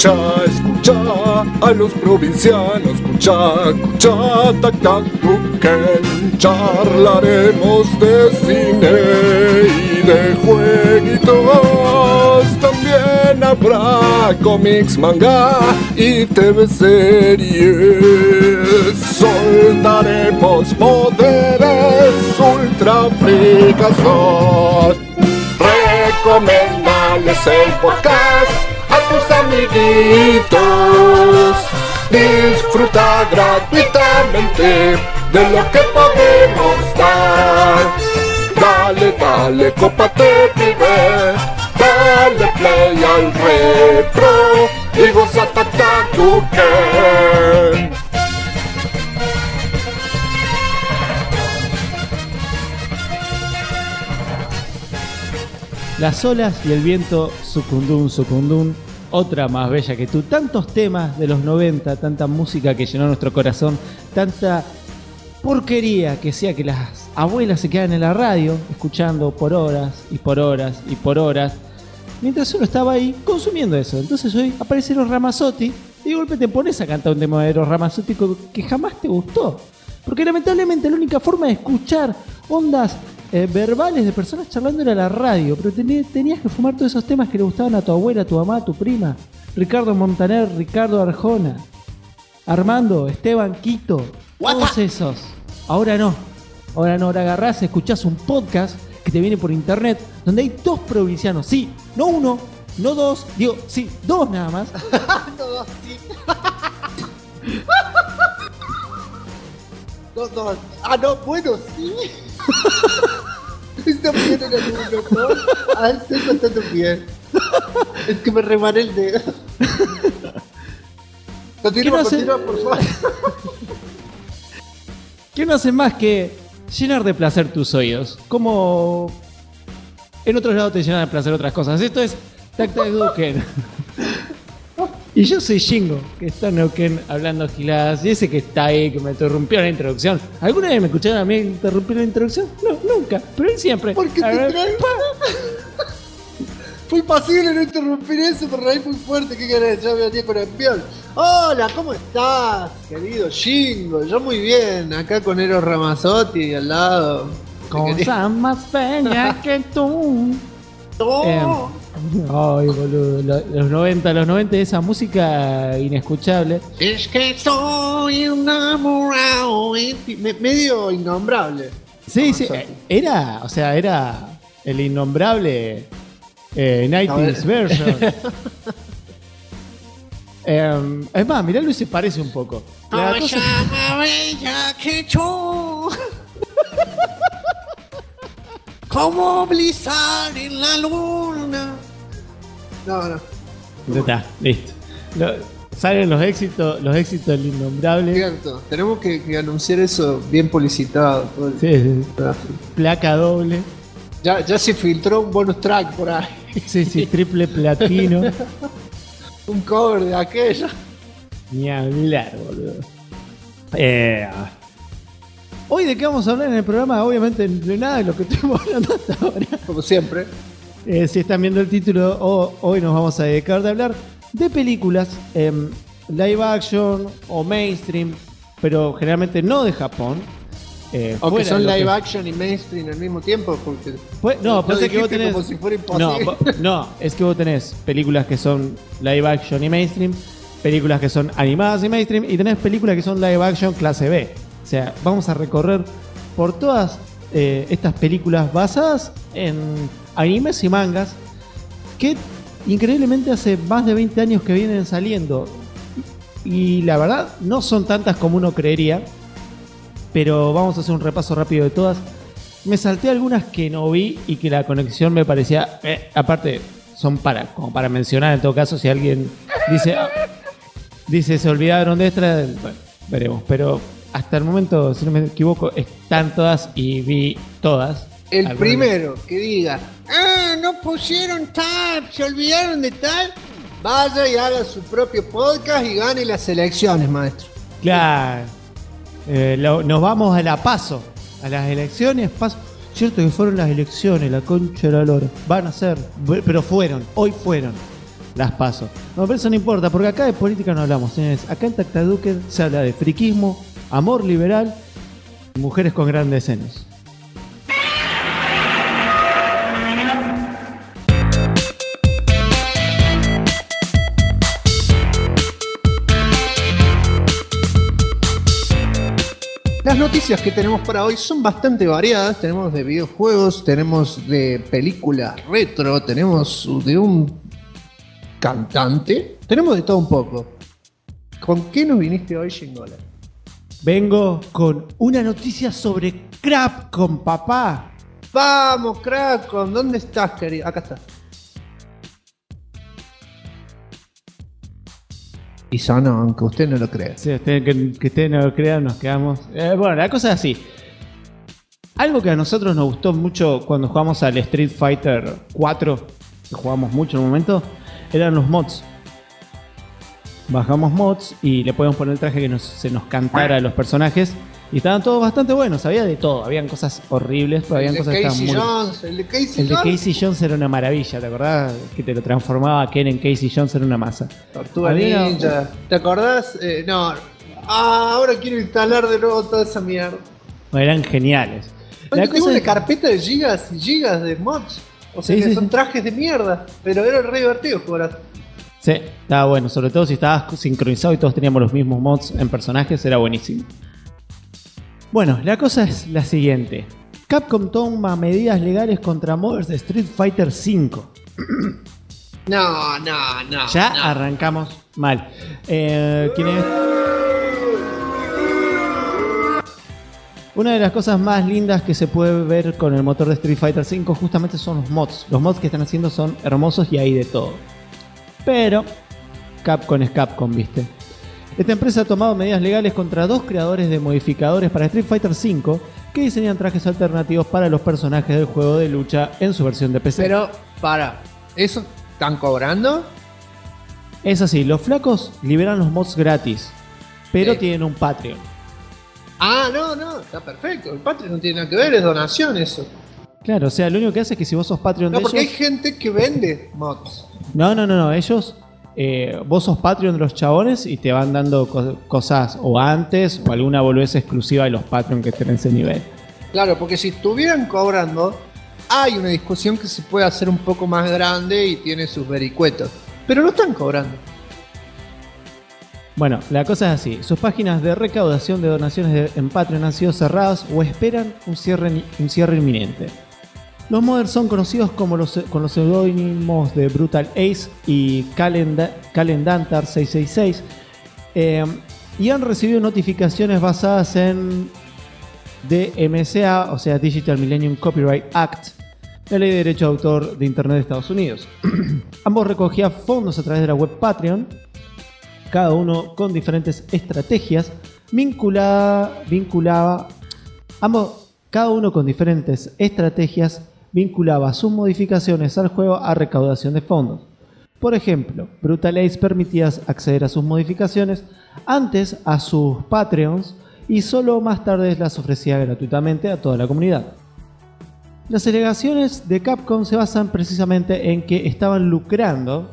Escucha a los provincianos, escucha, tac, tac, tuquen. Charlaremos de cine y de jueguitos. También habrá cómics, manga y TV series. Soltaremos poderes ultra fricazos. Recomendales el podcast a tus amiguitos. Disfruta gratuitamente de lo que podemos dar. Dale, cópate, pibe. Dale play al retro y goza Tuquen. Las olas y el viento, sucundún, sucundún, otra más bella que tú. Tantos temas de los 90, tanta música que llenó nuestro corazón, tanta porquería que sea que las abuelas se quedan en la radio escuchando por horas y por horas y por horas, mientras uno estaba ahí consumiendo eso. Entonces hoy aparece Eros Ramazzotti y de golpe te pones a cantar un tema de Eros Ramazzotti que jamás te gustó. Porque lamentablemente la única forma de escuchar ondas verbales de personas charlando era la radio, pero tenías que fumar todos esos temas que le gustaban a tu abuela, a tu mamá, a tu prima. Ricardo Montaner, Ricardo Arjona, Armando, Esteban Quito, todos esos. Ahora no, ahora agarrás, escuchás un podcast que te viene por internet, donde hay dos provincianos, sí, no uno, no dos, digo, sí, dos nada más. No, dos, sí. Dos. Ah, no, bueno, sí. Está bien en el uno, ¿no? Ah, estoy contando bien. Es que me remaré el dedo. Continúa, por favor. ¿Qué no hace más que llenar de placer tus oídos? Como en otros lados te llenan de placer otras cosas. Esto es Tac Tac Tuquen. Y yo soy Jingo, que está en Neuquén hablando giladas. Y ese que está ahí, que me interrumpió la introducción. ¿Alguna vez me escucharon a mí interrumpir la introducción? No, nunca. Pero él siempre. Porque te traigo. Fue imposible no interrumpir eso, por ahí muy fuerte. ¿Qué querés? Ya venía con el piol. Hola, ¿cómo estás, querido Jingo? Yo muy bien, acá con Eros Ramazzotti al lado. Cosa más peña que tú. ¡Oh! Ay, boludo, los 90, esa música inescuchable. Es que estoy enamorado. Medio innombrable. Sí, era el innombrable 90s version. Es más, mirá, Luis se parece un poco. Cosa más bella que tú. Como blizzard en la luna. No. Ya está, listo. Salen los éxitos del innombrable. Cierto, tenemos que anunciar eso bien publicitado. Sí. Placa doble. Ya se filtró un bonus track por ahí. Sí, triple platino. Un cover de aquello. Ni hablar, boludo. Hoy de qué vamos a hablar en el programa, obviamente de nada de lo que estuvimos hablando hasta ahora. Como siempre. Si están viendo el título, hoy nos vamos a dedicar de hablar de películas live action o mainstream, pero generalmente no de Japón. O que son live action y mainstream al mismo tiempo, porque no, es que vos tenés como si fuera imposible. No, es que vos tenés películas que son live action y mainstream, películas que son animadas y mainstream, y tenés películas que son live action clase B. O sea, vamos a recorrer por todas estas películas basadas en animes y mangas que increíblemente hace más de 20 años que vienen saliendo. Y la verdad, no son tantas como uno creería, pero vamos a hacer un repaso rápido de todas. Me salté algunas que no vi y que la conexión me parecía... aparte, son como para mencionar en todo caso, si alguien dice se olvidaron de esta, bueno, veremos. Pero hasta el momento, si no me equivoco, están todas y vi todas. El primero que diga, no pusieron tal, se olvidaron de tal, vaya y haga su propio podcast y gane las elecciones, maestro. Claro. Nos vamos a la PASO, a las elecciones, PASO. Cierto que fueron las elecciones, la concha de la lora. Van a ser, pero hoy fueron. las paso. No, pero eso no importa, porque acá de política no hablamos, señores. Acá en Tactaduque se habla de friquismo, amor liberal y mujeres con grandes senos. Las noticias que tenemos para hoy son bastante variadas. Tenemos de videojuegos, tenemos de películas retro, tenemos de un cantante, tenemos de todo un poco. ¿Con qué nos viniste hoy, Shingola? Vengo con una noticia sobre Capcom, papá. Vamos, Capcom, ¿dónde estás, querido? Acá estás. Y sonó, aunque usted no lo crea. Sí, que ustedes no lo crean, nos quedamos. Bueno, la cosa es así. Algo que a nosotros nos gustó mucho cuando jugamos al Street Fighter 4, que jugamos mucho en un momento, eran los mods. Bajamos mods y le podíamos poner el traje que se nos cantara a los personajes. Y estaban todos bastante buenos, había de todo. Habían cosas horribles, pero habían cosas que estaban muy... El de Casey Jones. El de Casey Jones era una maravilla, ¿te acordás? Que te lo transformaba a Ken en Casey Jones, era una masa. Tortuga Ninja. ¿Te acordás? No. Ahora quiero instalar de nuevo toda esa mierda. Eran geniales. Tengo una carpeta de gigas y gigas de mods. O sea, que son trajes de mierda. Pero era re divertido jugar. Sí, estaba bueno. Sobre todo si estabas sincronizado y todos teníamos los mismos mods en personajes, era buenísimo. Bueno, la cosa es la siguiente. Capcom toma medidas legales contra modders de Street Fighter V. No. Ya arrancamos mal. ¿Quién es? Una de las cosas más lindas que se puede ver con el motor de Street Fighter V justamente son los mods. Los mods que están haciendo son hermosos y hay de todo. Pero Capcom es Capcom, ¿viste? Esta empresa ha tomado medidas legales contra 2 creadores de modificadores para Street Fighter V que diseñan trajes alternativos para los personajes del juego de lucha en su versión de PC. Pero, ¿eso están cobrando? Es así, los flacos liberan los mods gratis, pero tienen un Patreon. No, está perfecto. El Patreon no tiene nada que ver, es donación eso. Claro, o sea, lo único que hace es que si vos sos Patreon de ellos... No, porque hay gente que vende mods. No, ellos... vos sos Patreon de los chabones y te van dando cosas o antes o alguna boludez exclusiva de los Patreon que estén en ese nivel. Claro, porque si estuvieran cobrando, hay una discusión que se puede hacer un poco más grande y tiene sus vericuetos. Pero no están cobrando. Bueno, la cosa es así. Sus páginas de recaudación de donaciones en Patreon han sido cerradas o esperan un cierre inminente. Los modders son conocidos con los seudónimos de Brutal Ace y Calendantar 666 y han recibido notificaciones basadas en DMCA, o sea Digital Millennium Copyright Act, la ley de derecho de autor de Internet de Estados Unidos. Ambos recogían fondos a través de la web Patreon, cada uno con diferentes estrategias vinculaba sus modificaciones al juego a recaudación de fondos. Por ejemplo, Brutal Ace permitía acceder a sus modificaciones antes a sus Patreons y solo más tarde las ofrecía gratuitamente a toda la comunidad. Las alegaciones de Capcom se basan precisamente en que estaban lucrando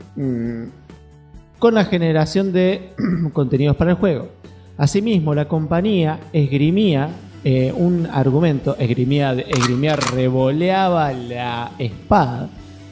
con la generación de contenidos para el juego. Asimismo, la compañía esgrimía un argumento, revoleaba la espada.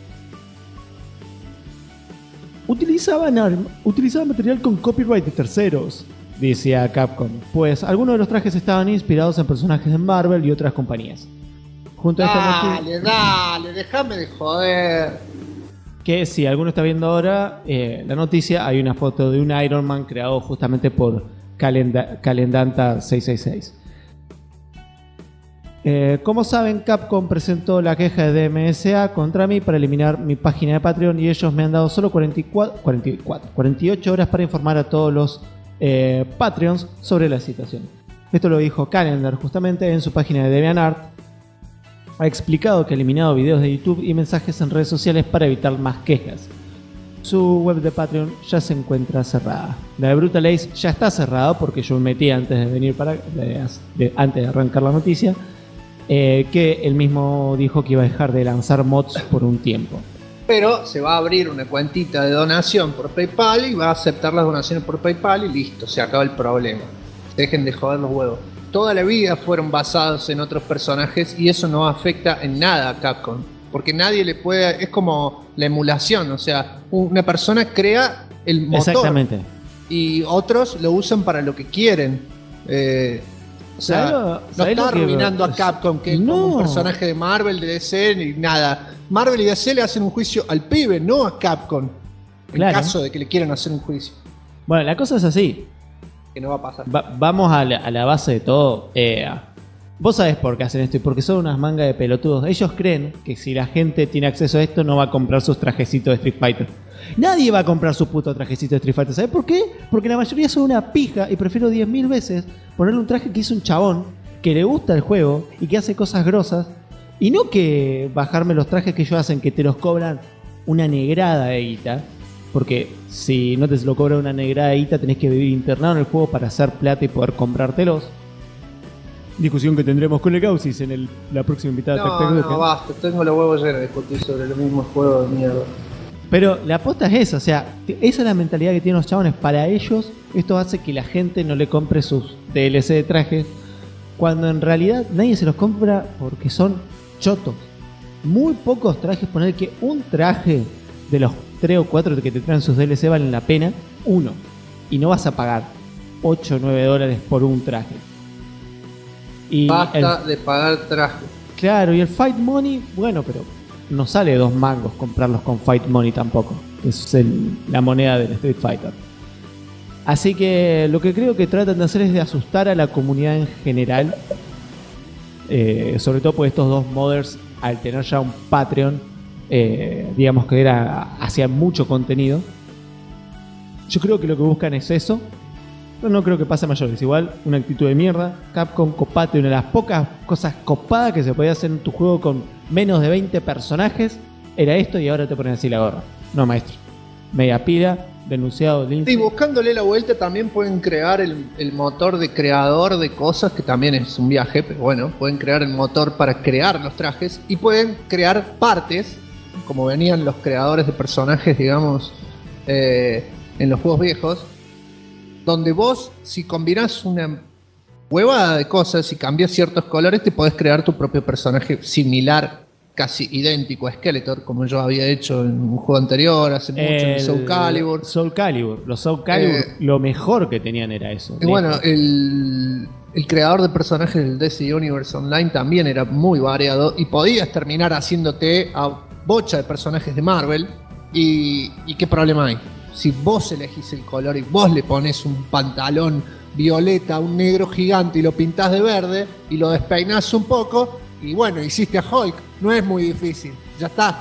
Utilizaban material con copyright de terceros, decía Capcom, pues algunos de los trajes estaban inspirados en personajes de Marvel y otras compañías. Junto a Dale, déjame de joder. Que si alguno está viendo ahora la noticia, hay una foto de un Iron Man creado justamente por Calendanta 666. Como saben, Capcom presentó la queja de DMCA contra mí para eliminar mi página de Patreon y ellos me han dado solo 48 horas para informar a todos los Patreons sobre la situación. Esto lo dijo Calendar justamente en su página de DeviantArt. Ha explicado que ha eliminado videos de YouTube y mensajes en redes sociales para evitar más quejas. Su web de Patreon ya se encuentra cerrada. La de Brutal Ace ya está cerrada porque yo me metí antes de venir antes de arrancar la noticia. Que él mismo dijo que iba a dejar de lanzar mods por un tiempo. Pero se va a abrir una cuentita de donación por PayPal y va a aceptar las donaciones por PayPal y listo, se acaba el problema. Dejen de joder los huevos. Toda la vida fueron basados en otros personajes y eso no afecta en nada a Capcom. Porque nadie le puede... Es como la emulación, o sea, una persona crea el motor. Exactamente. Y otros lo usan para lo que quieren. O sea, no está arruinando a Capcom, que es como un personaje de Marvel, de DC, ni nada. Marvel y DC le hacen un juicio al pibe, no a Capcom. En caso de que le quieran hacer un juicio. Bueno, la cosa es así. Que no va a pasar. Vamos a la base de todo. Vos sabés por qué hacen esto y porque son unas mangas de pelotudos. Ellos creen que si la gente tiene acceso a esto no va a comprar sus trajecitos de Street Fighter. Nadie va a comprar su puto trajecito de Street Fighter. ¿Sabés por qué? Porque la mayoría son una pija y prefiero 10.000 veces ponerle un traje que hizo un chabón que le gusta el juego y que hace cosas grosas y no que bajarme los trajes que ellos hacen que te los cobran una negrada de guita. Porque si no te lo cobran una negrada de guita tenés que vivir internado en el juego para hacer plata y poder comprártelos. Discusión que tendremos con el Gausis en la próxima invitada. No, basta, tengo los huevos llenos de discutir sobre los mismos juegos de mierda. Pero la aposta es esa, o sea, esa es la mentalidad que tienen los chabones. Para ellos, esto hace que la gente no le compre sus DLC de trajes, cuando en realidad nadie se los compra porque son chotos. Muy pocos trajes, poner que un traje de los 3 o 4 que te traen sus DLC valen la pena, uno. Y no vas a pagar 8 o 9 dólares por un traje. Y basta de pagar trajes. Claro, y el Fight Money, bueno, pero no sale 2 mangos comprarlos con Fight Money tampoco. Es la moneda del Street Fighter. Así que lo que creo que tratan de hacer es de asustar a la comunidad en general. Sobre todo por estos dos modders, al tener ya un Patreon, digamos que hacía mucho contenido. Yo creo que lo que buscan es eso. Pero no creo que pase a mayores. Igual, una actitud de mierda. Capcom, copate, una de las pocas cosas copadas que se podía hacer en tu juego con menos de 20 personajes era esto, y ahora te ponen así la gorra. No, maestro. Media pila, denunciado. Sí, buscándole la vuelta también pueden crear el motor de creador de cosas, que también es un viaje, pero bueno, pueden crear el motor para crear los trajes y pueden crear partes, como venían los creadores de personajes, digamos, en los juegos viejos, donde vos, si combinás una huevada de cosas y cambias ciertos colores, te podés crear tu propio personaje similar, casi idéntico a Skeletor, como yo había hecho en un juego anterior, hace mucho, en Soul Calibur. Soul Calibur. Los Soul Calibur, lo mejor que tenían era eso. Y bueno, el creador de personajes del DC Universe Online también era muy variado y podías terminar haciéndote a bocha de personajes de Marvel. ¿Y qué problema hay? Si vos elegís el color y vos le pones un pantalón violeta a un negro gigante y lo pintás de verde y lo despeinás un poco y bueno, hiciste a Hulk, no es muy difícil, ya está.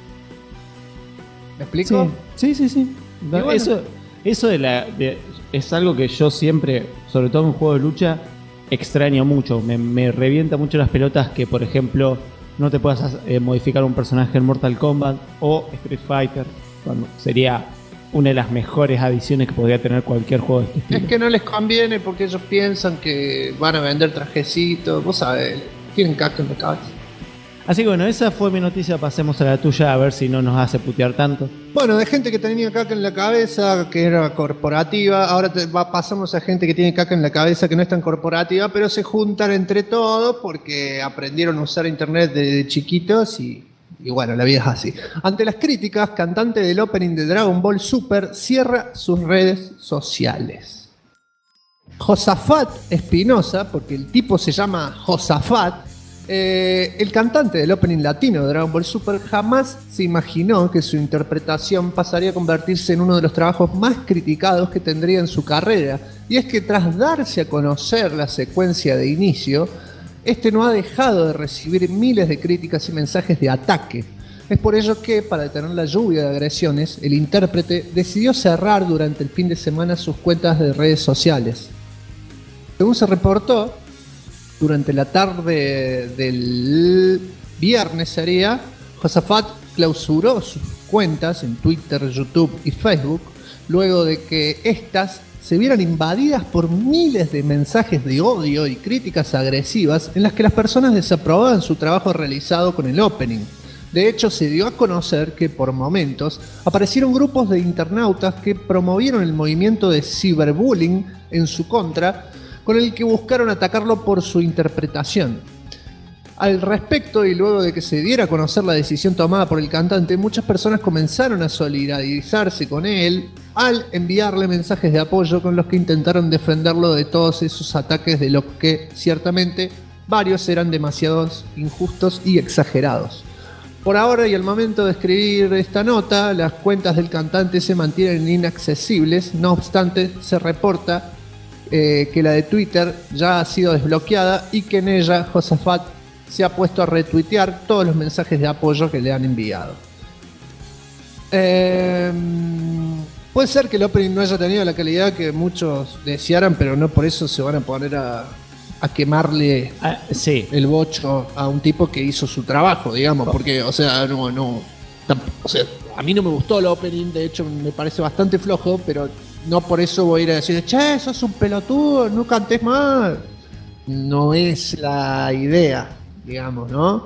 ¿Me explico? Sí. Bueno. Eso es algo que yo siempre, sobre todo en un juego de lucha, extraño mucho. Me revienta mucho las pelotas que, por ejemplo, no te puedas modificar un personaje en Mortal Kombat o Street Fighter, cuando sería una de las mejores adiciones que podría tener cualquier juego de este estilo. Es que no les conviene porque ellos piensan que van a vender trajecitos, vos sabés, tienen caca en la cabeza. Así que bueno, esa fue mi noticia, pasemos a la tuya a ver si no nos hace putear tanto. Bueno, de gente que tenía caca en la cabeza, que era corporativa, ahora pasamos a gente que tiene caca en la cabeza que no es tan corporativa, pero se juntan entre todos porque aprendieron a usar internet de chiquitos y bueno, la vida es así. Ante las críticas, cantante del opening de Dragon Ball Super cierra sus redes sociales. Josafat Espinosa, porque el tipo se llama Josafat, el cantante del opening latino de Dragon Ball Super, jamás se imaginó que su interpretación pasaría a convertirse en uno de los trabajos más criticados que tendría en su carrera. Y es que tras darse a conocer la secuencia de inicio, este no ha dejado de recibir miles de críticas y mensajes de ataque. Es por ello que, para detener la lluvia de agresiones, el intérprete decidió cerrar durante el fin de semana sus cuentas de redes sociales. Según se reportó, durante la tarde del viernes Josafat clausuró sus cuentas en Twitter, YouTube y Facebook, luego de que éstas se vieran invadidas por miles de mensajes de odio y críticas agresivas en las que las personas desaprobaban su trabajo realizado con el opening. De hecho, se dio a conocer que por momentos aparecieron grupos de internautas que promovieron el movimiento de ciberbullying en su contra, con el que buscaron atacarlo por su interpretación. Al respecto, y luego de que se diera a conocer la decisión tomada por el cantante, muchas personas comenzaron a solidarizarse con él al enviarle mensajes de apoyo con los que intentaron defenderlo de todos esos ataques, de los que ciertamente varios eran demasiados injustos y exagerados. Por ahora y al momento de escribir esta nota, las cuentas del cantante se mantienen inaccesibles. No obstante, se reporta que la de Twitter ya ha sido desbloqueada y que en ella Josafat se ha puesto a retuitear todos los mensajes de apoyo que le han enviado. Puede ser que el opening no haya tenido la calidad que muchos desearan, pero no por eso se van a poner a quemarle el bocho a un tipo que hizo su trabajo, digamos, porque, o sea, a mí no me gustó el opening, de hecho me parece bastante flojo, pero no por eso voy a ir a decir, che, sos un pelotudo, no cantes más. No es la idea, digamos, ¿no?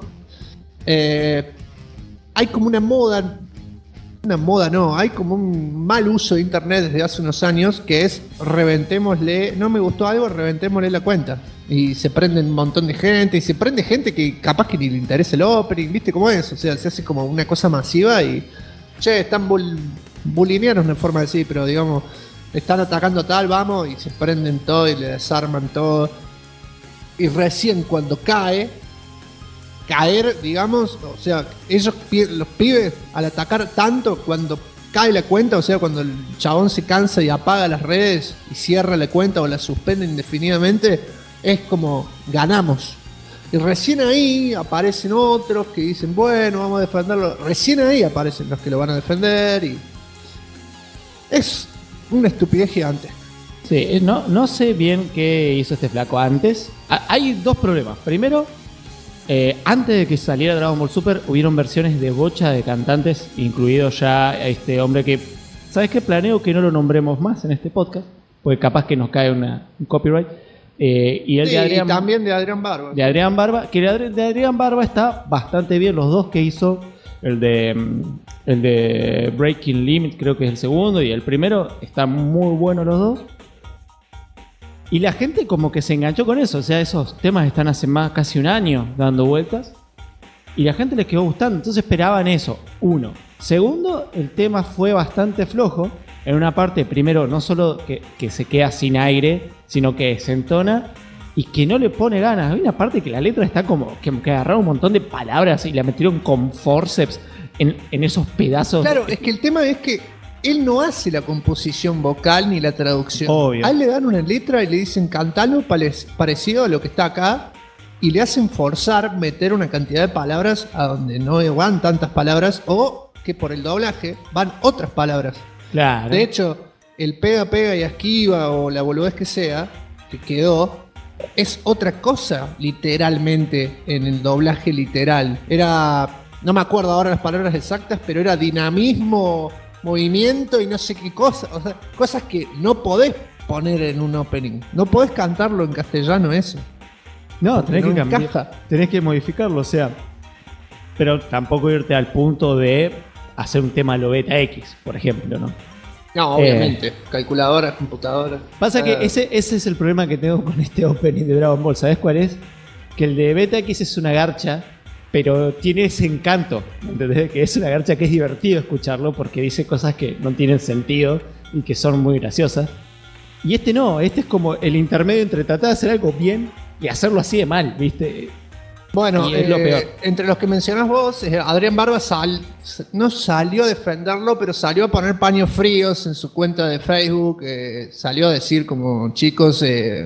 Hay como una moda no, hay como un mal uso de internet desde hace unos años que es reventémosle, no me gustó algo, reventémosle la cuenta. Y se prenden un montón de gente, y se prende gente que capaz que ni le interesa el opening, ¿viste cómo es? O sea, se hace como una cosa masiva y, che, están bulineanos, una forma de decir, pero digamos, están atacando tal, vamos, y se prenden todo y le desarman todo. Y recién cuando caer, digamos, o sea, ellos, los pibes, al atacar tanto, cuando cae la cuenta, o sea, cuando el chabón se cansa y apaga las redes y cierra la cuenta o la suspende indefinidamente, es como ganamos. Y recién ahí aparecen otros que dicen, bueno, vamos a defenderlo. Recién ahí aparecen los que lo van a defender y es una estupidez gigante. Sí, no sé bien qué hizo este flaco antes. Hay dos problemas. Primero, antes de que saliera Dragon Ball Super, hubieron versiones de bocha de cantantes, incluido ya este hombre que, ¿sabes qué? Planeo que no lo nombremos más en este podcast, porque capaz que nos cae un copyright. Y el de Adrián, y también de Adrián Barba. De Adrián Barba, que de Adrián Barba está bastante bien. Los dos que hizo, el de Breaking Limit, creo que es el segundo, y el primero, están muy buenos los dos. Y la gente como que se enganchó con eso. O sea, esos temas están hace casi un año dando vueltas. Y la gente les quedó gustando. Entonces esperaban eso. Uno. Segundo, el tema fue bastante flojo. En una parte, primero, no solo que se queda sin aire, sino que se entona y que no le pone ganas. Hay una parte que la letra está como que agarraron un montón de palabras y la metieron con forceps en esos pedazos. Claro, es que el tema es que él no hace la composición vocal ni la traducción. Obvio. A él le dan una letra y le dicen cantalo parecido a lo que está acá y le hacen forzar meter una cantidad de palabras a donde no van tantas palabras o que por el doblaje van otras palabras. Claro. De hecho, el pega y esquiva o la boludez que sea, que quedó, es otra cosa literalmente en el doblaje literal. Era, no me acuerdo ahora las palabras exactas, pero era dinamismo, movimiento y no sé qué cosa. O sea, cosas que no podés poner en un opening. No podés cantarlo en castellano eso. No, tenés que cambiar. Encaja. Tenés que modificarlo, o sea. Pero tampoco irte al punto de hacer un tema a lo Beta X, por ejemplo, ¿no? No, obviamente. Calculadoras, computadoras. Pasa que ese es el problema que tengo con este opening de Dragon Ball. ¿Sabes cuál es? Que el de Beta X es una garcha, pero tiene ese encanto, ¿entendés? Que es una garcha que es divertido escucharlo porque dice cosas que no tienen sentido y que son muy graciosas. Y este no, este es como el intermedio entre tratar de hacer algo bien y hacerlo así de mal, ¿viste? Bueno, y es lo peor. Entre los que mencionás vos, Adrián Barba no salió a defenderlo, pero salió a poner paños fríos en su cuenta de Facebook. Salió a decir como, chicos,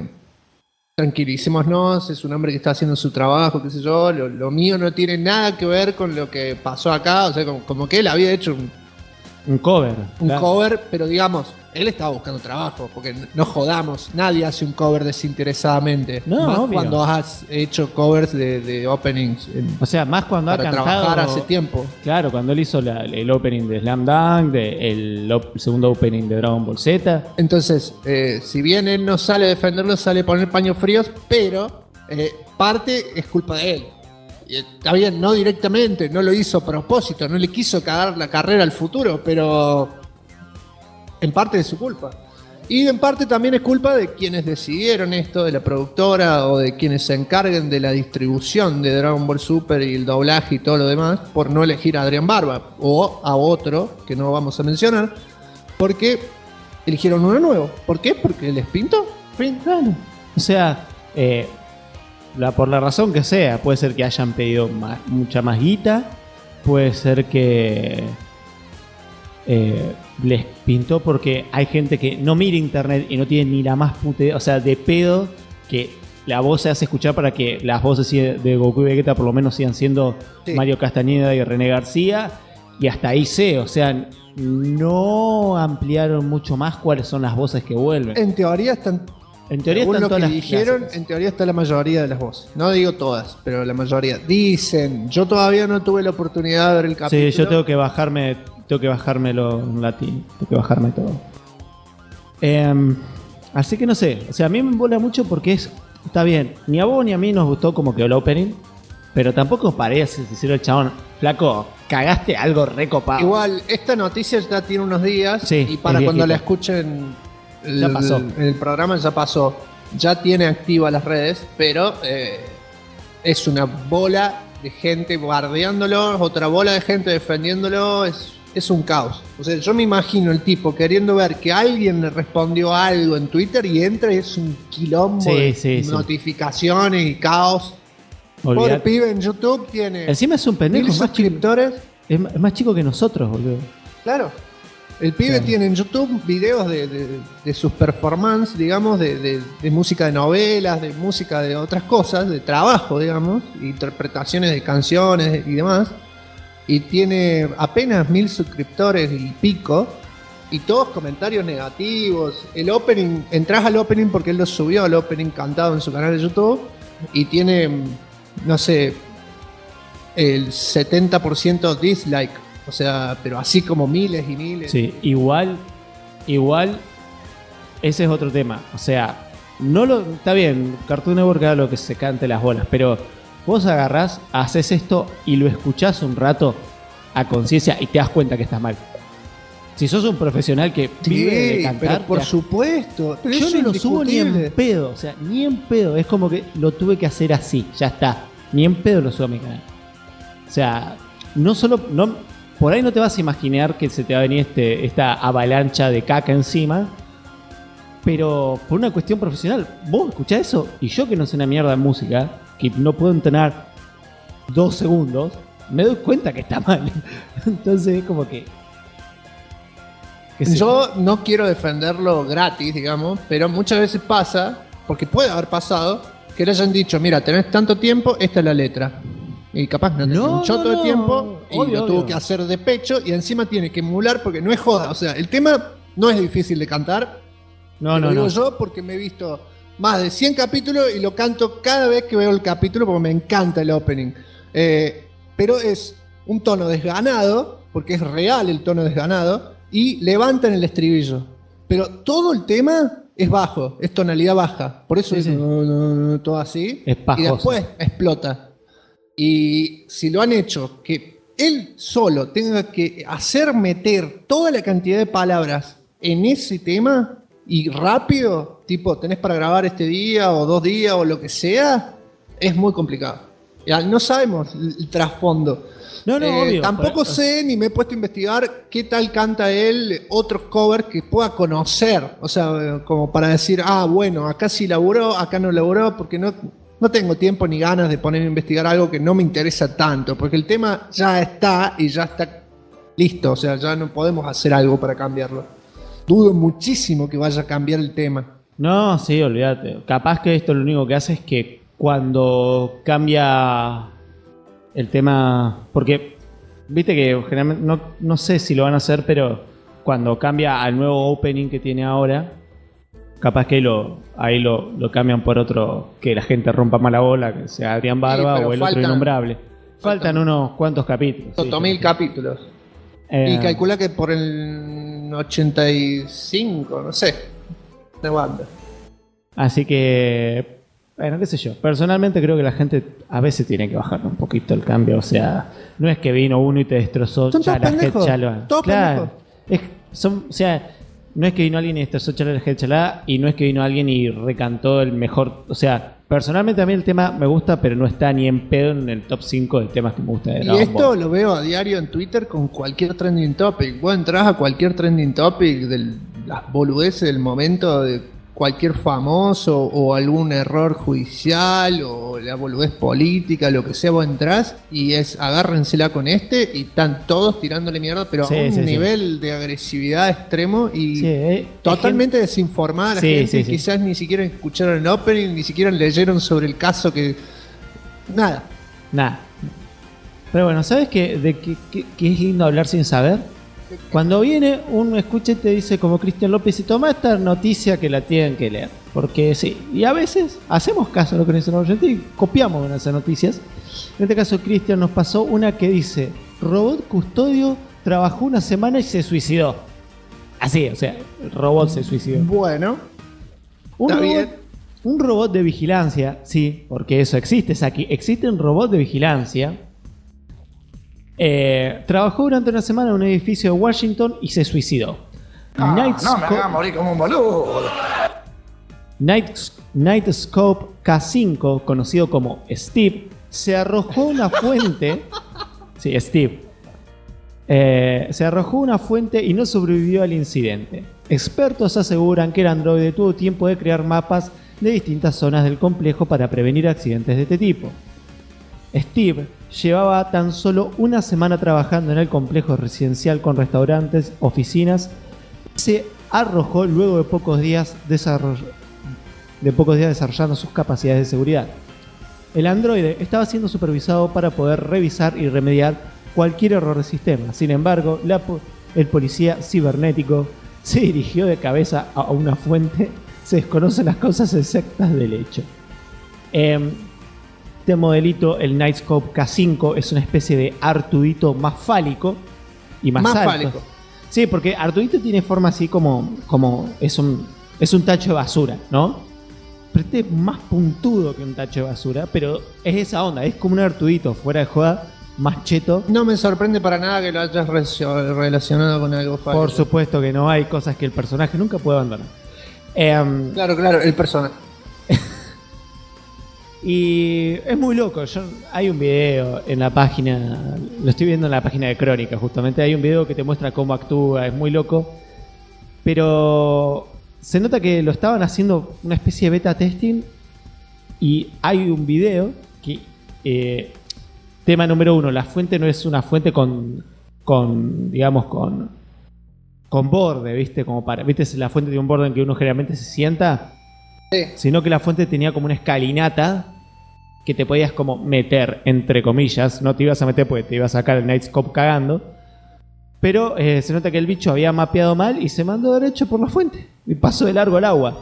tranquilicémonos, es un hombre que está haciendo su trabajo, qué sé yo. Lo mío no tiene nada que ver con lo que pasó acá. O sea, como que él había hecho un cover. Un claro. cover, pero digamos, él estaba buscando trabajo, porque no jodamos, nadie hace un cover desinteresadamente. No, más obvio. cuando has hecho covers de openings. O sea, más cuando ha para cantado. trabajar hace tiempo. Claro, cuando él hizo el opening de Slam Dunk, el segundo opening de Dragon Ball Z. Entonces, si bien él no sale a defenderlo, sale a poner paños fríos, pero parte es culpa de él. Y está bien, no directamente, no lo hizo a propósito, no le quiso cagar la carrera al futuro, pero en parte es su culpa. Y en parte también es culpa de quienes decidieron esto, de la productora o de quienes se encarguen de la distribución de Dragon Ball Super y el doblaje y todo lo demás, por no elegir a Adrián Barba o a otro que no vamos a mencionar, porque eligieron uno nuevo. ¿Por qué? Porque les pintó. Claro. O sea, por la razón que sea, puede ser que hayan pedido mucha más guita, puede ser que les pintó porque hay gente que no mira internet y no tiene ni la más puta idea, o sea, de pedo que la voz se hace escuchar para que las voces de Goku y Vegeta por lo menos sigan siendo Mario Castañeda y René García, y hasta ahí sé, o sea, no ampliaron mucho más cuáles son las voces que vuelven. En teoría están... En teoría según están lo todas que las dijeron, clases. en teoría está la mayoría de las voces. No digo todas, pero la mayoría. Dicen, yo todavía no tuve la oportunidad de ver el capítulo. Sí, yo tengo que bajármelo en latín, tengo que bajarme todo. Así que no sé, o sea, a mí me embola mucho porque está bien, ni a vos ni a mí nos gustó como quedó el opening, pero tampoco parece decir el chabón, flaco, cagaste algo recopado. Igual, esta noticia ya tiene unos días, Sí, y para es cuando viejita. la escuchen Ya pasó. en el programa ya pasó. Ya tiene activas las redes, pero es una bola de gente bardeándolo, otra bola de gente defendiéndolo, es un caos. O sea, yo me imagino el tipo queriendo ver que alguien le respondió algo en Twitter y entra y es un quilombo de notificaciones y caos. Pobre Olvidate. pibe en YouTube tiene Encima es un pendejo, 1000 es más chico, suscriptores. es más chico que nosotros, boludo. Claro. El pibe Claro. tiene en YouTube videos de sus performances, digamos, de música de novelas, de música de otras cosas, de trabajo, digamos, interpretaciones de canciones y demás. Y tiene apenas 1000 suscriptores y pico, y todos comentarios negativos. El opening, entras al opening porque él lo subió al opening cantado en su canal de YouTube, y tiene, no sé, el 70% dislike. O sea, pero así como miles y miles. Sí, igual, ese es otro tema. O sea, está bien, Cartoon Network haga lo que se cante las bolas, pero vos agarrás, haces esto y lo escuchás un rato a conciencia y te das cuenta que estás mal. Si sos un profesional que vive de cantar, pero por supuesto. Pero yo eso no es lo subo ni en indiscutible. pedo, o sea, ni en pedo. Es como que lo tuve que hacer así, ya está. Ni en pedo lo subo a mi canal. O sea, por ahí no te vas a imaginar que se te va a venir esta avalancha de caca encima, pero por una cuestión profesional, vos escuchás eso y yo que no sé una mierda de música, que no puedo entrenar 2 segundos, me doy cuenta que está mal. Entonces es como que... Yo no quiero defenderlo gratis, digamos, pero muchas veces pasa, porque puede haber pasado, que le hayan dicho, mira, tenés tanto tiempo, esta es la letra. Y capaz no tenés un choto de tiempo y Obvio, lo tuvo obvio. que hacer de pecho y encima tiene que emular porque no es joda. O sea, el tema no es difícil de cantar. No, lo digo yo porque me he visto más de 100 capítulos y lo canto cada vez que veo el capítulo porque me encanta el opening. Pero es un tono desganado, porque es real el tono desganado, y levantan el estribillo. Pero todo el tema es bajo, es tonalidad baja. Por eso Sí, es sí. todo así. Es Y pajoso. después explota. Y si lo han hecho, que él solo tenga que hacer meter toda la cantidad de palabras en ese tema y rápido, tipo, tenés para grabar este día o 2 días o lo que sea, es muy complicado. Ya no sabemos el trasfondo. No, obvio. Tampoco sé ni me he puesto a investigar qué tal canta él otros covers que pueda conocer. O sea, como para decir, bueno, acá sí laburó, acá no laburó, porque no tengo tiempo ni ganas de poner a investigar algo que no me interesa tanto, porque el tema ya está y ya está listo, o sea, ya no podemos hacer algo para cambiarlo. Dudo muchísimo que vaya a cambiar el tema. No, sí, olvídate. Capaz que esto lo único que hace es que cuando cambia el tema... Porque, viste que generalmente, no sé si lo van a hacer, pero cuando cambia al nuevo opening que tiene ahora, capaz que ahí lo cambian por otro que la gente rompa más la bola, que sea Adrián Barba pero o el otro innombrable. Faltan unos cuantos capítulos. Sí, 1000 capítulos. Y calcula que por el 85, no sé, de banda. Así que Bueno, qué sé yo. Personalmente creo que la gente a veces tiene que bajar un poquito el cambio. O sea, no es que vino uno y te destrozó. Son Ya todos la pendejos. gente ya lo. Todos Claro. O sea, no es que vino alguien y destrozó la gente y no es que vino alguien y recantó el mejor. O sea, personalmente a mí el tema me gusta, pero no está ni en pedo en el top 5 de temas que me gusta de Y Dragon esto Ball. lo veo a diario en Twitter con cualquier trending topic. Vos entrás a cualquier trending topic de las boludeces del momento de cualquier famoso o algún error judicial o la boludez política, lo que sea, vos entrás y es agárrensela con este y están todos tirándole mierda, pero Sí, a un sí, sí. nivel de agresividad extremo y Sí, totalmente desinformada la Sí, gente. sí, sí. Quizás ni siquiera escucharon el opening, ni siquiera leyeron sobre el caso que... Nada. Nada. Pero bueno, ¿sabes qué es lindo hablar sin saber? Cuando viene un escucha y te dice como Cristian López y toma esta noticia que la tienen que leer. Porque sí, y a veces hacemos caso a lo que nos dicen los oyentes y copiamos una de esas noticias. En este caso Cristian nos pasó una que dice: robot custodio trabajó una semana y se suicidó. Así, o sea, el robot se suicidó. Bueno, Un está robot, bien. un robot de vigilancia, sí, porque eso existe, Saki. Existe un robot de vigilancia. Trabajó durante una semana en un edificio de Washington y se suicidó. No me hagas morir como un boludo. Nightscope K5, conocido como Steve, se arrojó a una fuente. Sí, Steve. Se arrojó a una fuente y no sobrevivió al incidente. Expertos aseguran que el androide tuvo tiempo de crear mapas de distintas zonas del complejo para prevenir accidentes de este tipo. Steve llevaba tan solo una semana trabajando en el complejo residencial con restaurantes, oficinas, y se arrojó luego de pocos días desarrollando sus capacidades de seguridad. El androide estaba siendo supervisado para poder revisar y remediar cualquier error de sistema. Sin embargo, el policía cibernético se dirigió de cabeza a una fuente. Se desconocen las causas exactas del hecho. Este modelito, el Nightscope K5, es una especie de Artudito más fálico y más alto. Fálico. Sí, porque Artudito tiene forma así como es un tacho de basura, ¿no? Pero este es más puntudo que un tacho de basura, pero es esa onda, es como un Artudito, fuera de joda, más cheto. No me sorprende para nada que lo hayas relacionado con algo fálico. Por supuesto que no, hay cosas que el personaje nunca puede abandonar. Claro, el personaje. Y es muy loco. Hay un video en la página, lo estoy viendo en la página de Crónica, justamente. Hay un video que te muestra cómo actúa, es muy loco. Pero se nota que lo estaban haciendo una especie de beta testing. Y hay un video que, tema número 1, la fuente no es una fuente con borde, ¿viste? ¿Viste la fuente de un borde en que uno generalmente se sienta? Sí. Sino que la fuente tenía como una escalinata que te podías como meter, entre comillas. No te ibas a meter porque te iba a sacar el Nightscope cagando. Pero se nota que el bicho había mapeado mal y se mandó derecho por la fuente. Y pasó de largo el agua.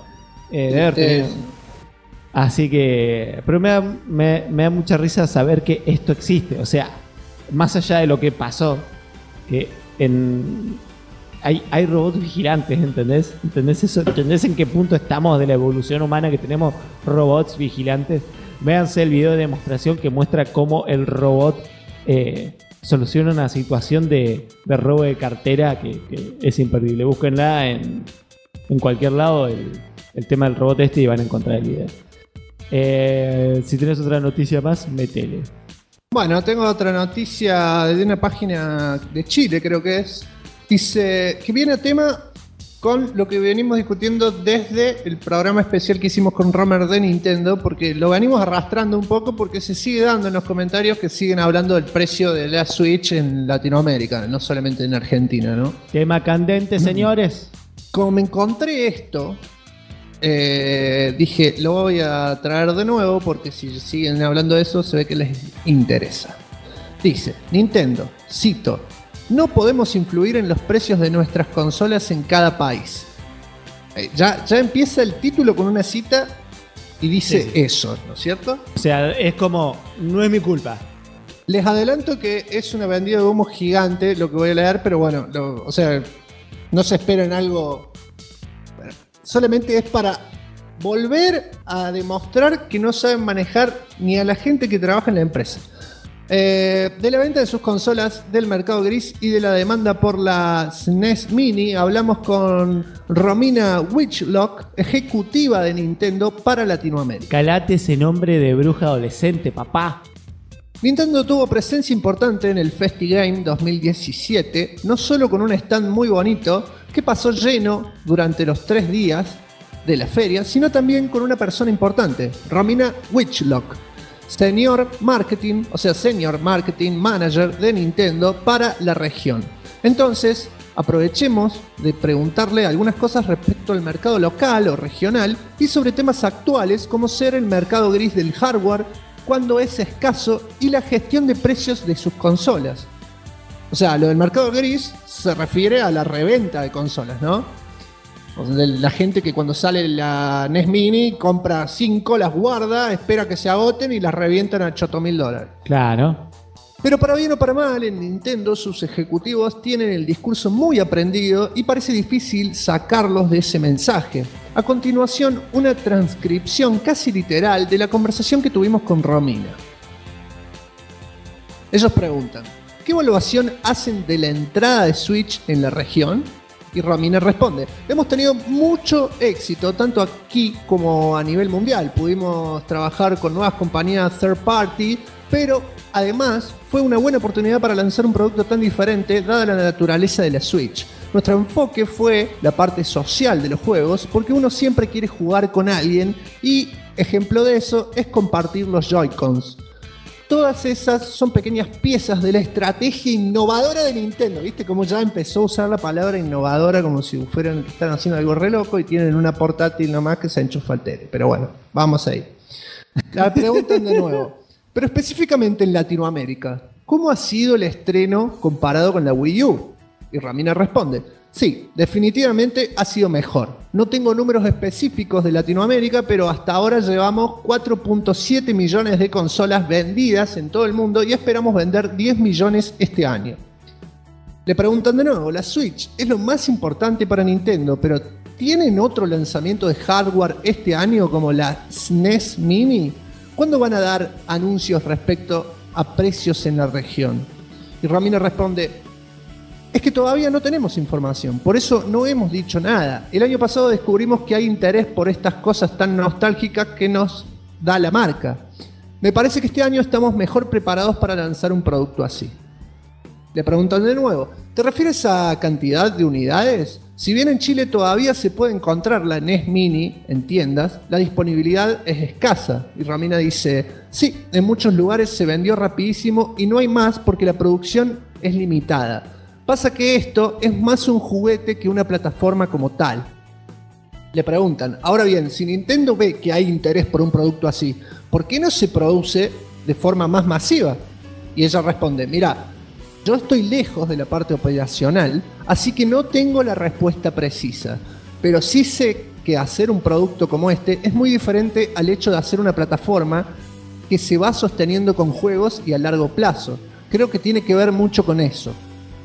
Así que... Pero me da mucha risa saber que esto existe. O sea, más allá de lo que pasó, que hay robots vigilantes, ¿entendés? ¿Entendés eso? ¿Entendés en qué punto estamos de la evolución humana que tenemos robots vigilantes? Véanse el video de demostración que muestra cómo el robot soluciona una situación de robo de cartera que es imperdible. Búsquenla en cualquier lado el tema del robot y van a encontrar el video. Si tenés otra noticia más, métele. Bueno, tengo otra noticia de una página de Chile, creo que es. Dice que viene a tema con lo que venimos discutiendo desde el programa especial que hicimos con Romer de Nintendo, porque lo venimos arrastrando un poco porque se sigue dando en los comentarios que siguen hablando del precio de la Switch en Latinoamérica, no solamente en Argentina, ¿no? Tema candente, señores. Como me encontré esto, dije, lo voy a traer de nuevo porque si siguen hablando de eso se ve que les interesa. Dice, Nintendo, cito: no podemos influir en los precios de nuestras consolas en cada país. Ya empieza el título con una cita y dice eso, ¿no es cierto? O sea, es como, no es mi culpa. Les adelanto que es una vendida de humo gigante lo que voy a leer, pero bueno, o sea, no se esperen algo. Bueno, solamente es para volver a demostrar que no saben manejar ni a la gente que trabaja en la empresa. De la venta de sus consolas, del mercado gris y de la demanda por la SNES Mini, hablamos con Romina Whitlock, ejecutiva de Nintendo para Latinoamérica. Calate ese nombre de bruja adolescente, papá. Nintendo tuvo presencia importante en el FestiGame 2017, no solo con un stand muy bonito que pasó lleno durante los 3 días de la feria, sino también con una persona importante, Romina Whitlock, Senior Marketing Manager de Nintendo para la región. Entonces, aprovechemos de preguntarle algunas cosas respecto al mercado local o regional y sobre temas actuales como ser el mercado gris del hardware, cuando es escaso, y la gestión de precios de sus consolas. O sea, lo del mercado gris se refiere a la reventa de consolas, ¿no? O sea, la gente que cuando sale la NES Mini compra 5, las guarda, espera que se agoten y las revientan a $8.000. Claro. Pero para bien o para mal, en Nintendo sus ejecutivos tienen el discurso muy aprendido y parece difícil sacarlos de ese mensaje. A continuación, una transcripción casi literal de la conversación que tuvimos con Romina. Ellos preguntan, ¿qué evaluación hacen de la entrada de Switch en la región? Y Romina responde, hemos tenido mucho éxito, tanto aquí como a nivel mundial. Pudimos trabajar con nuevas compañías third party, pero además fue una buena oportunidad para lanzar un producto tan diferente dada la naturaleza de la Switch. Nuestro enfoque fue la parte social de los juegos, porque uno siempre quiere jugar con alguien y ejemplo de eso es compartir los Joy-Cons. Todas esas son pequeñas piezas de la estrategia innovadora de Nintendo. ¿Viste cómo ya empezó a usar la palabra innovadora como si fueran que están haciendo algo re loco y tienen una portátil nomás que se enchufa al tele? Pero bueno, vamos ahí. La preguntan de nuevo. Pero específicamente en Latinoamérica, ¿cómo ha sido el estreno comparado con la Wii U? Y Romina responde, sí, definitivamente ha sido mejor. No tengo números específicos de Latinoamérica, pero hasta ahora llevamos 4.7 millones de consolas vendidas en todo el mundo y esperamos vender 10 millones este año. Le preguntan de nuevo, la Switch es lo más importante para Nintendo, pero ¿tienen otro lanzamiento de hardware este año como la SNES Mini? ¿Cuándo van a dar anuncios respecto a precios en la región? Y Romina responde, es que todavía no tenemos información, por eso no hemos dicho nada. El año pasado descubrimos que hay interés por estas cosas tan nostálgicas que nos da la marca. Me parece que este año estamos mejor preparados para lanzar un producto así. Le preguntan de nuevo, ¿te refieres a cantidad de unidades? Si bien en Chile todavía se puede encontrar la NES Mini en tiendas, la disponibilidad es escasa. Y Romina dice, sí, en muchos lugares se vendió rapidísimo y no hay más porque la producción es limitada. Pasa que esto es más un juguete que una plataforma como tal. Le preguntan, ahora bien, si Nintendo ve que hay interés por un producto así, ¿por qué no se produce de forma más masiva? Y ella responde, mira, yo estoy lejos de la parte operacional, así que no tengo la respuesta precisa, pero sí sé que hacer un producto como este es muy diferente al hecho de hacer una plataforma que se va sosteniendo con juegos y a largo plazo. Creo que tiene que ver mucho con eso.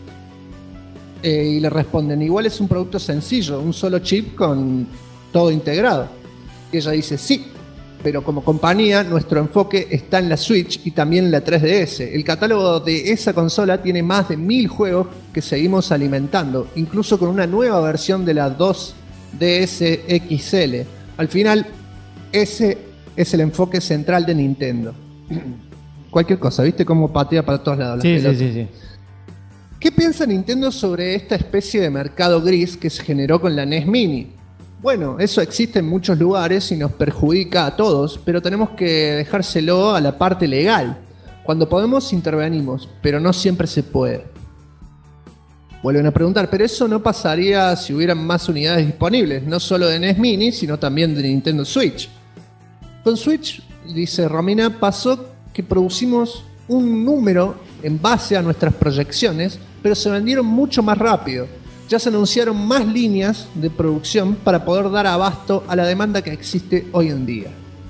Y le responden, igual es un producto sencillo, un solo chip con todo integrado. Y ella dice, sí, pero como compañía nuestro enfoque está en la Switch y también en la 3DS. El catálogo de esa consola tiene más de 1000 juegos que seguimos alimentando, incluso con una nueva versión de la 2DS XL. Al final, ese es el enfoque central de Nintendo. Cualquier cosa, ¿viste cómo patea para todos lados? Sí. ¿Qué piensa Nintendo sobre esta especie de mercado gris que se generó con la NES Mini? Bueno, eso existe en muchos lugares y nos perjudica a todos, pero tenemos que dejárselo a la parte legal. Cuando podemos intervenimos, pero no siempre se puede. Vuelven a preguntar, pero eso no pasaría si hubieran más unidades disponibles, no solo de NES Mini, sino también de Nintendo Switch. Con Switch, dice Romina, pasó que producimos un número en base a nuestras proyecciones, pero se vendieron mucho más rápido. Ya se anunciaron más líneas de producción para poder dar abasto a la demanda que existe hoy en día.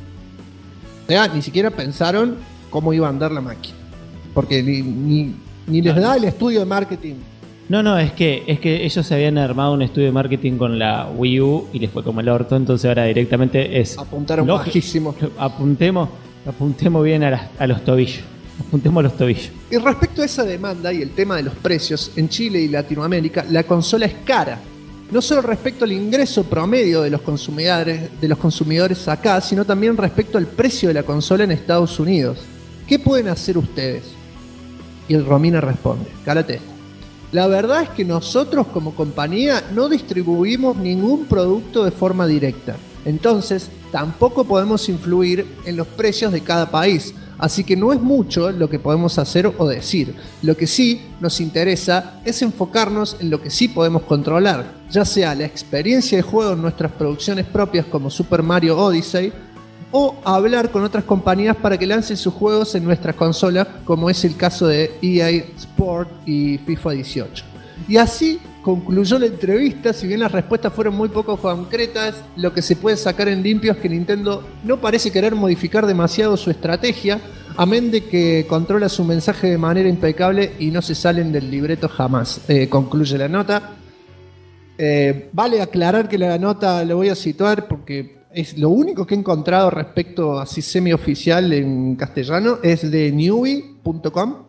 O sea, ni siquiera pensaron cómo iba a andar la máquina, porque ni les da el estudio de marketing No, es que ellos se habían armado un estudio de marketing con la Wii U y les fue como el orto, entonces ahora directamente es... Apuntaron bajísimo. Apuntemos bien a los tobillos. Apuntemos a los tobillos. Y respecto a esa demanda y el tema de los precios, en Chile y Latinoamérica la consola es cara. No solo respecto al ingreso promedio de los consumidores acá, sino también respecto al precio de la consola en Estados Unidos. ¿Qué pueden hacer ustedes? Y el Romina responde, cálate. La verdad es que nosotros como compañía no distribuimos ningún producto de forma directa. Entonces, tampoco podemos influir en los precios de cada país. Así que no es mucho lo que podemos hacer o decir. Lo que sí nos interesa es enfocarnos en lo que sí podemos controlar, ya sea la experiencia de juego en nuestras producciones propias como Super Mario Odyssey, o hablar con otras compañías para que lancen sus juegos en nuestras consolas, como es el caso de EA Sport y FIFA 18. Y así concluyó la entrevista. Si bien las respuestas fueron muy poco concretas, lo que se puede sacar en limpio es que Nintendo no parece querer modificar demasiado su estrategia, amén de que controla su mensaje de manera impecable y no se salen del libreto jamás. Concluye la nota. Vale aclarar que la nota lo voy a situar porque es lo único que he encontrado respecto así semioficial en castellano, es de newbie.com.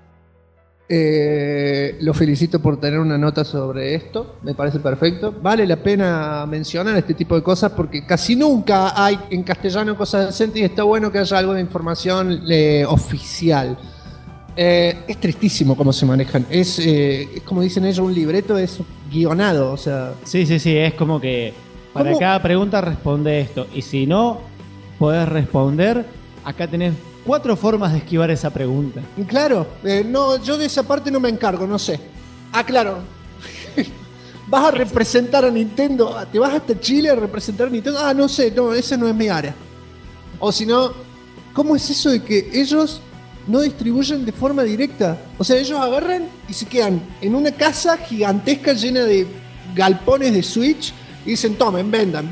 Lo felicito por tener una nota sobre esto, me parece perfecto. Vale la pena mencionar este tipo de cosas porque casi nunca hay en castellano cosas decentes y está bueno que haya algo de información oficial. Es tristísimo cómo se manejan. Es como dicen ellos, un libreto es guionado, o sea. Sí, es como que para cada pregunta responde esto. Y si no podés responder, acá tenés 4 formas de esquivar esa pregunta. Claro, no, yo de esa parte no me encargo, no sé. Ah, claro. Vas a representar a Nintendo, te vas hasta Chile a representar a Nintendo. Ah, no sé, no, ese no es mi área. O si no, ¿cómo es eso de que ellos no distribuyen de forma directa? O sea, ellos agarran y se quedan en una casa gigantesca llena de galpones de Switch y dicen, tomen, vendan,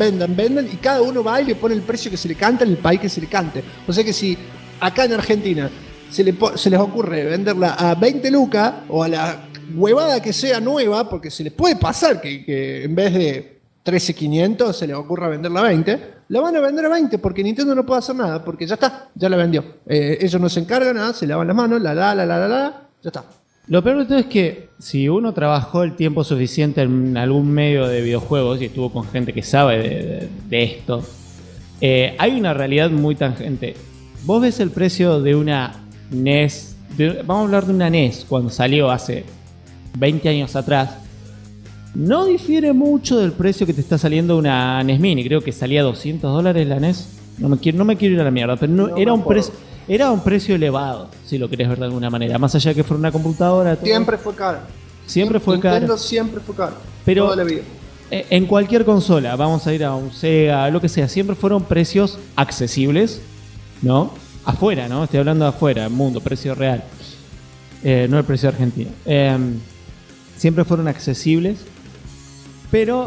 y cada uno va y le pone el precio que se le canta en el país que se le cante. O sea que si acá en Argentina se les ocurre venderla a 20 lucas o a la huevada que sea nueva, porque se les puede pasar que en vez de 13.500 se les ocurra venderla a 20, la van a vender a 20 porque Nintendo no puede hacer nada, porque ya está, ya la vendió. Ellos no se encargan nada, se lavan las manos, ya está. Lo peor de todo es que si uno trabajó el tiempo suficiente en algún medio de videojuegos y estuvo con gente que sabe de esto, hay una realidad muy tangente. Vos ves el precio de una NES, vamos a hablar de una NES cuando salió hace 20 años atrás, no difiere mucho del precio que te está saliendo una NES Mini. Creo que salía $200 la NES. No me quiero ir a la mierda, pero no era un precio elevado, si lo querés ver de alguna manera. Más allá de que fuera una computadora. Siempre fue caro. Nintendo siempre fue caro. Pero toda la vida. En cualquier consola, vamos a ir a un Sega, lo que sea, siempre fueron precios accesibles, ¿no? Afuera, ¿no? Estoy hablando de afuera, mundo, precio real. No el precio argentino. Siempre fueron accesibles, pero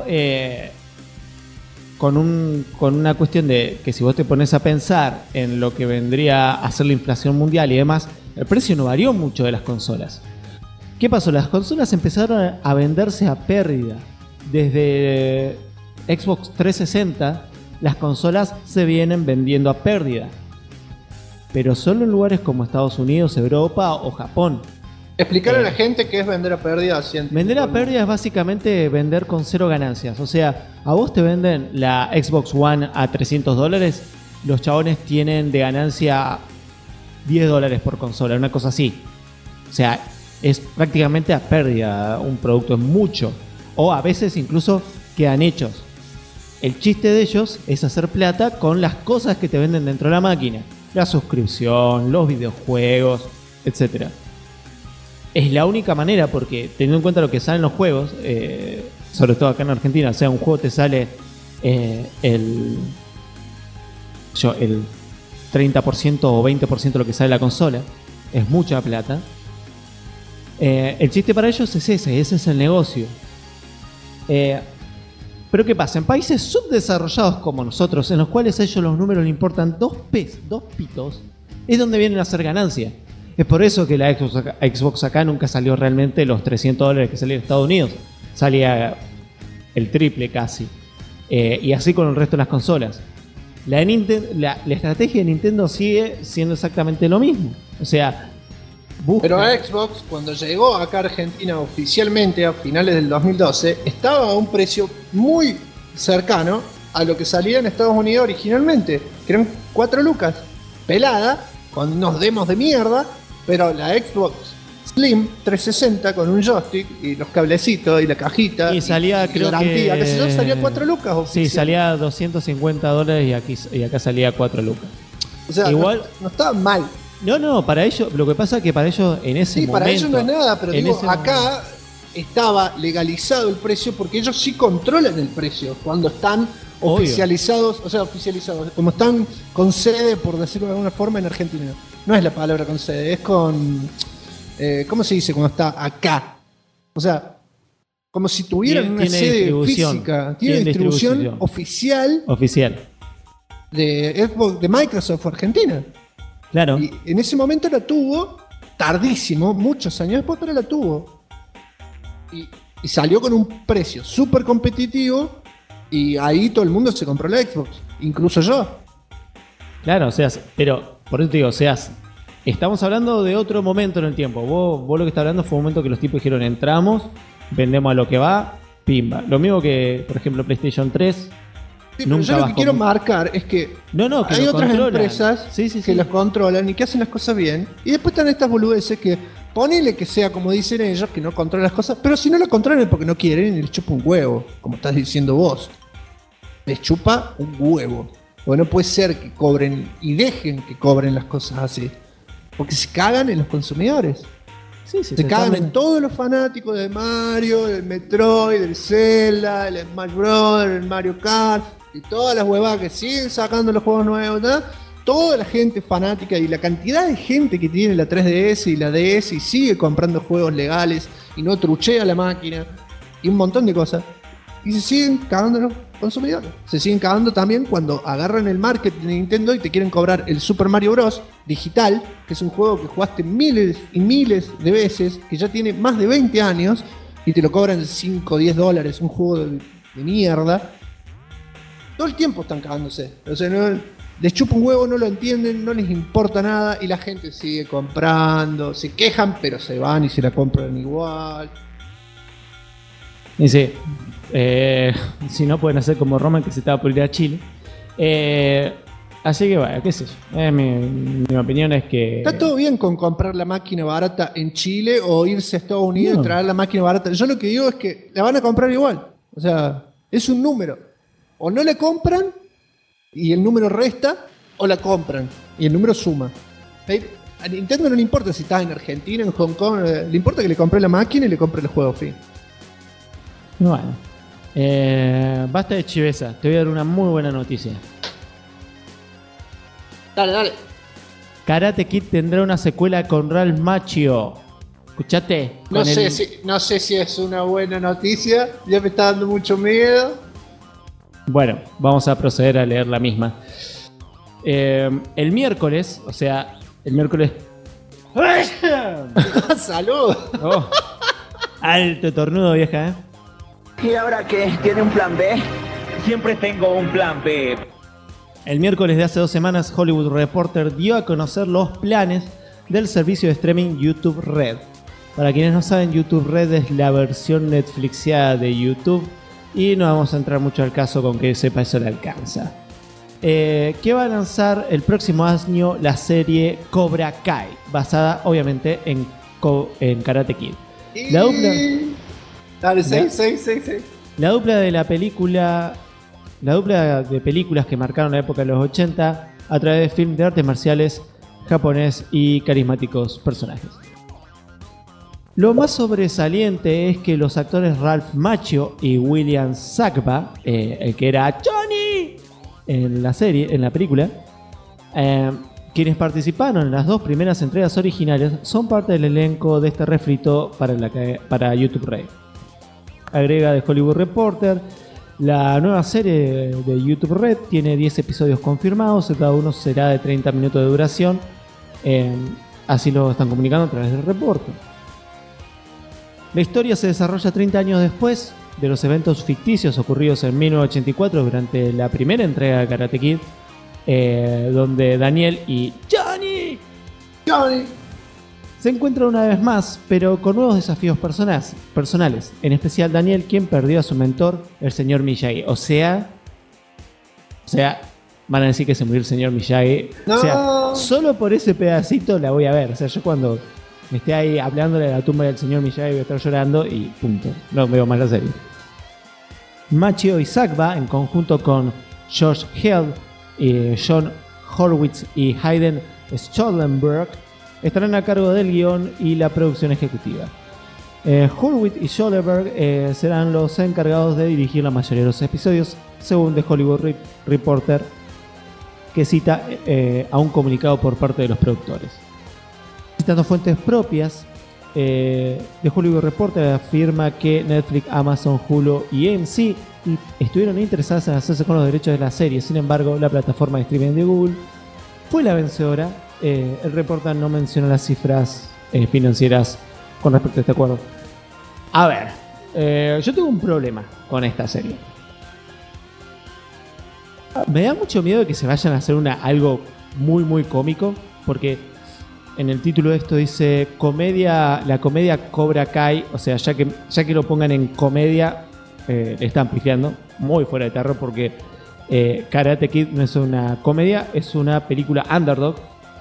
con una cuestión de que si vos te pones a pensar en lo que vendría a ser la inflación mundial y demás, el precio no varió mucho de las consolas. ¿Qué pasó? Las consolas empezaron a venderse a pérdida. Desde Xbox 360, las consolas se vienen vendiendo a pérdida. Pero solo en lugares como Estados Unidos, Europa o Japón. Explicarle a la gente qué es vender a pérdida. Vender a pérdida es básicamente vender con 0 ganancias. O sea, a vos te venden la Xbox One a $300, los chabones tienen de ganancia $10 por consola, una cosa así. O sea, es prácticamente a pérdida un producto, es mucho. O a veces incluso quedan hechos. El chiste de ellos es hacer plata con las cosas que te venden dentro de la máquina. La suscripción, los videojuegos, etcétera. Es la única manera, porque teniendo en cuenta lo que salen los juegos, sobre todo acá en Argentina, o sea, un juego te sale el 30% o 20% de lo que sale la consola, es mucha plata. El chiste para ellos es ese es el negocio. Pero ¿qué pasa? En países subdesarrollados como nosotros, en los cuales a ellos los números le importan dos pitos, es donde vienen a hacer ganancia. Es por eso que la Xbox acá nunca salió realmente los $300 que salía en Estados Unidos. Salía el triple casi. Y así con el resto de las consolas. La estrategia de Nintendo sigue siendo exactamente lo mismo. O sea, pero Xbox, cuando llegó acá a Argentina oficialmente a finales del 2012, estaba a un precio muy cercano a lo que salía en Estados Unidos originalmente, que eran 4 lucas, pelada, con unos demos de mierda, pero la Xbox Slim 360 con un joystick y los cablecitos y la cajita y salía, creo garantía, que qué sé yo, salía 4 lucas oficial. Sí, salía $250 y acá salía 4 lucas. O sea, igual no estaba mal. No, para ellos, lo que pasa es que para ellos en ese momento... Sí, para ellos no es nada, pero digo, acá estaba legalizado el precio porque ellos sí controlan el precio cuando están oficializados, o sea, oficializados, como están con sede, por decirlo de alguna forma, en Argentina. No es la palabra con sede, es con... ¿cómo se dice cuando está acá? O sea, como si tuvieran una sede física. Tiene distribución oficial de Xbox, de Microsoft Argentina. Claro. Y en ese momento la tuvo, tardísimo, muchos años después, pero la tuvo. Y salió con un precio súper competitivo y ahí todo el mundo se compró la Xbox, incluso yo. Claro, o sea, pero por eso te digo, o sea, estamos hablando de otro momento en el tiempo. Vos lo que estás hablando fue un momento que los tipos dijeron, entramos, vendemos a lo que va, pimba. Lo mismo que, por ejemplo, PlayStation 3. Sí, pero yo lo que quiero marcar es que, que hay otras empresas que las controlan y que hacen las cosas bien. Y después están estas boludeces que ponele que sea como dicen ellos, que no controlan las cosas, pero si no lo controlan es porque no quieren y les chupa un huevo, como estás diciendo vos. Les chupa un huevo. Porque no puede ser que cobren y dejen que cobren las cosas así. Porque se cagan en los consumidores. Sí, se cagan en todos los fanáticos de Mario, del Metroid, del Zelda, del Smash Bros, del Mario Kart y todas las huevadas que siguen sacando los juegos nuevos, ¿no? Toda la gente fanática y la cantidad de gente que tiene la 3DS y la DS y sigue comprando juegos legales y no truchea la máquina y un montón de cosas. Y se siguen cagando los consumidores. Se siguen cagando también cuando agarran el marketing de Nintendo y te quieren cobrar el Super Mario Bros. Digital, que es un juego que jugaste miles y miles de veces, que ya tiene más de 20 años, y te lo cobran 5 o 10 dólares, un juego de mierda. Todo el tiempo están cagándose. O sea, no, les chupa un huevo, no lo entienden, no les importa nada, y la gente sigue comprando, se quejan, pero se van y se la compran igual. Y sí, si no pueden hacer como Roman, que se estaba por ir a Chile. Así que bueno, qué sé yo. Mi opinión es que... Está todo bien con comprar la máquina barata en Chile o irse a Estados Unidos y traer la máquina barata. Yo lo que digo es que la van a comprar igual. O sea, es un número. O no la compran y el número resta, o la compran y el número suma. A Nintendo no le importa si estás en Argentina, en Hong Kong, le importa que le compre la máquina y le compre el juego, fin. Bueno, basta de chiveza, te voy a dar una muy buena noticia. Dale. Karate Kid tendrá una secuela con Ralph Macchio. ¿Escuchaste? No sé si es una buena noticia, ya me está dando mucho miedo. Bueno, vamos a proceder a leer la misma. El miércoles, o sea, el miércoles... ¡Salud! Oh, alto tornudo, vieja, ¿eh? ¿Y ahora qué? ¿Tiene un plan B? Siempre tengo un plan B. El miércoles de hace 2 semanas, Hollywood Reporter dio a conocer los planes del servicio de streaming YouTube Red. Para quienes no saben, YouTube Red es la versión Netflixeada de YouTube y no vamos a entrar mucho al caso, con que sepa eso le alcanza. Que va a lanzar el próximo año la serie Cobra Kai, basada obviamente en Karate Kid. La dupla... Dale, sí. La dupla de películas que marcaron la época de los 80 a través de films de artes marciales japonés y carismáticos personajes. Lo más sobresaliente es que los actores Ralph Macchio y William Zabka, el que era Johnny en la película, quienes participaron en las 2 primeras entregas originales, son parte del elenco de este refrito para YouTube Red. Agrega de Hollywood Reporter, la nueva serie de YouTube Red tiene 10 episodios confirmados, cada uno será de 30 minutos de duración. Así lo están comunicando a través del reporte. La historia se desarrolla 30 años después de los eventos ficticios ocurridos en 1984 durante la primera entrega de Karate Kid, donde Daniel y Johnny se encuentran una vez más, pero con nuevos desafíos personales. En especial Daniel, quien perdió a su mentor, el señor Miyagi. O sea, van a decir que se murió el señor Miyagi. No. O sea, solo por ese pedacito la voy a ver. O sea, yo cuando esté ahí hablándole a la tumba del señor Miyagi voy a estar llorando y punto. No veo más la serie. Machio y Sakba, en conjunto con George Held, John Horwitz y Hayden Stoltenberg, estarán a cargo del guión y la producción ejecutiva. Horwitz y Stoltenberg serán los encargados de dirigir la mayoría de los episodios, según The Hollywood Reporter, que cita a un comunicado por parte de los productores. Citando fuentes propias, The Hollywood Reporter afirma que Netflix, Amazon, Hulu y AMC estuvieron interesadas en hacerse con los derechos de la serie. Sin embargo, la plataforma de streaming de Google fue la vencedora. El reporter no menciona las cifras financieras con respecto a este acuerdo. A ver, yo tengo un problema con esta serie. Me da mucho miedo de que se vayan a hacer algo muy muy cómico, porque en el título de esto dice la comedia Cobra Kai. O sea, ya que lo pongan en comedia, le están pifiando muy fuera de terror, porque Karate Kid no es una comedia, es una película underdog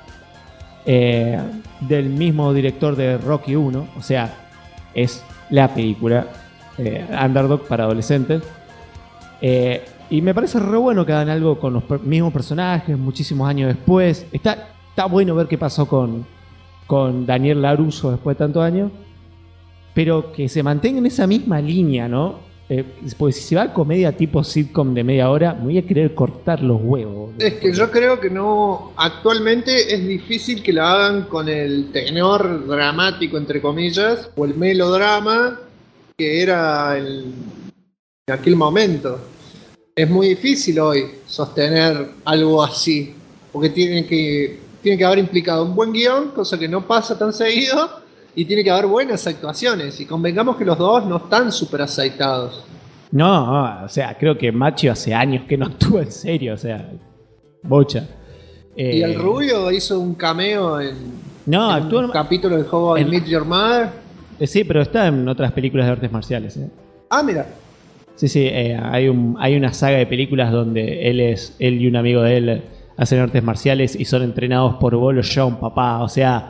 del mismo director de Rocky 1. O sea, es la película underdog para adolescentes. Y me parece re bueno que hagan algo con los mismos personajes muchísimos años después. Está bueno ver qué pasó con Daniel LaRusso después de tantos años, pero que se mantenga en esa misma línea, ¿no? Porque si se va a comedia tipo sitcom de media hora, me voy a querer cortar los huevos. Es que yo creo que no, actualmente es difícil que la hagan con el tenor dramático, entre comillas, o el melodrama que era en aquel momento. Es muy difícil hoy sostener algo así, porque tiene que haber implicado un buen guión, cosa que no pasa tan seguido, y tiene que haber buenas actuaciones, y convengamos que los dos no están súper aceitados. No, o sea, creo que Machio hace años que no actúa en serio, o sea, bocha. Y el rubio hizo un cameo en actúa un capítulo de How I Met Your Mother. Sí, pero está en otras películas de artes marciales. Ah, mira. Sí, hay una saga de películas donde él y un amigo de él hacen artes marciales y son entrenados por Bolo Young, papá. O sea,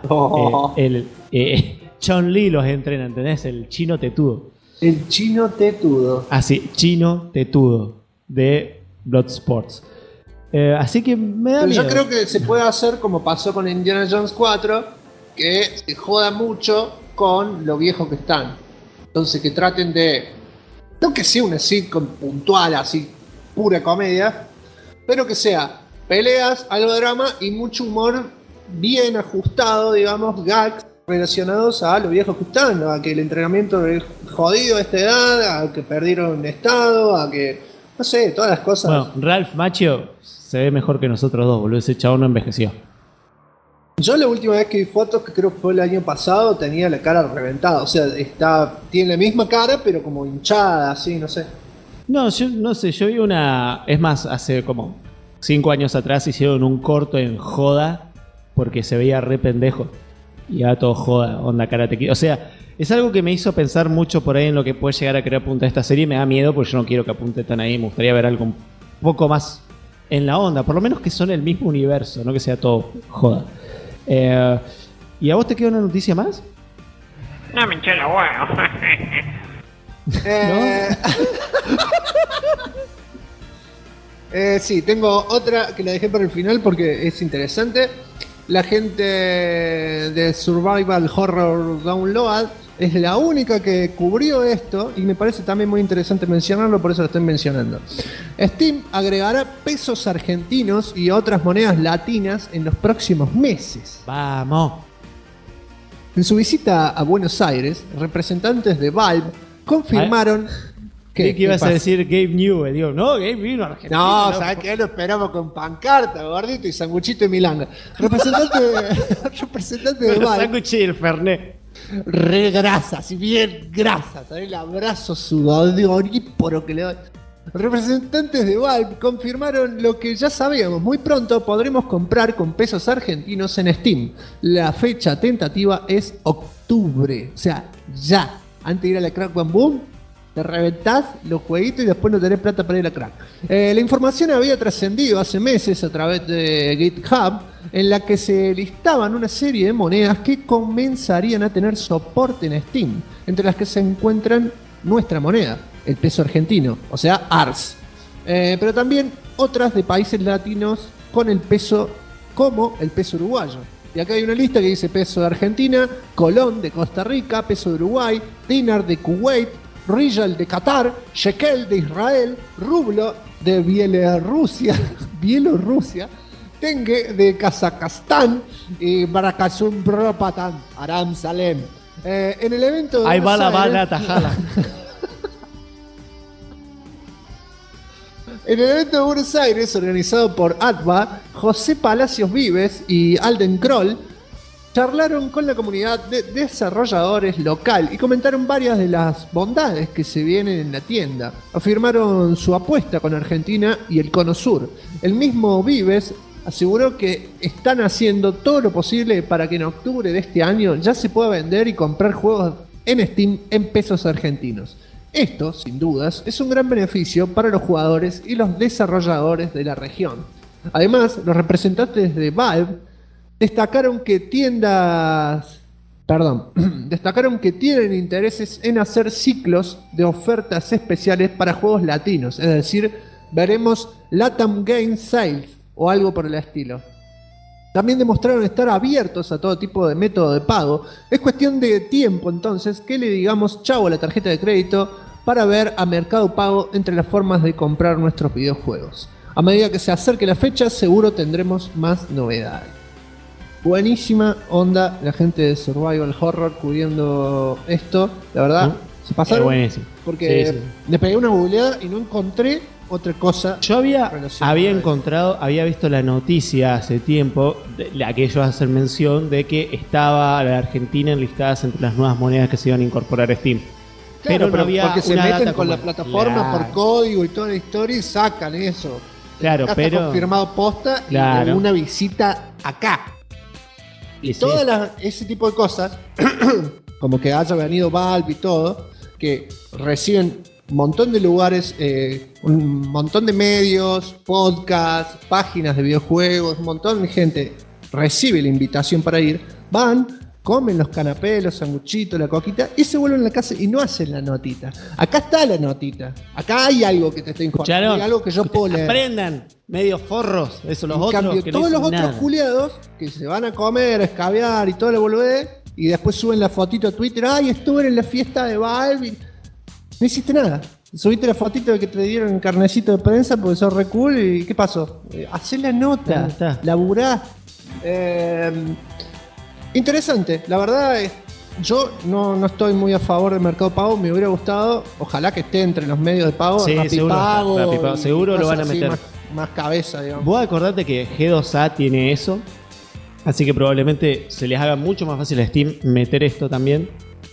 Chun Li los entrena, ¿entendés? El chino tetudo. El chino tetudo. Ah, sí, chino tetudo de Bloodsports. Así que me da miedo. Yo creo que se puede hacer como pasó con Indiana Jones 4, que se joda mucho con lo viejo que están. Entonces que traten de, no que sea una sitcom puntual, así, pura comedia, pero que sea peleas, algo de drama y mucho humor bien ajustado, digamos, gags relacionados a lo viejos que están, a que el entrenamiento es jodido a esta edad, a que perdieron estado, a que, no sé, todas las cosas. Bueno, Ralph Macchio se ve mejor que nosotros dos, boludo. Ese chabón no envejeció. Yo la última vez que vi fotos, que creo que fue el año pasado, tenía la cara reventada. O sea, tiene la misma cara, pero como hinchada, así, no sé. No, yo no sé, yo vi una... Es más, hace como 5 años atrás hicieron un corto en joda porque se veía re pendejo. Y era todo joda, onda Karate Kid. O sea, es algo que me hizo pensar mucho por ahí en lo que puede llegar a querer apuntar esta serie. Me da miedo porque yo no quiero que apunte tan ahí. Me gustaría ver algo un poco más en la onda. Por lo menos que son el mismo universo, no que sea todo joda. ¿Y a vos te queda una noticia más? No me hinché la huevo. Sí, tengo otra que la dejé para el final porque es interesante. La gente de Survival Horror Download es la única que cubrió esto y me parece también muy interesante mencionarlo, por eso lo estoy mencionando. Steam agregará pesos argentinos y otras monedas latinas en los próximos meses. Vamos. En su visita a Buenos Aires, representantes de Valve confirmaron ¿Qué ibas a decir Gabe Newell? Digo, no, Gabe vino a Argentina. No, ¿sabes qué? Lo esperamos con pancarta, gordito y sanguchito de milanga. Representante de Con Valve. sándwich y el Fernet. Re grasa, si bien grasa. ¿Sabes? El abrazo sudoríporo que le doy. Representantes de Valve confirmaron lo que ya sabíamos. Muy pronto podremos comprar con pesos argentinos en Steam. La fecha tentativa es octubre. O sea, ya. Antes de ir a la Crack One Boom, te reventás los jueguitos y después no tenés plata para ir a Crack. La información había trascendido hace meses a través de GitHub, en la que se listaban una serie de monedas que comenzarían a tener soporte en Steam, entre las que se encuentran nuestra moneda, el peso argentino, o sea, ARS. Pero también otras de países latinos con el peso, como el peso uruguayo. Y acá hay una lista que dice peso de Argentina, colón de Costa Rica, peso de Uruguay, dinar de Kuwait, rial de Qatar, shekel de Israel, rublo de Bielorrusia, tenge de Kazajstán y Barakazum Bropatan, Aram Salem. En el evento de Ahí va la Buenos Aires- bala tajada. En el evento de Buenos Aires, organizado por ATBA, José Palacios Vives y Alden Kroll charlaron con la comunidad de desarrolladores local y comentaron varias de las bondades que se vienen en la tienda. Afirmaron su apuesta con Argentina y el Cono Sur. El mismo Vives aseguró que están haciendo todo lo posible para que en octubre de este año ya se pueda vender y comprar juegos en Steam en pesos argentinos. Esto, sin dudas, es un gran beneficio para los jugadores y los desarrolladores de la región. Además, los representantes de Valve destacaron que tienen intereses en hacer ciclos de ofertas especiales para juegos latinos, es decir, veremos LATAM Game Sales o algo por el estilo. También demostraron estar abiertos a todo tipo de método de pago. Es cuestión de tiempo entonces que le digamos chau a la tarjeta de crédito para ver a Mercado Pago entre las formas de comprar nuestros videojuegos. A medida que se acerque la fecha seguro tendremos más novedades. Buenísima onda la gente de Survival Horror cubriendo esto. La verdad, se pasaron. Buenísimo. Porque Sí. le pegué una googleada y no encontré otra cosa. Yo había relacionada. había visto la noticia hace tiempo, de la que ellos hacen mención de que estaba la Argentina enlistadas entre las nuevas monedas que se iban a incorporar a Steam. Claro, no había porque se una meten data con la como- plataforma Claro. por código y toda la historia y sacan eso. Claro, Acá pero está confirmado posta y Claro. de una visita acá. Y sí. todas ese tipo de cosas, como que haya venido Valve y todo, que reciben un montón de lugares, un montón de medios, podcasts, páginas de videojuegos, un montón de gente recibe la invitación para ir, van, comen los canapés, los sanguchitos, la coquita y se vuelven a la casa y no hacen la notita. Acá está la notita. Acá hay algo que te está informando. ¿Escucharon? Hay algo que yo puedo leer. Aprendan, medios forros, eso los En otros cambio, que no todos los dicen otros nada. culiados que se van a comer, a escabear y todo lo boludez, y después suben la fotito a Twitter, ay, estuve en la fiesta de Valve. No hiciste nada. Subiste la fotito de que te dieron el carnecito de prensa porque sos re cool y ¿qué pasó? Hacé la nota, Está. laburá. Interesante, la verdad yo no estoy muy a favor del Mercado Pago, me hubiera gustado, ojalá que esté entre los medios de pago, Sí, seguro Rapipago, está, Rapipago, y seguro lo cosas van a así, meter. más cabeza, digamos. Vos acordate que G2A tiene eso, así que probablemente se les haga mucho más fácil a Steam meter esto también.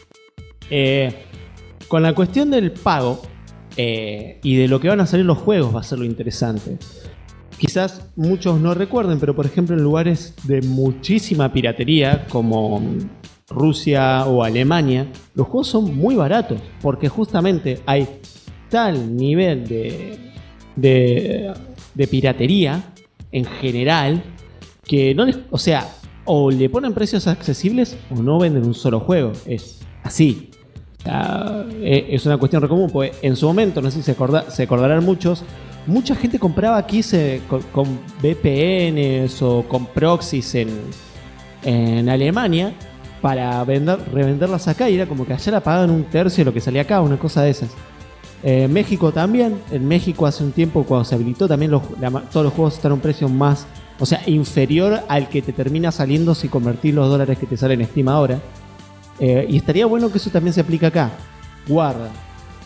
Con la cuestión del pago y de lo que van a salir los juegos va a ser lo interesante. Quizás muchos no recuerden, pero por ejemplo en lugares de muchísima piratería como Rusia o Alemania, los juegos son muy baratos porque justamente hay tal nivel de piratería en general que no les, o sea, o le ponen precios accesibles o no venden un solo juego. Es así. Es una cuestión re común, porque en su momento, no sé si se acordarán muchos, mucha gente compraba aquí con VPNs o con proxies en Alemania para revenderlas acá, y era como que allá la pagaban un tercio de lo que salía acá, una cosa de esas. México también. En México hace un tiempo, cuando se habilitó, también todos los juegos están a un precio más, o sea, inferior al que te termina saliendo si convertís los dólares que te salen en Steam ahora. Y estaría bueno que eso también se aplique acá. Guarda.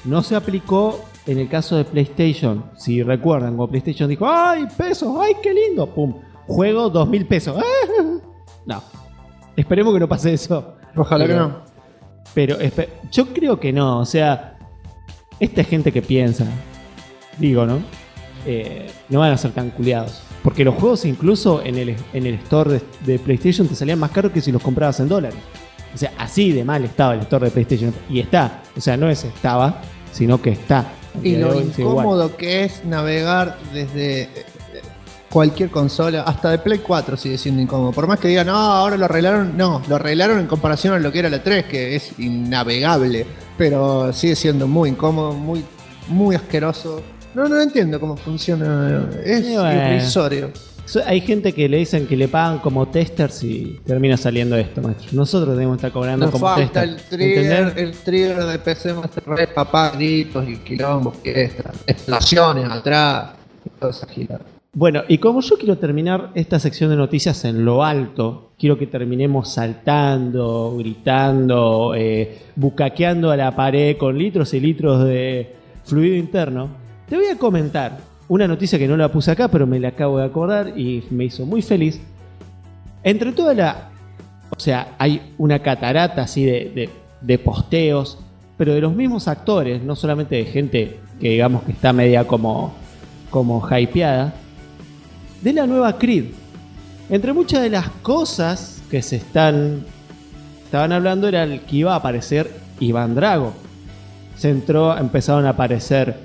No se aplicó en el caso de PlayStation. Si recuerdan, cuando PlayStation dijo, ¡ay, pesos! ¡Ay, qué lindo! ¡Pum! Juego 2.000 pesos. No. Esperemos que no pase eso. Ojalá que no. Pero yo creo que no. O sea, esta gente que piensa, digo, ¿no? No van a ser tan culiados. Porque los juegos incluso en el store de PlayStation te salían más caros que si los comprabas en dólares. O sea, así de mal estaba el store de PlayStation. Y está. O sea, no es estaba, sino que está. Y lo incómodo que es navegar desde cualquier consola, hasta de Play 4 sigue siendo incómodo. Por más que digan, no, ahora lo arreglaron. No, lo arreglaron en comparación a lo que era la 3, que es innavegable. Pero sigue siendo muy incómodo, muy, muy asqueroso. No entiendo cómo funciona. Es irrisorio. Hay gente que le dicen que le pagan como testers y termina saliendo esto, maestro. Nosotros debemos estar cobrando como testers. Nos falta el trigger de PC Master Race, papá, gritos y quilombos, explosiones atrás y toda esa gira. Bueno, y como yo quiero terminar esta sección de noticias en lo alto, quiero que terminemos saltando, gritando, bucaqueando a la pared con litros y litros de fluido interno, te voy a comentar una noticia que no la puse acá, pero me la acabo de acordar y me hizo muy feliz. Entre toda o sea, hay una catarata así de posteos, pero de los mismos actores, no solamente de gente que digamos que está media como hypeada, de la nueva Creed. Entre muchas de las cosas que estaban hablando era el que iba a aparecer Iván Drago. Empezaron a aparecer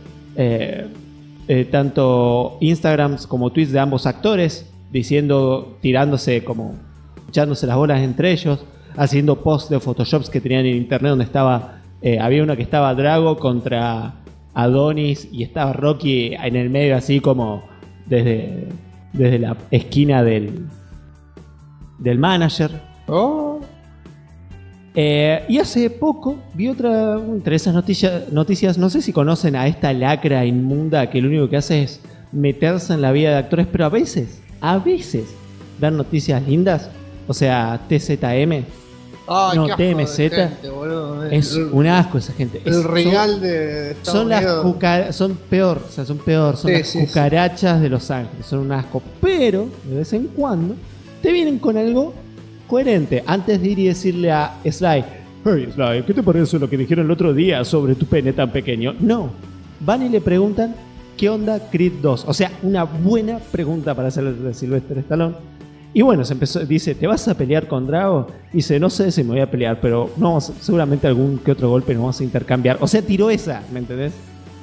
tanto Instagrams como tweets de ambos actores tirándose como echándose las bolas entre ellos, haciendo posts de photoshops que tenían en internet donde había uno que estaba Drago contra Adonis y estaba Rocky en el medio así como desde la esquina del manager. Y hace poco vi otra entre esas noticias, no sé si conocen a esta lacra inmunda que lo único que hace es meterse en la vida de actores, pero a veces dan noticias lindas. O sea, TZM, no TMZ, gente, es un asco esa gente. El regal de Estados Unidos. Son peor, son las cucarachas de Los Ángeles, son un asco, pero de vez en cuando te vienen con algo coherente. Antes de ir y decirle a Sly, hey Sly, ¿qué te parece lo que dijeron el otro día sobre tu pene tan pequeño? No, van y le preguntan ¿qué onda Creed 2? O sea, una buena pregunta para hacerle de Sylvester Stallone. Y bueno, dice, ¿te vas a pelear con Drago? Dice, no sé si me voy a pelear, pero seguramente algún que otro golpe nos vamos a intercambiar. O sea, tiró esa, ¿me entendés?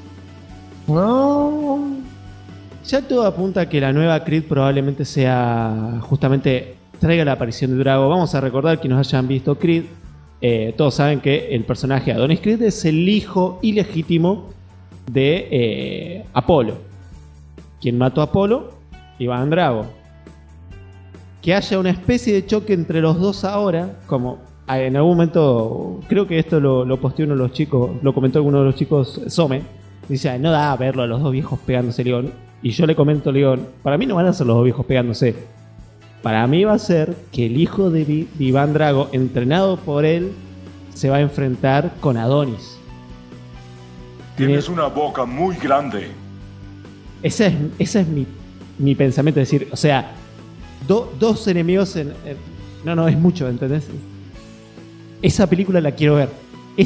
No. Ya todo apunta a que la nueva Creed probablemente sea justamente traiga la aparición de Drago. Vamos a recordar que nos hayan visto Creed. Todos saben que el personaje Adonis Creed es el hijo ilegítimo de Apolo. Quien mató a Apolo, Iván Drago. Que haya una especie de choque entre los dos ahora, como en algún momento, creo que esto lo posteó uno de los chicos, lo comentó alguno de los chicos, Some, dice, no da a verlo a los dos viejos pegándose, León. Y yo le comento, León, para mí no van a ser los dos viejos pegándose. Para mí va a ser que el hijo de Iván Drago, entrenado por él, se va a enfrentar con Adonis. Tienes una boca muy grande. Ese es mi pensamiento, es decir, o sea, dos enemigos no, es mucho, ¿entendés? Esa película la quiero ver.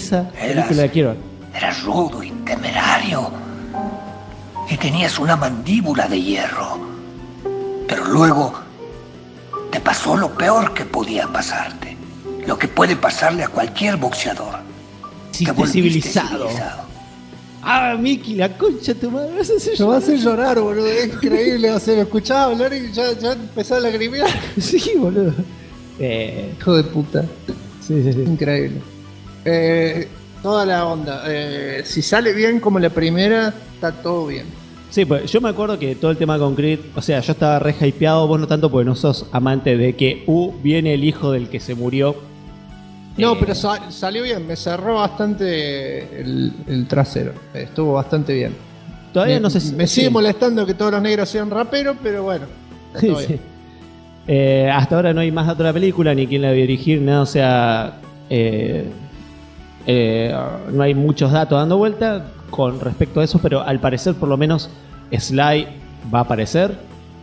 Eras rudo y temerario. Y tenías una mandíbula de hierro. Pero luego te pasó lo peor que podía pasarte. Lo que puede pasarle a cualquier boxeador. Te volviste civilizado. Ah, Miki, la concha de tu madre. Me va a hacer llorar, boludo. Es increíble. O sea, lo escuchaba hablar y ya empezaba a lagrimear. Sí, boludo. Hijo de puta. Sí. Increíble. Toda la onda. Si sale bien como la primera, está todo bien. Sí, pues yo me acuerdo que todo el tema con Creed, o sea, yo estaba re hypeado, vos no tanto porque no sos amante de que viene el hijo del que se murió. No, pero salió bien, me cerró bastante el trasero. Estuvo bastante bien. Todavía no sé si... Me sigue molestando que todos los negros sean raperos, pero bueno. Sí. Hasta ahora no hay más datos de la película, ni quién la va a dirigir, nada, o sea... No hay muchos datos dando vuelta con respecto a eso, pero al parecer por lo menos Sly va a aparecer.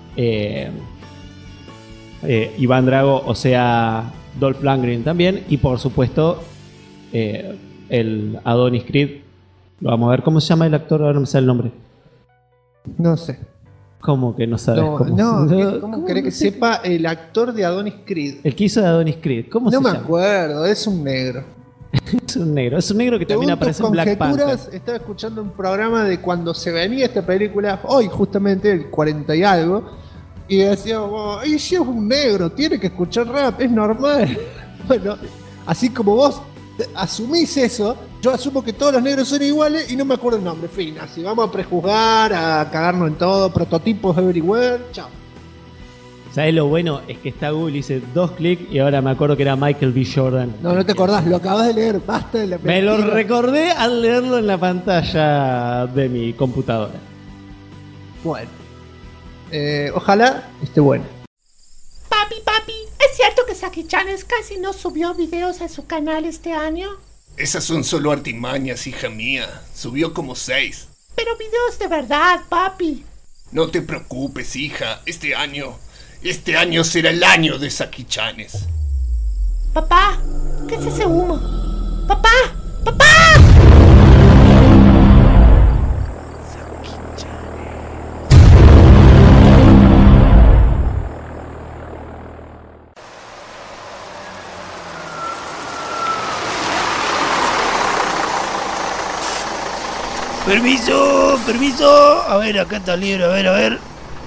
Iván Drago, o sea, Dolph Lundgren también. Y por supuesto, el Adonis Creed. Lo vamos a ver. ¿Cómo se llama el actor? Ahora no me sale el nombre. No sé. ¿Cómo que no sabes? ¿Cómo querés que sepa el actor de Adonis Creed? El que hizo de Adonis Creed. ¿Cómo se llama? No me acuerdo, es un negro. Es un negro que también aparece en Black Panther. Estaba escuchando un programa de cuando se venía esta película, hoy justamente, el 40 y algo, y decía, y si es un negro, tiene que escuchar rap, es normal. Bueno, así como vos asumís eso, yo asumo que todos los negros son iguales y no me acuerdo el nombre. Fin, así vamos a prejuzgar, a cagarnos en todo, prototipos everywhere, chao. ¿Sabes lo bueno? Es que está Google, hice 2 clics y ahora me acuerdo que era Michael B. Jordan. No te acordás, lo acabas de leer, basta de la Me lo recordé al leerlo en la pantalla de mi computadora. Bueno, ojalá esté bueno. Papi, ¿es cierto que Saki-chan casi no subió videos a su canal este año? Esas son solo artimañas, hija mía. Subió como 6. Pero videos de verdad, papi. No te preocupes, hija. Este año será el año de Saki-chanes. Papá, ¿qué es ese humo? ¡Papá! Permiso. A ver, acá está el libro, a ver.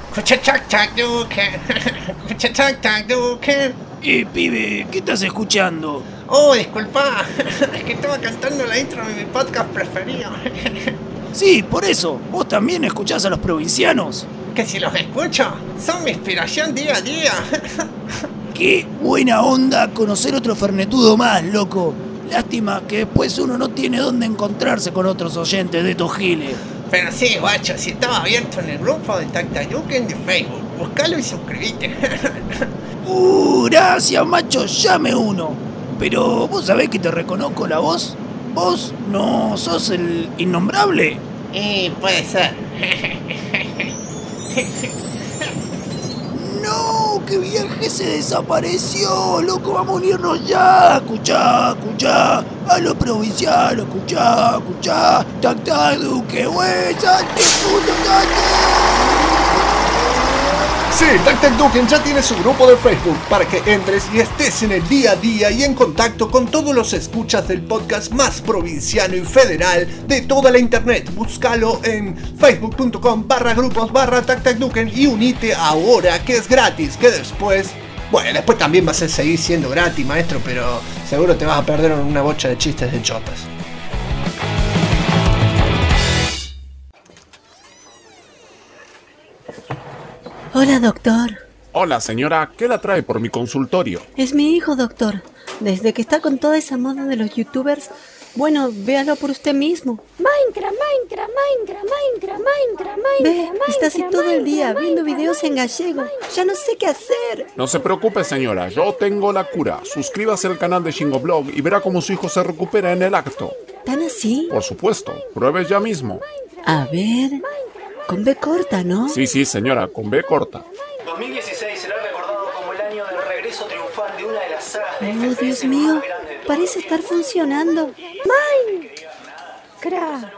Pibe, ¿qué estás escuchando? Oh, disculpa, es que estaba cantando la intro de mi podcast preferido. Sí, por eso, ¿vos también escuchás a los provincianos? Que si los escucho, son mi inspiración día a día. Qué buena onda conocer otro fernetudo más, loco. Lástima que después uno no tiene dónde encontrarse con otros oyentes de estos giles. Pero sí, guacho, si estaba abierto en el grupo de Tactayuken de Facebook, buscalo y suscríbete. Gracias, macho, llame uno. Pero vos sabés que te reconozco la voz. ¿Vos no sos el innombrable? Puede ser. ¡No! ¡Qué viaje se desapareció! ¡Loco, vamos a unirnos ya! Escuchá. A los provincianos, escuchá. Tactaduque, güey, ¡salte, puto, Sí, Tactaduken ya tiene su grupo de Facebook para que entres y estés en el día a día y en contacto con todos los escuchas del podcast más provinciano y federal de toda la internet. Búscalo en facebook.com/grupos/Tactaduken y unite ahora, que es gratis, que después... Bueno, después también vas a seguir siendo gratis, maestro, pero seguro te vas a perder una bocha de chistes de chotas. Hola, doctor. Hola, señora. ¿Qué la trae por mi consultorio? Es mi hijo, doctor. Desde que está con toda esa moda de los youtubers, bueno, véalo por usted mismo. Minecraft. Ve, está así todo el día, viendo videos en gallego. Ya no sé qué hacer. No se preocupe, señora. Yo tengo la cura. Suscríbase al canal de Shingoblog y verá cómo su hijo se recupera en el acto. ¿Tan así? Por supuesto. Pruebe ya mismo. A ver... Con B corta, ¿no? Sí, señora, con B corta. 2016 será recordado como el año del regreso triunfal de una de las sagas de FPS Dios mío, más grandes de toda parece estar funcionando. Minecraft.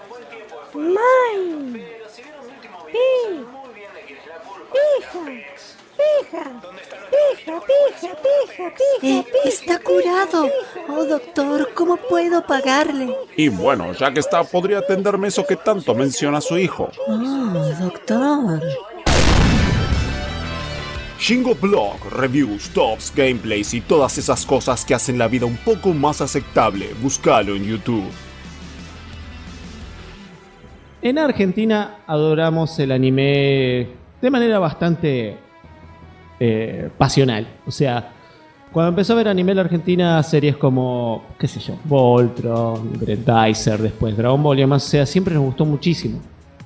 Está curado. Oh, doctor, ¿cómo puedo pagarle? Y bueno, ya que está, podría atenderme eso que tanto menciona su hijo. Oh, doctor. Shingoblog, reviews, tops, gameplays y todas esas cosas que hacen la vida un poco más aceptable. Búscalo en YouTube. En Argentina adoramos el anime de manera bastante pasional. O sea, cuando empezó a ver anime en la Argentina, series como, qué sé yo, Voltron, Grendizer, después Dragon Ball y demás, o sea, siempre nos gustó muchísimo.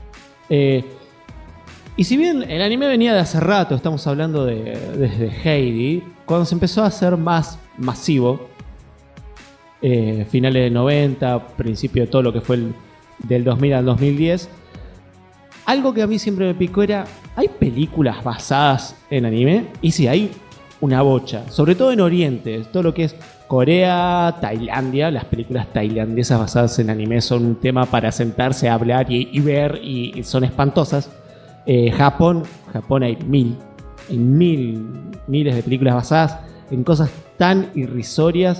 Y si bien el anime venía de hace rato, estamos hablando desde Heidi, cuando se empezó a hacer más masivo, finales del 90, principio de todo lo que fue del 2000 al 2010. Algo que a mí siempre me picó era, ¿hay películas basadas en anime? Y sí, hay una bocha, sobre todo en Oriente, todo lo que es Corea, Tailandia. Las películas tailandesas basadas en anime son un tema para sentarse a hablar y ver, y son espantosas. Japón hay miles de películas basadas en cosas tan irrisorias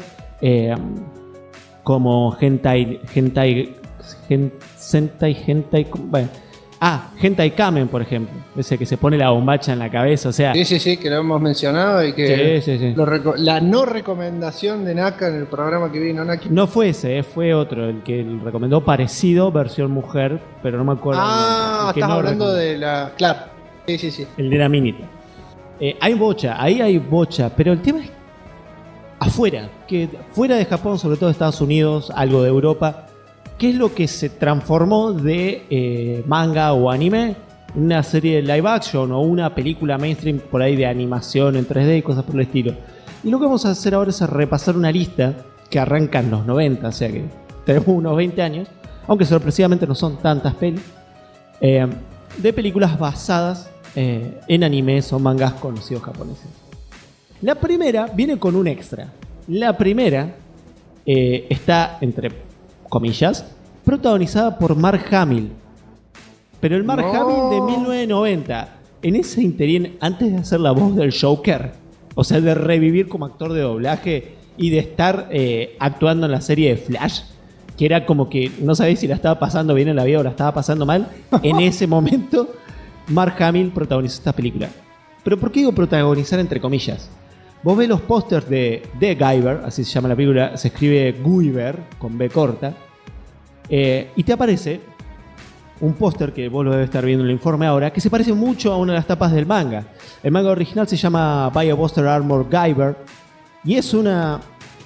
como hentai, bueno. Hentai Kamen, por ejemplo. Ese que se pone la bombacha en la cabeza, o sea... Sí, que lo hemos mencionado y que... Sí. La no recomendación de Naka en el programa que vino Naki. No fue ese, fue otro, el que recomendó parecido, versión mujer, pero no me acuerdo. Estás hablando de la... Claro, sí. El de la minita. Hay bocha, ahí hay bocha, pero el tema es afuera, que fuera de Japón, sobre todo de Estados Unidos, algo de Europa... ¿Qué es lo que se transformó de manga o anime? Una serie de live action o una película mainstream por ahí de animación en 3D y cosas por el estilo. Y lo que vamos a hacer ahora es repasar una lista que arranca en los 90, o sea que tenemos unos 20 años, aunque sorpresivamente no son tantas pelis, de películas basadas en animes o mangas conocidos japoneses. La primera viene con un extra. La primera está entre comillas, protagonizada por Mark Hamill. Pero el Mark Hamill de 1990, en ese interín, antes de hacer la voz del Joker, o sea, de revivir como actor de doblaje y de estar actuando en la serie de Flash, que era como que no sabéis si la estaba pasando bien en la vida o la estaba pasando mal, en ese momento Mark Hamill protagonizó esta película. Pero ¿por qué digo protagonizar entre comillas? Vos ves los pósters de Guyver, así se llama la película, se escribe Guyver, con B corta, y te aparece un póster que vos lo debes estar viendo en el informe ahora, que se parece mucho a una de las tapas del manga. El manga original se llama Biobuster Armor Guyver, y es una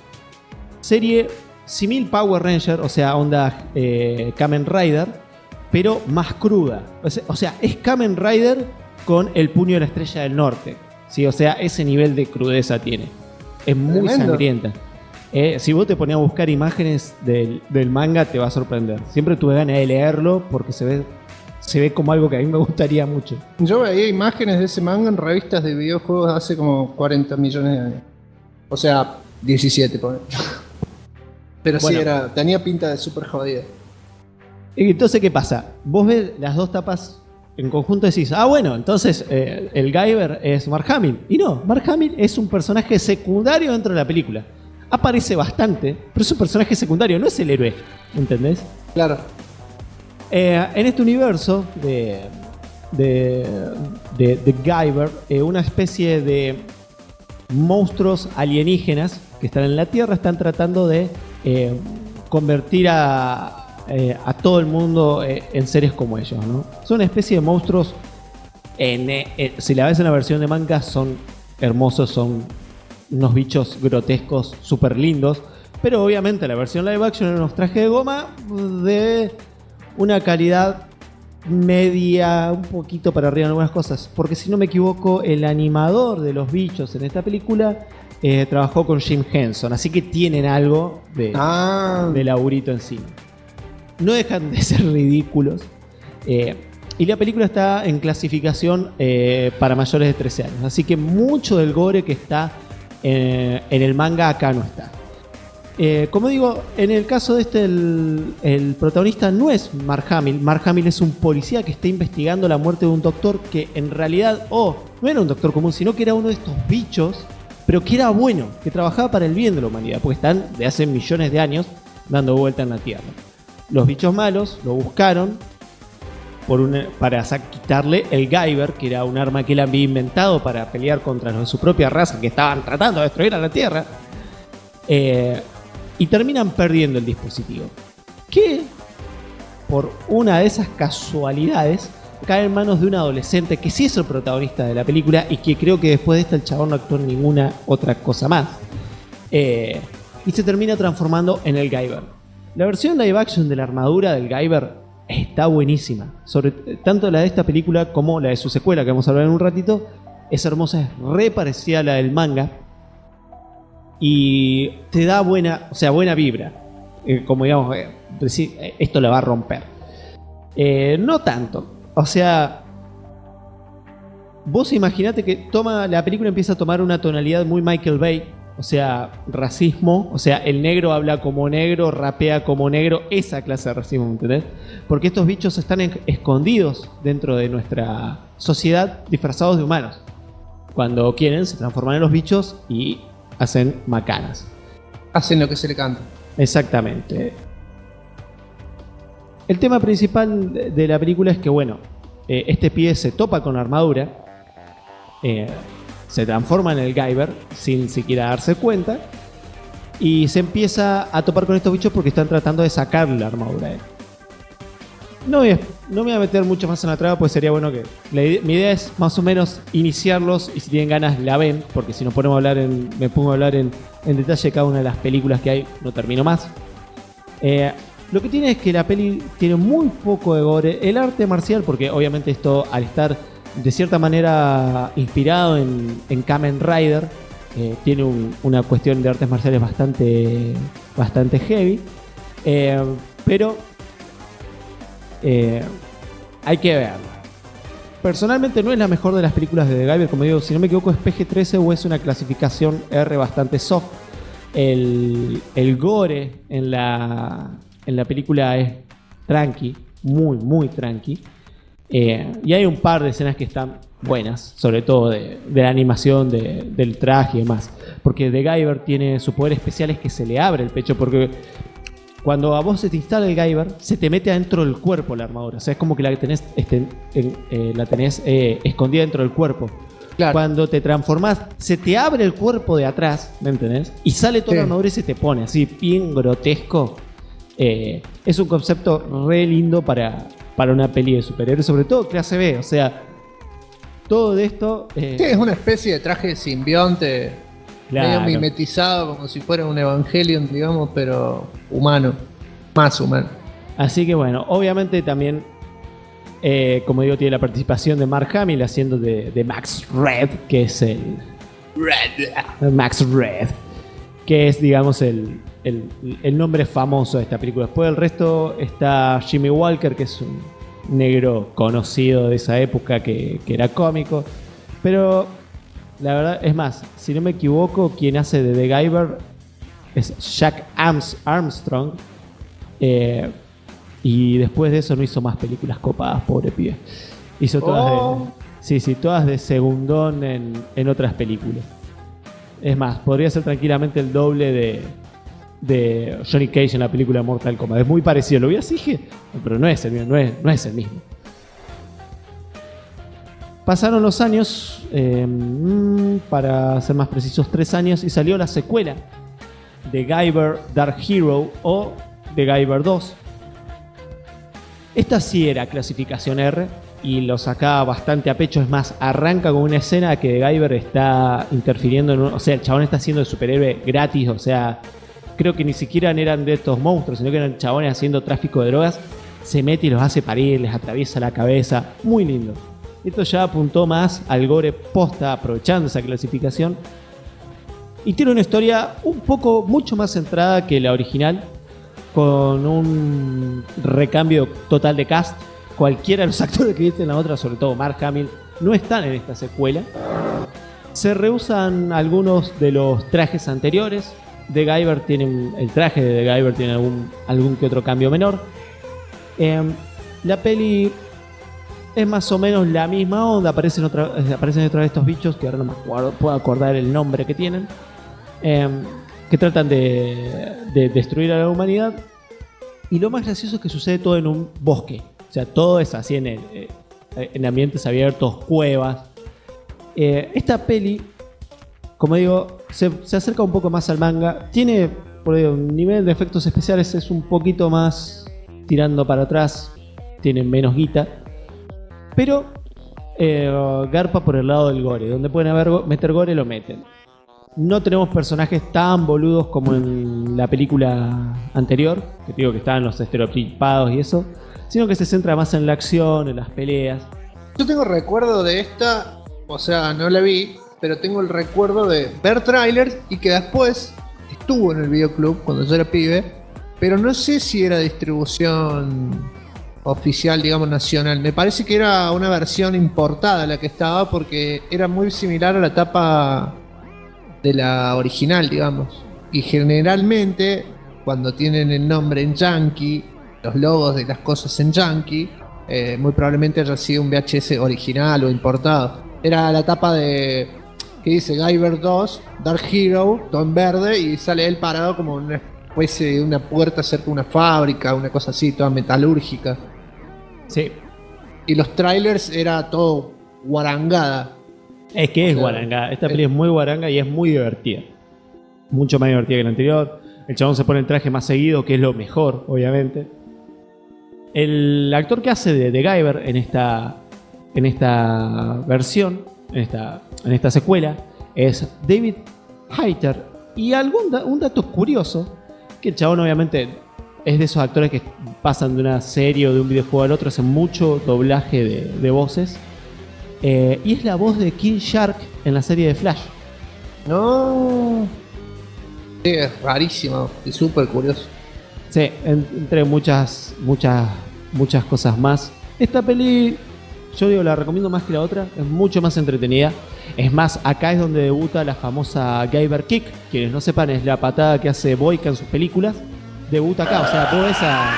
serie simil Power Ranger, o sea, onda Kamen Rider, pero más cruda. O sea, es Kamen Rider con el puño de la Estrella del Norte. Sí, o sea, ese nivel de crudeza tiene. Es muy sangrienta. Si vos te ponías a buscar imágenes del manga, te va a sorprender. Siempre tuve ganas de leerlo porque se ve como algo que a mí me gustaría mucho. Yo veía imágenes de ese manga en revistas de videojuegos hace como 40 millones de años. O sea, 17, por ejemplo. Pero bueno, sí, tenía pinta de súper jodida. Entonces, ¿qué pasa? Vos ves las dos tapas en conjunto, decís, bueno, entonces el Guyver es Mark Hamill. Y no, Mark Hamill es un personaje secundario dentro de la película. Aparece bastante, pero es un personaje secundario, no es el héroe, ¿entendés? Claro. En este universo de Guyver, una especie de monstruos alienígenas que están en la Tierra están tratando de convertir a todo el mundo en seres como ellos, ¿no? Son una especie de monstruos, si la ves en la versión de manga, son hermosos, son unos bichos grotescos, súper lindos, pero obviamente la versión live action era unos trajes de goma de una calidad media, un poquito para arriba en algunas cosas, porque si no me equivoco, el animador de los bichos en esta película trabajó con Jim Henson, así que tienen algo de laburito encima. No dejan de ser ridículos. Y la película está en clasificación para mayores de 13 años. Así que mucho del gore que está en el manga acá no está. Como digo, en el caso de el protagonista no es Mark Hamill. Mark Hamill es un policía que está investigando la muerte de un doctor que en realidad no era un doctor común, sino que era uno de estos bichos, pero que era bueno, que trabajaba para el bien de la humanidad, porque están de hace millones de años dando vuelta en la Tierra. Los bichos malos lo buscaron para quitarle el Guyver, que era un arma que él había inventado para pelear contra los de su propia raza que estaban tratando de destruir a la Tierra. Y terminan perdiendo el dispositivo, que por una de esas casualidades cae en manos de un adolescente que sí es el protagonista de la película y que creo que después de esto el chabón no actuó en ninguna otra cosa más. Y se termina transformando en el Guyver. La versión live action de la armadura del Guyver está buenísima. Tanto la de esta película como la de su secuela, que vamos a hablar en un ratito, es hermosa, es re parecida a la del manga. y te da buena vibra. Como digamos, decir, esto le va a romper. No tanto. O sea, vos imaginate que la película empieza a tomar una tonalidad muy Michael Bay. O sea, racismo. O sea, el negro habla como negro, rapea como negro. Esa clase de racismo, ¿me entendés? Porque estos bichos están escondidos dentro de nuestra sociedad, disfrazados de humanos. Cuando quieren, se transforman en los bichos y hacen macanas. Hacen lo que se le canta. Exactamente. El tema principal de la película es que, bueno, este pibe se topa con la armadura, se transforma en el Guyver sin siquiera darse cuenta y se empieza a topar con estos bichos porque están tratando de sacarle la armadura a él. No me voy a meter mucho más en la trama, pues sería bueno que... mi idea es más o menos iniciarlos y si tienen ganas la ven, porque si nos ponemos a hablar me pongo a hablar en detalle de cada una de las películas que hay, no termino más. Lo que tiene es que la peli tiene muy poco de gore. El arte marcial, porque obviamente esto al estar de cierta manera inspirado en Kamen Rider, tiene una cuestión de artes marciales bastante heavy, pero hay que verla. Personalmente no es la mejor de las películas de The Guyver, como digo, si no me equivoco es PG-13 o es una clasificación R bastante soft. El gore en la película es tranqui, muy tranqui. Y hay un par de escenas que están buenas, sobre todo de la animación, del traje y demás. Porque The Guyver tiene su poder especial, es que se le abre el pecho, porque cuando a vos se te instala el Guyver, se te mete adentro del cuerpo la armadura. O sea, es como que la tenés escondida dentro del cuerpo. Claro. Cuando te transformás, se te abre el cuerpo de atrás, ¿me entendés? Y sale toda la armadura y se te pone así, bien grotesco. Es un concepto re lindo para una peli de superhéroes, sobre todo clase B. O sea, todo de esto... Sí, es una especie de traje de simbionte, claro, medio mimetizado, como si fuera un Evangelion, digamos, pero humano, más humano. Así que bueno, obviamente también, como digo, tiene la participación de Mark Hamill haciendo de Max Red, que es Max Red, que es, digamos, el nombre famoso de esta película. Después del resto está Jimmy Walker, que es un negro conocido de esa época que era cómico. Pero la verdad, es más, si no me equivoco, quien hace de The Guyver es Jack Armstrong. Y después de eso no hizo más películas copadas, pobre pibe. Hizo todas todas de segundón en otras películas. Es más, podría ser tranquilamente el doble de Johnny Cage en la película Mortal Kombat. Es muy parecido, lo vi así, pero no es el mismo, no es el mismo. Pasaron los años, para ser más precisos 3 años, y salió la secuela de Guyver Dark Hero o de Guyver 2. Esta sí era clasificación R y lo sacaba bastante a pecho. Es más, arranca con una escena que Guyver está interfiriendo o sea, el chabón está haciendo de superhéroe gratis. O sea, creo que ni siquiera eran de estos monstruos, sino que eran chabones haciendo tráfico de drogas. Se mete y los hace parir, les atraviesa la cabeza. Muy lindo. Esto ya apuntó más al gore posta, aprovechando esa clasificación. Y tiene una historia mucho más centrada que la original, con un recambio total de cast. Cualquiera de los actores que viste en la otra, sobre todo Mark Hamill, no están en esta secuela. Se reusan algunos de los trajes anteriores. El traje de The Guyver tiene algún que otro cambio menor. La peli es más o menos la misma onda. Aparecen otra vez estos bichos que ahora no me puedo acordar el nombre que tienen, que tratan de destruir a la humanidad. Y lo más gracioso es que sucede todo en un bosque. O sea, todo es así en ambientes abiertos, cuevas. Esta peli, como digo, se acerca un poco más al manga. Tiene, por ahí, un nivel de efectos especiales es un poquito más tirando para atrás. Tiene menos guita. Pero garpa por el lado del gore. Donde pueden meter gore, lo meten. No tenemos personajes tan boludos como en la película anterior, que digo que estaban los estereotipados y eso, sino que se centra más en la acción, en las peleas. Yo tengo recuerdo de esta, o sea, no la vi, pero tengo el recuerdo de ver trailers y que después estuvo en el videoclub cuando yo era pibe, pero no sé si era distribución oficial, digamos, nacional. Me parece que era una versión importada la que estaba, porque era muy similar a la tapa de la original, digamos. Y generalmente, cuando tienen el nombre en Yankee, los logos de las cosas en Yankee, muy probablemente haya sido un VHS original o importado. Era la tapa de... que dice Guyver 2, Dark Hero, todo en verde, y sale él parado como en una especie de una puerta cerca de una fábrica, una cosa así, toda metalúrgica. Sí. Y los trailers era todo guarangada. Es que es guaranga. Esta peli es muy guaranga y es muy divertida. Mucho más divertida que la anterior. El chabón se pone el traje más seguido, que es lo mejor, obviamente. El actor que hace de Guyver en esta versión, en esta secuela, es David Hayter. Y un dato curioso, que el chabón obviamente es de esos actores que pasan de una serie o de un videojuego al otro, hacen mucho doblaje de voces. Y es la voz de King Shark en la serie de Flash. No. Sí, es rarísimo y súper curioso. Sí, entre muchas cosas más. Esta peli, yo digo, la recomiendo más que la otra. Es mucho más entretenida. Es más, acá es donde debuta la famosa Guyver Kick. Quienes no sepan, es la patada que hace Boyka en sus películas. Debuta acá, o sea, toda esa...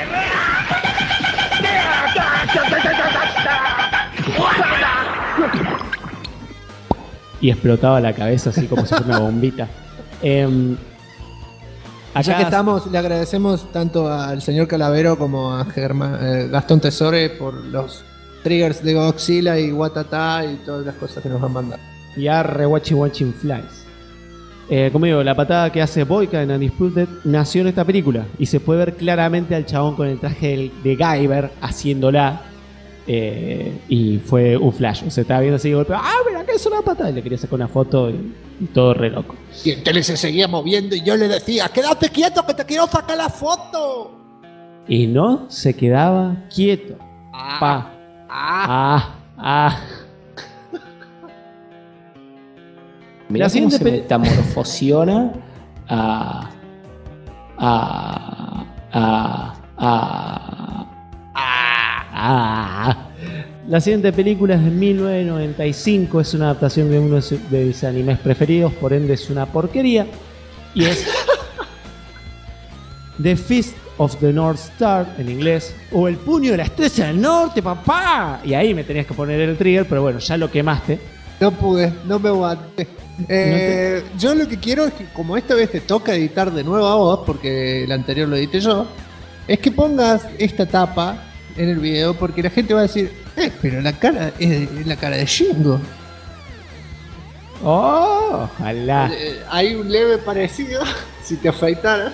Y explotaba la cabeza así como si fuera una bombita. Ya que estamos, le agradecemos tanto al señor Calavero como a Gastón Tesore por los triggers de Godzilla y Watata y todas las cosas que nos han mandado. Y arre watching flies. Como digo, la patada que hace Boyka en Undisputed nació en esta película y se puede ver claramente al chabón con el traje de Guyver haciéndola. Y fue un flash. Se estaba viendo así de golpe. ¡Ah, mira que es una patada! Y le quería sacar una foto y todo re loco. Y el tele se seguía moviendo y yo le decía: ¡quédate quieto que te quiero sacar la foto! Y no se quedaba quieto. Mirá cómo se metamorfosiona La siguiente película es de 1995, es una adaptación de uno de mis animes preferidos, por ende es una porquería, y es The Fist of the North Star en inglés, o El puño de la estrella del norte, papá. Y ahí me tenías que poner el trigger, pero bueno, ya lo quemaste. No pude, no me aguanté. Yo lo que quiero es que, como esta vez te toca editar de nuevo a vos, porque el anterior lo edité yo, es que pongas esta tapa en el video, porque la gente va a decir: pero la cara es la cara de Shingo. Oh, ojalá. Hay un leve parecido si te afeitaras.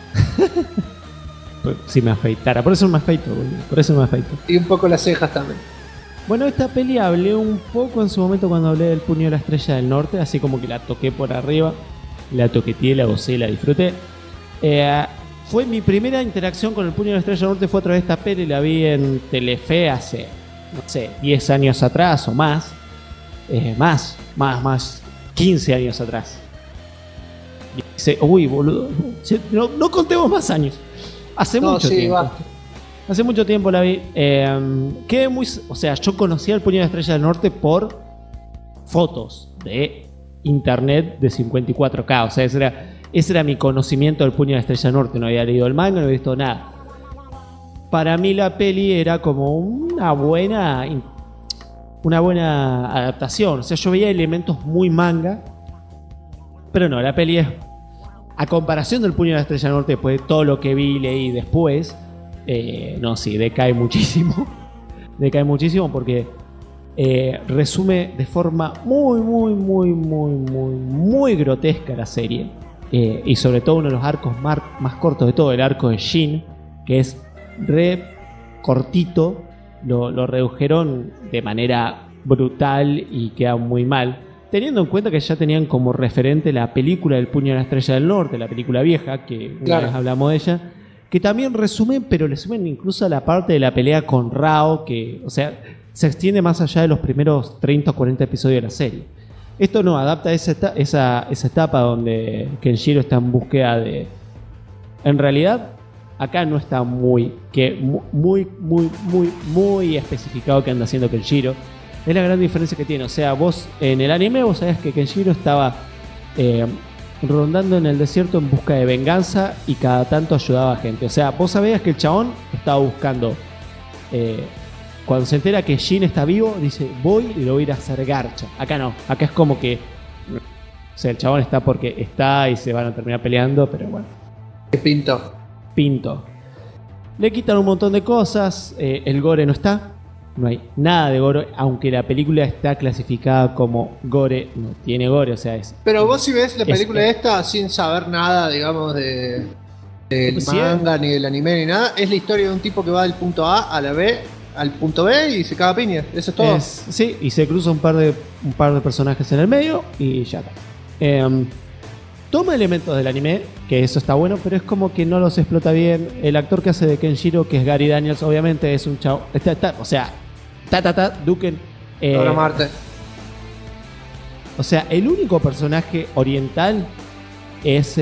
Si me afeitara, por eso me afeito, boludo. Por eso me afeito. Y un poco las cejas también. Bueno, esta peli hablé un poco en su momento cuando hablé del puño de la estrella del norte, así como que la toqué por arriba, la toqueteé, la gocé, la disfruté. Fue mi primera interacción con el puño de la estrella del norte, fue a través de esta peli, la vi en Telefe hace, no sé, 10 años atrás o más. Más, 15 años atrás. Y dice, uy, boludo, no contemos más años. Hace mucho tiempo. Basta. Hace mucho tiempo la vi. Quedé muy... O sea, yo conocía el puño de la estrella del norte por fotos de internet de 54K. O sea, ese era mi conocimiento del puño de la estrella del norte. No había leído el manga, no había visto nada. Para mí la peli era como una buena adaptación. O sea, yo veía elementos muy manga. Pero no, la peli es... A comparación del puño de la estrella del norte, después de todo lo que vi y leí después... no, sí, decae muchísimo. Decae muchísimo porque resume de forma muy grotesca la serie. Y sobre todo uno de los arcos más cortos de todo, el arco de Shin, que es re cortito. Lo redujeron de manera brutal y queda muy mal. Teniendo en cuenta que ya tenían como referente la película del puño de la estrella del norte, la película vieja, que una vez hablamos de ella. Que también resumen, pero le sumen incluso a la parte de la pelea con Rao, que, o sea, se extiende más allá de los primeros 30 o 40 episodios de la serie. Esto no, adapta esa etapa donde Kenshiro está en búsqueda de... En realidad, acá no está muy especificado qué anda haciendo Kenshiro. Es la gran diferencia que tiene. O sea, vos en el anime vos sabés que Kenshiro estaba rondando en el desierto en busca de venganza y cada tanto ayudaba a gente. O sea, vos sabías que el chabón estaba buscando... cuando se entera que Jin está vivo, dice, voy y lo voy a ir a hacer garcha. Acá no, acá es como que... O sea, el chabón está porque está y se van a terminar peleando, pero bueno. ¿Qué pinto? Le quitan un montón de cosas, el gore no está, no hay nada de gore, aunque la película está clasificada como gore, no tiene gore, o sea, es... Pero vos si ves la película esta sin saber nada, digamos, del manga, ni del anime, ni nada, es la historia de un tipo que va del punto A a la B, al punto B y se caga piña, eso es todo. Sí, y se cruza un par de personajes en el medio y ya está. Toma elementos del anime, que eso está bueno, pero es como que no los explota bien. El actor que hace de Kenshiro, que es Gary Daniels, obviamente es un chavo. O sea, Duken. Ahora Marte. O sea, el único personaje oriental es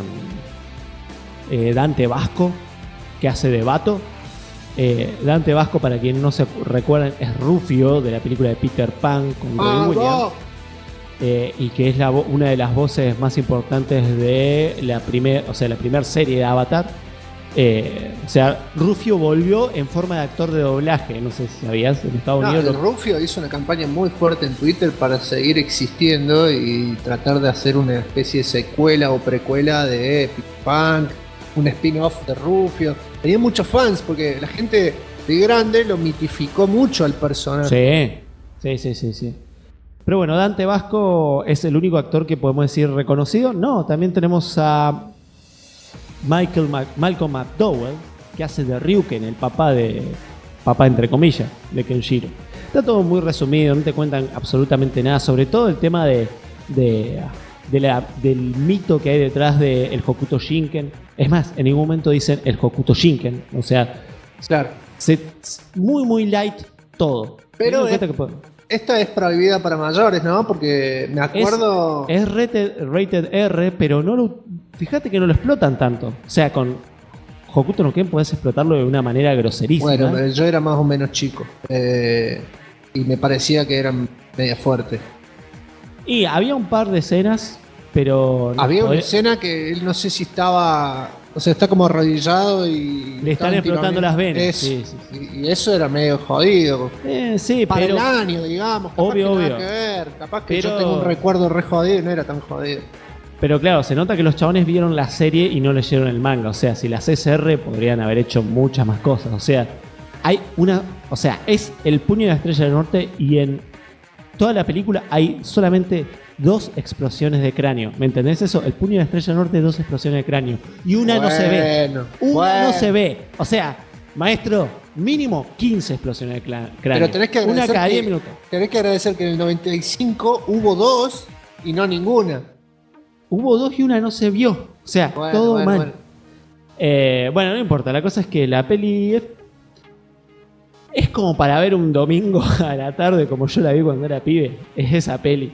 Dante Vasco, que hace de Bato. Dante Vasco, para quien no se recuerdan, es Rufio de la película de Peter Pan con Robin Williams. Y que es una de las voces más importantes de la primera serie de Avatar. O sea, Rufio volvió en forma de actor de doblaje. No sé si sabías, en Estados Unidos. Rufio hizo una campaña muy fuerte en Twitter para seguir existiendo y tratar de hacer una especie de secuela o precuela de Peter Pan, un spin-off de Rufio. Tenía muchos fans porque la gente de grande lo mitificó mucho al personaje. Sí. Pero bueno, Dante Vasco es el único actor que podemos decir reconocido. No, también tenemos a Malcolm McDowell, que hace de Ryuken, el papá entre comillas, de Kenshiro. Está todo muy resumido, no te cuentan absolutamente nada, sobre todo el tema del mito que hay detrás del Hokuto Shinken. Es más, en ningún momento dicen el Hokuto Shinken, o sea, claro. Muy light todo. Pero esta es prohibida para mayores, ¿no? Porque me acuerdo... Es rated R, pero fíjate que no lo explotan tanto. O sea, con Hokuto no Ken podés explotarlo de una manera groserísima. Bueno, pero yo era más o menos chico. Y me parecía que eran media fuertes. Y había un par de escenas, pero... Había una escena que él no sé si estaba... O sea, está como arrodillado y... Le están explotando las venas. Sí. Y eso era medio jodido. Sí, para pero... el año, digamos. Obvio. Nada que ver. Capaz que yo tengo un recuerdo re jodido y no era tan jodido. Pero claro, se nota que los chabones vieron la serie y no leyeron el manga. O sea, si la CSR podrían haber hecho muchas más cosas. O sea, es el puño de la Estrella del Norte y en toda la película hay solamente 2 explosiones de cráneo. ¿Me entendés eso? El puño de la Estrella del Norte, 2 explosiones de cráneo. Y una no se ve. No se ve. O sea, maestro, mínimo 15 explosiones de cráneo. Pero tenés que agradecer una cada 10 minutos. Tenés que agradecer que en el 95 hubo 2 y no ninguna. Hubo 2 y una no se vio. O sea, todo mal. Bueno, no importa. La cosa es que la peli es como para ver un domingo a la tarde, como yo la vi cuando era pibe. Es esa peli.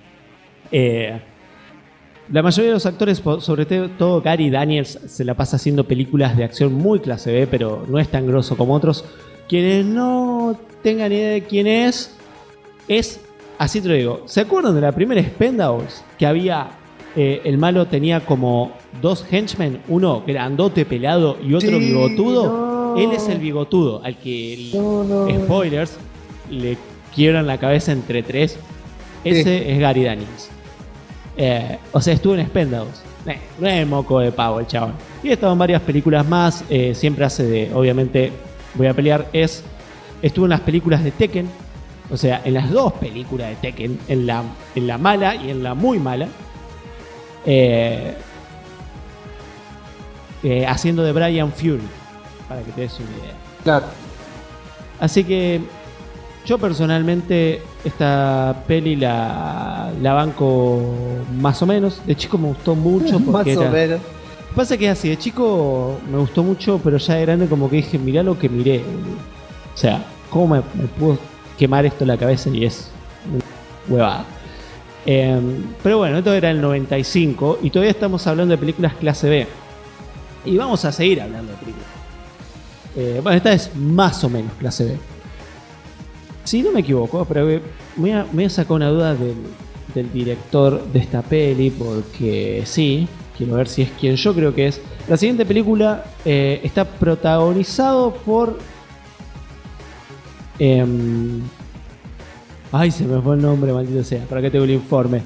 La mayoría de los actores, sobre todo Gary Daniels, se la pasa haciendo películas de acción muy clase B, pero no es tan grosso como otros. Quienes no tengan idea de quién es, así te lo digo. ¿Se acuerdan de la primera Expendables? Que había, el malo tenía como 2 henchmen, uno grandote pelado y otro bigotudo. No. Él es el bigotudo, al que, spoilers, le quiebran la cabeza entre 3. Ese es Gary Daniels. O sea, estuvo en Expendables. No es moco de pavo el chabón. Y ha estado en varias películas más. Siempre hace de, obviamente, voy a pelear. Estuvo en las películas de Tekken. O sea, en las 2 películas de Tekken. En la mala y en la muy mala. Haciendo de Brian Fury. Para que te des una idea. Claro. Así que yo personalmente esta peli la banco más o menos. De chico me gustó mucho porque más o menos. Pasa que así, de chico me gustó mucho, pero ya de grande como que dije, mirá lo que miré. O sea, ¿cómo me pudo quemar esto en la cabeza? Y es una huevada. Pero bueno, esto era el 95 y todavía estamos hablando de películas clase B. Y vamos a seguir hablando de películas. Bueno, esta es más o menos clase B. Si no me equivoco, pero me voy a sacar una duda del director de esta peli, porque sí, quiero ver si es quien yo creo que es. La siguiente película está protagonizado por... ay, se me fue el nombre, maldito sea. ¿Para qué tengo el informe?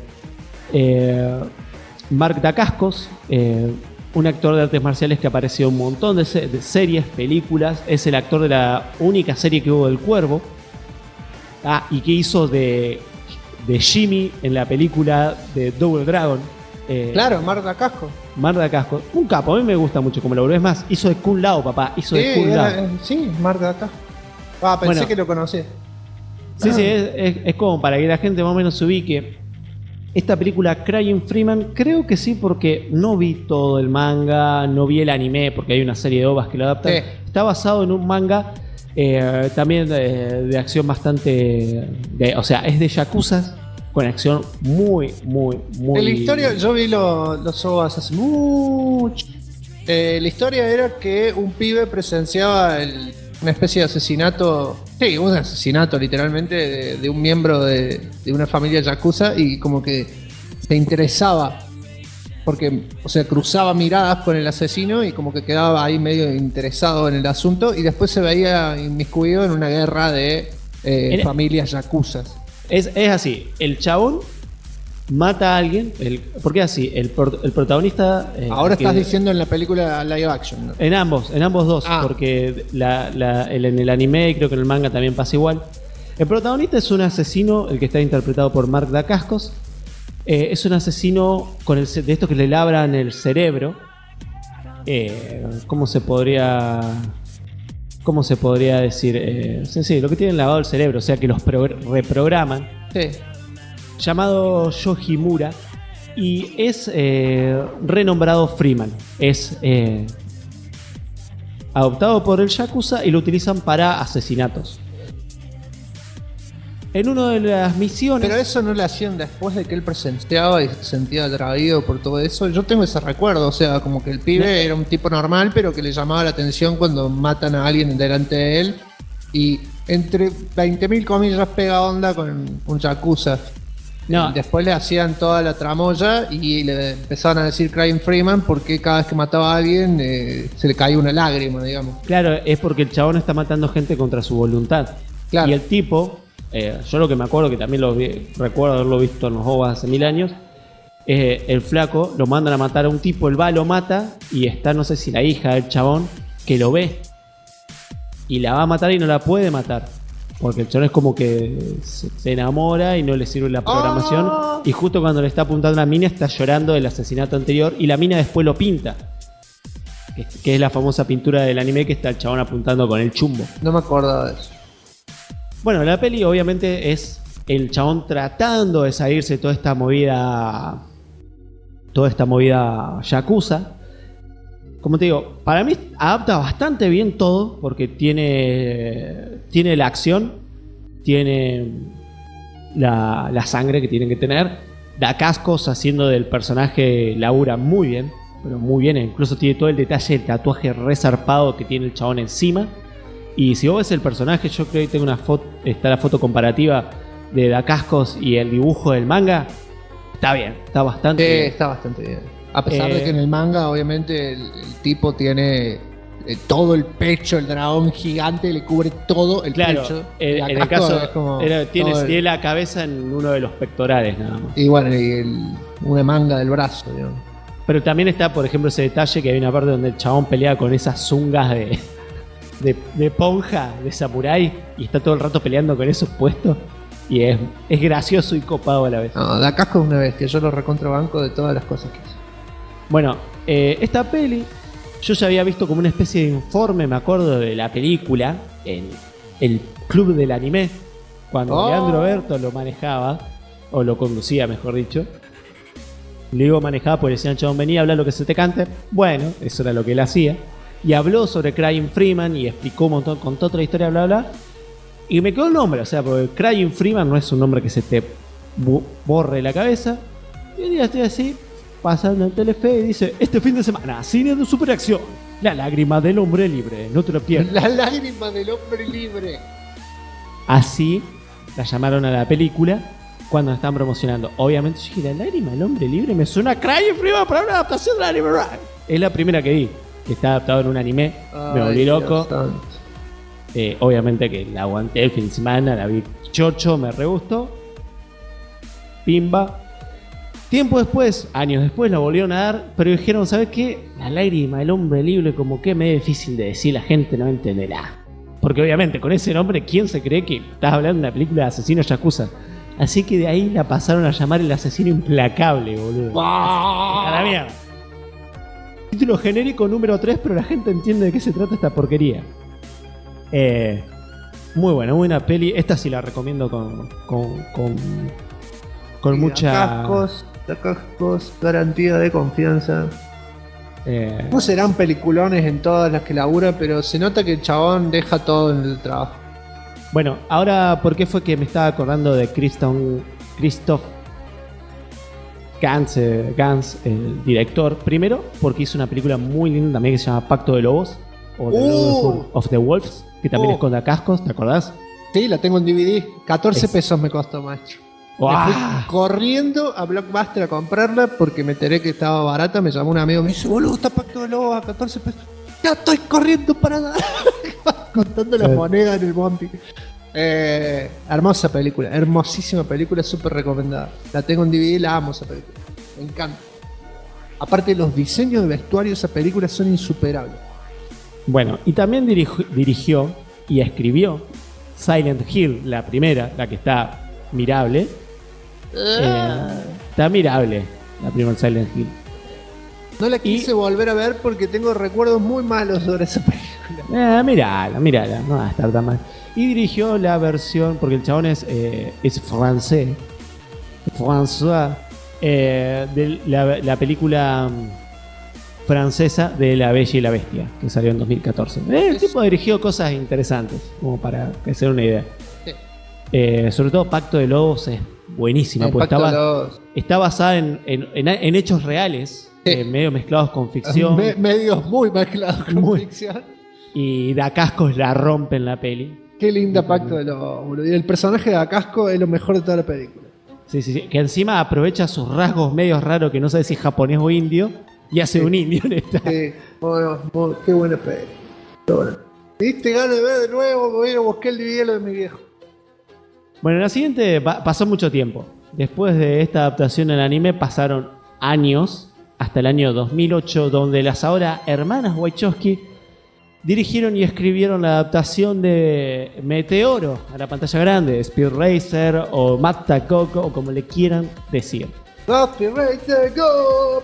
Mark Dacascos, un actor de artes marciales que apareció en un montón de series, películas. Es el actor de la única serie que hubo del Cuervo. Y que hizo de Jimmy en la película de Double Dragon. Claro, Mark Dacascos. Mark Dacascos. Un capo, a mí me gusta mucho como lo es más. Hizo de Kung Lao, papá. Hizo de Kung Lao. Sí, Mark Dacascos. Pensé que lo conocía. Sí, es como para que la gente más o menos se ubique. Esta película, Crying Freeman, creo que sí, porque no vi todo el manga, no vi el anime, porque hay una serie de ovas que lo adaptan. Sí. Está basado en un manga también de acción bastante... o sea, es de yakuzas con acción muy... En la historia, yo vi los ovas hace mucho. La historia era que un pibe presenciaba una especie de asesinato, sí, un asesinato literalmente de un miembro de una familia yakuza, y como que se interesaba porque, o sea, cruzaba miradas con el asesino y como que quedaba ahí medio interesado en el asunto, y después se veía inmiscuido en una guerra de familias yakuzas. Es así, el chabón mata a alguien, porque es así, el protagonista... Ahora estás diciendo en la película live action, ¿no? En ambos dos, porque en el anime y creo que en el manga también pasa igual. El protagonista es un asesino, el que está interpretado por Mark Dacascos. Es un asesino de estos que le labran el cerebro. ¿Cómo se podría decir? Sí, lo que tienen lavado el cerebro, o sea que los reprograman. Sí. Llamado Yoshimura, y es renombrado Freeman. Es adoptado por el Yakuza y lo utilizan para asesinatos. En una de las misiones... Pero eso no lo hacían después de que él presenciaba y se sentía atraído por todo eso. Yo tengo ese recuerdo, o sea, como que el pibe era un tipo normal, pero que le llamaba la atención cuando matan a alguien delante de él, y entre 20.000 comillas pega onda con un Yakuza. No. Después le hacían toda la tramoya y le empezaban a decir Crying Freeman porque cada vez que mataba a alguien se le caía una lágrima, digamos. Claro, es porque el chabón está matando gente contra su voluntad. Claro. Y el tipo, yo lo que me acuerdo, que también recuerdo haberlo visto en los OVAs hace 1000 años, el flaco lo mandan a matar a un tipo, él va, lo mata, y está, no sé si la hija del chabón, que lo ve y la va a matar y no la puede matar. Porque el chabón es como que se enamora y no le sirve la programación. Y justo cuando le está apuntando a la mina, está llorando del asesinato anterior. Y la mina después lo pinta. Que es la famosa pintura del anime, que está el chabón apuntando con el chumbo. No me acuerdo de eso. Bueno, la peli obviamente es el chabón tratando de salirse de toda esta movida yakuza. Como te digo, para mí adapta bastante bien todo, porque tiene la acción, tiene la sangre que tienen que tener. Dacascos haciendo del personaje labura muy bien, pero muy bien. Incluso tiene todo el detalle del tatuaje resarpado que tiene el chabón encima. Y si vos ves el personaje, yo creo que tengo una foto, está la foto comparativa de Dacascos y el dibujo del manga. Está bien, está bastante bien. Está bastante bien. A pesar de que en el manga, obviamente, el tipo tiene todo el pecho, el dragón gigante, le cubre todo el pecho. En el caso, tiene la cabeza en uno de los pectorales, nada más. Y bueno, una manga del brazo, digamos. Pero también está, por ejemplo, ese detalle que hay una parte donde el chabón pelea con esas zungas de ponja, de samurái, y está todo el rato peleando con esos puestos. Y es gracioso y copado a la vez. No, Dacascos es una bestia, yo lo recontrabanco de todas las cosas que hace. Bueno, esta peli yo ya había visto como una especie de informe, me acuerdo, de la película en el club del anime, cuando Leandro Berto lo manejaba, o lo conducía, mejor dicho. Le digo manejaba porque decían, chabón, venía a hablar lo que se te cante. Bueno, eso era lo que él hacía. Y habló sobre Crying Freeman y explicó un montón, contó otra historia, bla, bla. Y me quedó el nombre, o sea, porque Crying Freeman no es un nombre que se te borre la cabeza. Y un día estoy así, pasando en Telefe y dice: este fin de semana, cine de superacción. La lágrima del hombre libre, no te lo pierdas. La lágrima del hombre libre. Así la llamaron a la película cuando la estaban promocionando. Obviamente yo dije: la lágrima del hombre libre me suena a Crying Freeman para una adaptación del anime. Es la primera que vi, que está adaptado en un anime. Me volví loco. Obviamente que la aguanté el fin de semana, la vi chocho, me re gustó. Pimba. Tiempo después, años después, la volvieron a dar, pero dijeron: ¿sabes qué? La lágrima del hombre libre, como que me es difícil de decir, la gente no entenderá. Porque obviamente con ese nombre, ¿quién se cree que estás hablando de una película de asesinos yakuza? Así que de ahí la pasaron a llamar El asesino implacable, boludo. A la mierda. Título genérico número 3, pero la gente entiende de qué se trata esta porquería. Muy buena peli. Esta sí la recomiendo con mucha... Cascos, garantía de confianza. No serán peliculones en todas las que labura, pero se nota que el chabón deja todo en el trabajo. Bueno, ahora, ¿por qué fue que me estaba acordando de Christoph Gans, el director? Primero, porque hizo una película muy linda también que se llama Pacto de Lobos, o The Brotherhood of the Wolves, que también es con Cascos, ¿te acordás? Sí, la tengo en DVD. 14 pesos me costó, maestro. ¡Wow! Me fui corriendo a Blockbuster a comprarla porque me enteré que estaba barata. Me llamó un amigo, me dice: boludo, está Pacto de Lobos a 14 pesos. Ya estoy corriendo para nada. Contando las monedas en el bondi. Hermosa película, hermosísima película, súper recomendada. La tengo en DVD, la amo esa película. Me encanta. Aparte, los diseños de vestuario de esa película son insuperables. Bueno, y también dirigió y escribió Silent Hill, la primera, la que está mirable. Está mirable la primera Silent Hill. No la quise volver a ver porque tengo recuerdos muy malos sobre esa película. Mírala, no va a estar tan mal. Y dirigió la versión, porque el chabón es francés, François, de la película francesa de La Bella y la Bestia, que salió en 2014. El tipo dirigió cosas interesantes, como para que se den una idea. Sí. Sobre todo Pacto de Lobos es buenísima, porque está basada en hechos reales, sí, medio mezclados con ficción. Medios muy mezclados con ficción. Y Dacascos la rompe en la peli. Qué linda Pacto de Lobos, boludo. Y el personaje de Dacascos es lo mejor de toda la película. Sí. Que encima aprovecha sus rasgos medios raros, que no sabe si es japonés o indio, y hace un indio en esta. Sí, qué buena peli. Bueno. ¿Viste ganas de ver de nuevo? Me voy a ir a buscar el video de mi viejo. Bueno, en la siguiente pasó mucho tiempo. Después de esta adaptación al anime pasaron años, hasta el año 2008, donde las ahora hermanas Wachowski dirigieron y escribieron la adaptación de Meteoro a la pantalla grande, Speed Racer o Mata Coco, o como le quieran decir. Go, Speed Racer, go.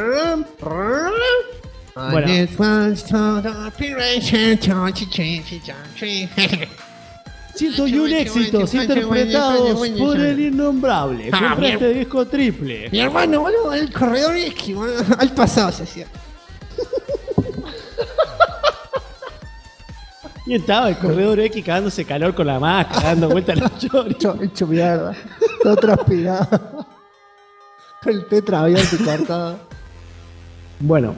Bueno. ...101 éxitos interpretados por el innombrable. Compré este disco triple. Mi hermano, boludo, el corredor X, al pasado se hacía. Y estaba el corredor X cagándose calor con la máscara, dando vueltas a los choros. Hecho mierda. Todo transpirado. El tetra abierto y cortado. Bueno,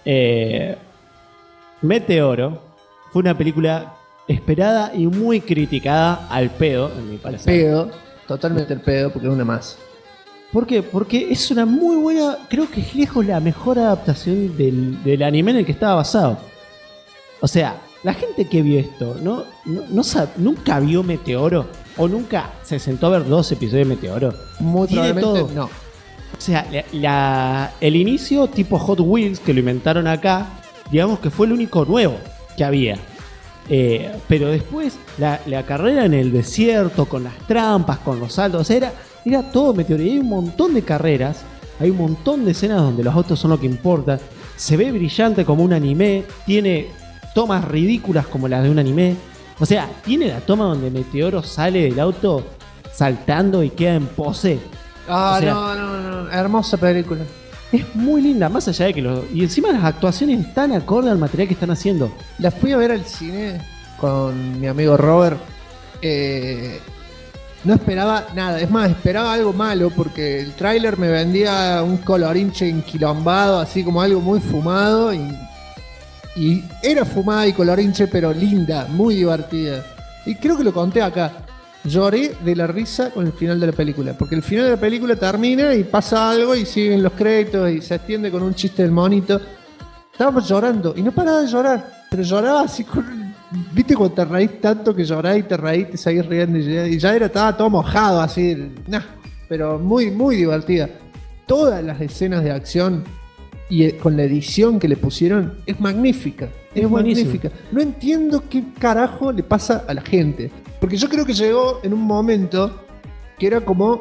Meteoro fue una película esperada y muy criticada al pedo, en mi parecer. Totalmente el pedo, porque es una más. ¿Por qué? Porque es una muy buena, creo que es lejos la mejor adaptación del anime en el que estaba basado. O sea, la gente que vio esto nunca vio Meteoro o nunca se sentó a ver 2 episodios de Meteoro. Muy probablemente no. O sea, el inicio tipo Hot Wheels, que lo inventaron acá, digamos que fue el único nuevo que había. Pero después la carrera en el desierto, con las trampas, con los saltos, o sea, era todo Meteoro. Y hay un montón de carreras, hay un montón de escenas donde los autos son lo que importa. Se ve brillante como un anime, tiene tomas ridículas como las de un anime. O sea, tiene la toma donde Meteoro sale del auto saltando y queda en pose. Ah, o sea, no, hermosa película. Es muy linda, más allá de que y encima las actuaciones están acorde al material que están haciendo. La fui a ver al cine con mi amigo Robert. no esperaba nada. Es más, esperaba algo malo porque el tráiler me vendía un colorinche enquilombado, así como algo muy fumado. Y era fumada y colorinche, pero linda, muy divertida. Y creo que lo conté acá. Lloré de la risa con el final de la película. Porque el final de la película termina y pasa algo y siguen los créditos y se extiende con un chiste del monito. Estábamos llorando y no paraba de llorar. Pero lloraba así con... ¿Viste cuando te reís tanto que llorás y te reís, te seguís riendo y ya estaba todo mojado así? Pero muy, muy divertida. Todas las escenas de acción y con la edición que le pusieron es magnífica. Es magnífica. No entiendo qué carajo le pasa a la gente. Porque yo creo que llegó en un momento que era como...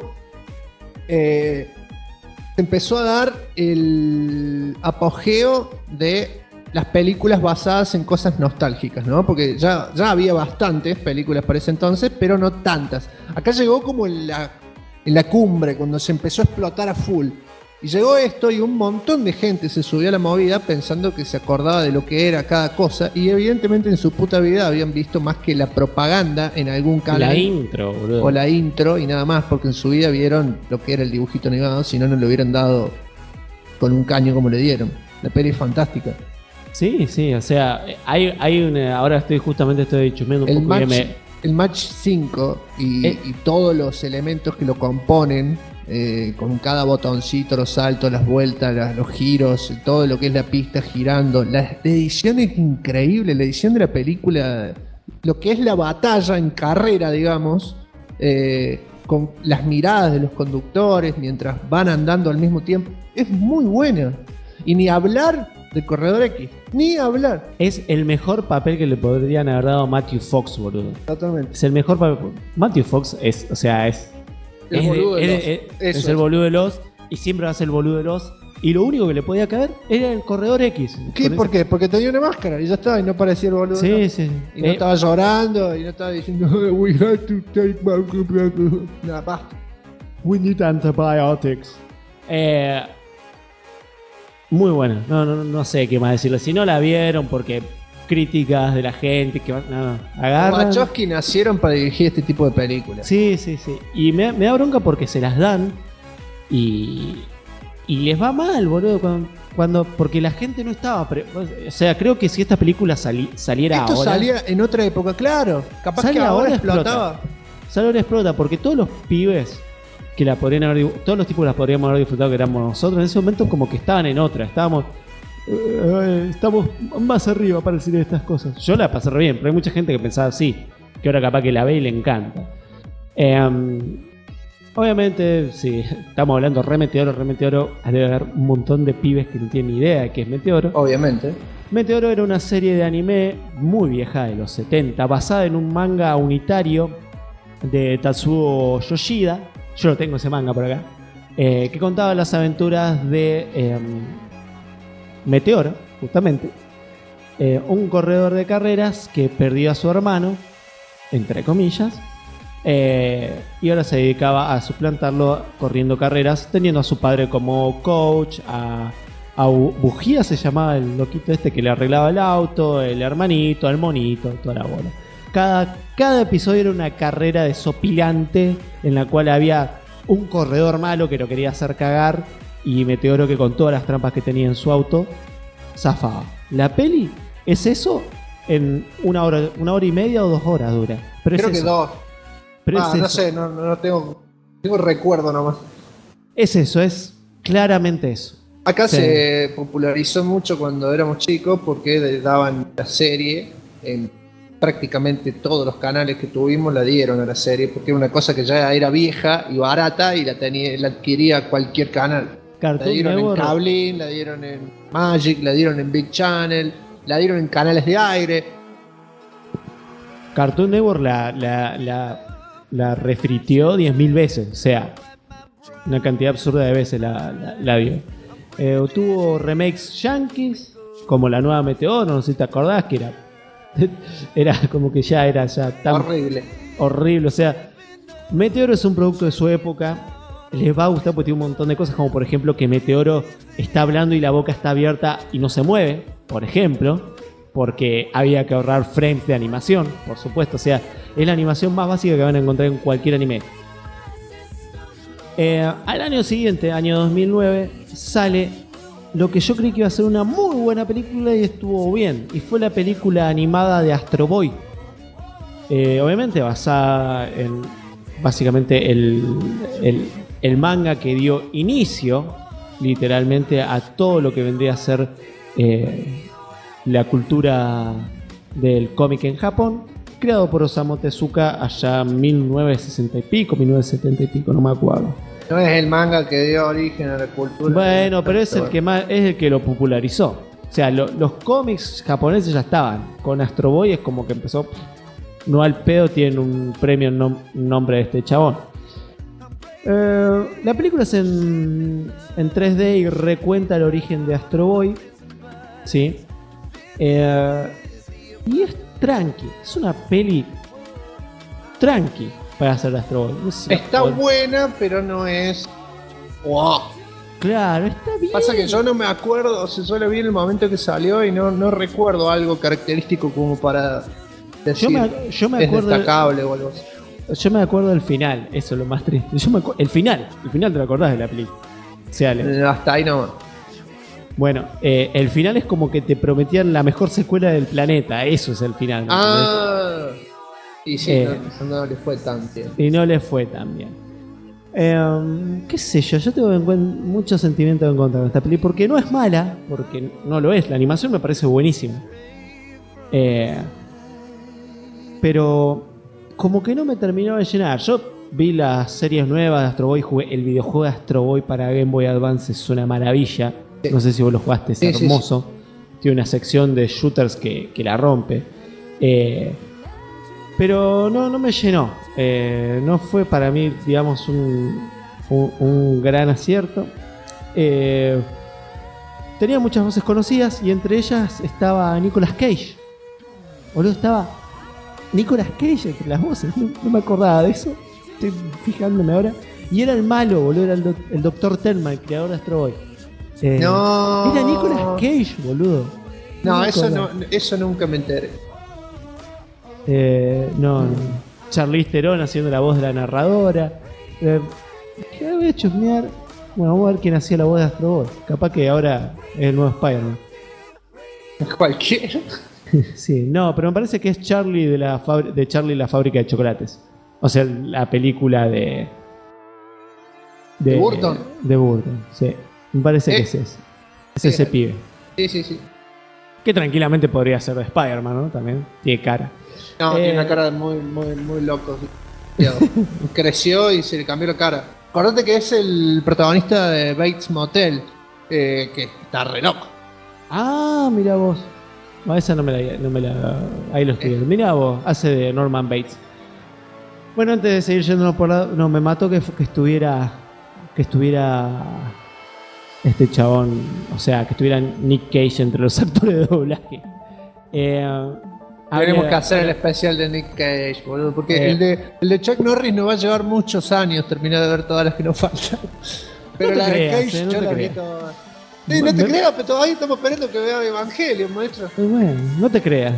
empezó a dar el apogeo de las películas basadas en cosas nostálgicas, ¿no? Porque ya había bastantes películas para ese entonces, pero no tantas. Acá llegó como en la cumbre, cuando se empezó a explotar a full. Y llegó esto y un montón de gente se subió a la movida pensando que se acordaba de lo que era cada cosa. Y evidentemente en su puta vida habían visto más que la propaganda en algún canal. La intro, boludo. O la intro y nada más, porque en su vida vieron lo que era el dibujito animado, si no, no le hubieran dado con un caño como le dieron. La peli es fantástica. Sí, o sea, hay una... Ahora estoy chusmeando un poco. El Match 5 y todos los elementos que lo componen, con cada botoncito, los saltos, las vueltas, los giros, todo lo que es la pista girando. La edición es increíble, la edición de la película, lo que es la batalla en carrera, digamos, con las miradas de los conductores mientras van andando al mismo tiempo, es muy buena. Y ni hablar de Corredor X, ni hablar. Es el mejor papel que le podrían haber dado a Matthew Fox, boludo. Totalmente. Es el mejor papel. Matthew Fox es el boludo de Lost y siempre va a ser el boludo de Lost. Y lo único que le podía caer era el Corredor X. ¿Qué? ¿Por qué? Porque tenía una máscara y ya está, y no parecía el boludo. Sí. Y no estaba llorando, y no estaba diciendo we have to take back. Nada, basta. We need antibiotics. Muy buena. No sé qué más decirle. Si no la vieron, porque críticas de la gente que agarran. Los Wachowski nacieron para dirigir este tipo de películas. Sí. Y me da bronca porque se las dan y les va mal, boludo, porque la gente no estaba... o sea, creo que si esta película saliera ahora... Esto salía en otra época, claro. Capaz que ahora explotaba. Ahora explota, porque todos los pibes que la podrían haber... Todos los tipos que las podríamos haber disfrutado, que éramos nosotros, en ese momento como que estaban en otra. Estamos más arriba para decir estas cosas. Yo la pasé re bien, pero hay mucha gente que pensaba así, que ahora capaz que la ve y le encanta. Obviamente, sí, estamos hablando de Meteoro, debe haber un montón de pibes que no tienen ni idea de qué es Meteoro. Obviamente. Meteoro era una serie de anime muy vieja, de los 70, basada en un manga unitario de Tatsuo Yoshida. Yo lo tengo ese manga por acá. Que contaba las aventuras de Meteoro, justamente. Un corredor de carreras que perdió a su hermano, entre comillas. Y ahora se dedicaba a suplantarlo corriendo carreras, teniendo a su padre como coach, a Bujía se llamaba el loquito este que le arreglaba el auto, el hermanito, el monito, toda la bola. Cada episodio era una carrera desopilante en la cual había un corredor malo que lo quería hacer cagar y Meteoro que con todas las trampas que tenía en su auto zafaba. La peli es eso en una hora y media o 2 horas dura. Pero creo es que eso. 2. Pero es no eso. sé, no tengo recuerdo nomás. Es eso, es claramente eso. Acá sí. Se popularizó mucho cuando éramos chicos porque daban la serie en prácticamente todos los canales que tuvimos, la dieron a la serie porque era una cosa que ya era vieja y barata y la adquiría cualquier canal. Cartoon la dieron Network. En Cablin, la dieron en Magic, la dieron en Big Channel, la dieron en canales de aire. Cartoon Network la refriteó 10.000 veces, o sea, una cantidad absurda de veces la vio. Tuvo remakes yankees, como la nueva Meteoro, no sé si te acordás, que era como que ya era tan horrible. O sea, Meteoro es un producto de su época, les va a gustar porque tiene un montón de cosas, como por ejemplo que Meteoro está hablando y la boca está abierta y no se mueve, por ejemplo, porque había que ahorrar frames de animación, por supuesto. O sea, Es la animación más básica que van a encontrar en cualquier anime. Al año siguiente, año 2009, sale lo que yo creí que iba a ser una muy buena película y estuvo bien. Y fue la película animada de Astro Boy. Obviamente basada en básicamente el manga que dio inicio literalmente a todo lo que vendría a ser la cultura del cómic en Japón, creado por Osamu Tezuka allá en 1960 y pico, 1970 y pico, no me acuerdo. No es el manga que dio origen a la cultura. Bueno, pero es el que más, es el que lo popularizó. O sea, los cómics japoneses ya estaban. Con Astro Boy es como que empezó. No al pedo tienen un premio en nombre de este chabón. La película es en 3D y recuenta el origen de Astro Boy. Sí. Y es tranqui. Es una peli tranqui para hacer Astro Boy. No sé, está buena, pero no es. ¡Wow! Claro, está bien. Pasa que yo no me acuerdo, o sea, solo vi en el momento que salió y no recuerdo algo característico como para decir yo me acuerdo es destacable o algo así. Yo me acuerdo del final, eso es lo más triste. El final te lo acordás de la película. O sea, hasta ahí nomás. Bueno, el final es como que te prometían la mejor secuela del planeta. Eso es el final. Ah, y sí, no le fue tan bien. Y no le fue tan bien. Qué sé yo tengo muchos sentimientos en contra de esta peli. Porque no es mala, porque no lo es. La animación me parece buenísima. Pero como que no me terminó de llenar. Yo vi las series nuevas de Astro Boy, jugué el videojuego de Astro Boy para Game Boy Advance, es una maravilla. No sé si vos lo jugaste, es hermoso. Sí. Tiene una sección de shooters que la rompe. Pero no me llenó. No fue para mí, digamos, un gran acierto. Tenía muchas voces conocidas y entre ellas estaba Nicolas Cage. Boludo, estaba Nicolas Cage entre las voces. No me acordaba de eso. Estoy fijándome ahora. Y era el malo, boludo. Era el Dr. Telma, el creador de Astro Boy. No. Era Nicolas Cage, boludo. No, eso nunca me enteré. No. Charlize Theron haciendo la voz de la narradora. ¿Qué voy a chusmear? Bueno, vamos a ver quién hacía la voz de Astro Boy. Capaz que ahora es el nuevo Spider-Man. Cualquiera. Sí, no, pero me parece que es Charlie de Charlie la fábrica de chocolates. O sea, la película de Burton. De Burton, sí. Me parece que es ese. Es ese pibe. Sí. Que tranquilamente podría ser de Spider-Man, ¿no? También tiene cara. No, tiene una cara muy loco. Creció y se le cambió la cara. Acordate que es el protagonista de Bates Motel, que está re loco. Ah, mira vos. No, esa no me la ahí lo estoy viendo. Mira vos, hace de Norman Bates. Bueno, antes de seguir yéndonos por lado, no, me mató que estuviera este chabón, o sea, que estuviera Nick Cage entre los actores de doblaje. Tenemos que hacer el especial de Nick Cage, boludo, porque el de Chuck Norris nos va a llevar muchos años terminar de ver todas las que nos faltan. Pero no la de Cage yo la vi todas. No te creas, pero todavía estamos esperando que vea Evangelion, maestro. Bueno, no te creas.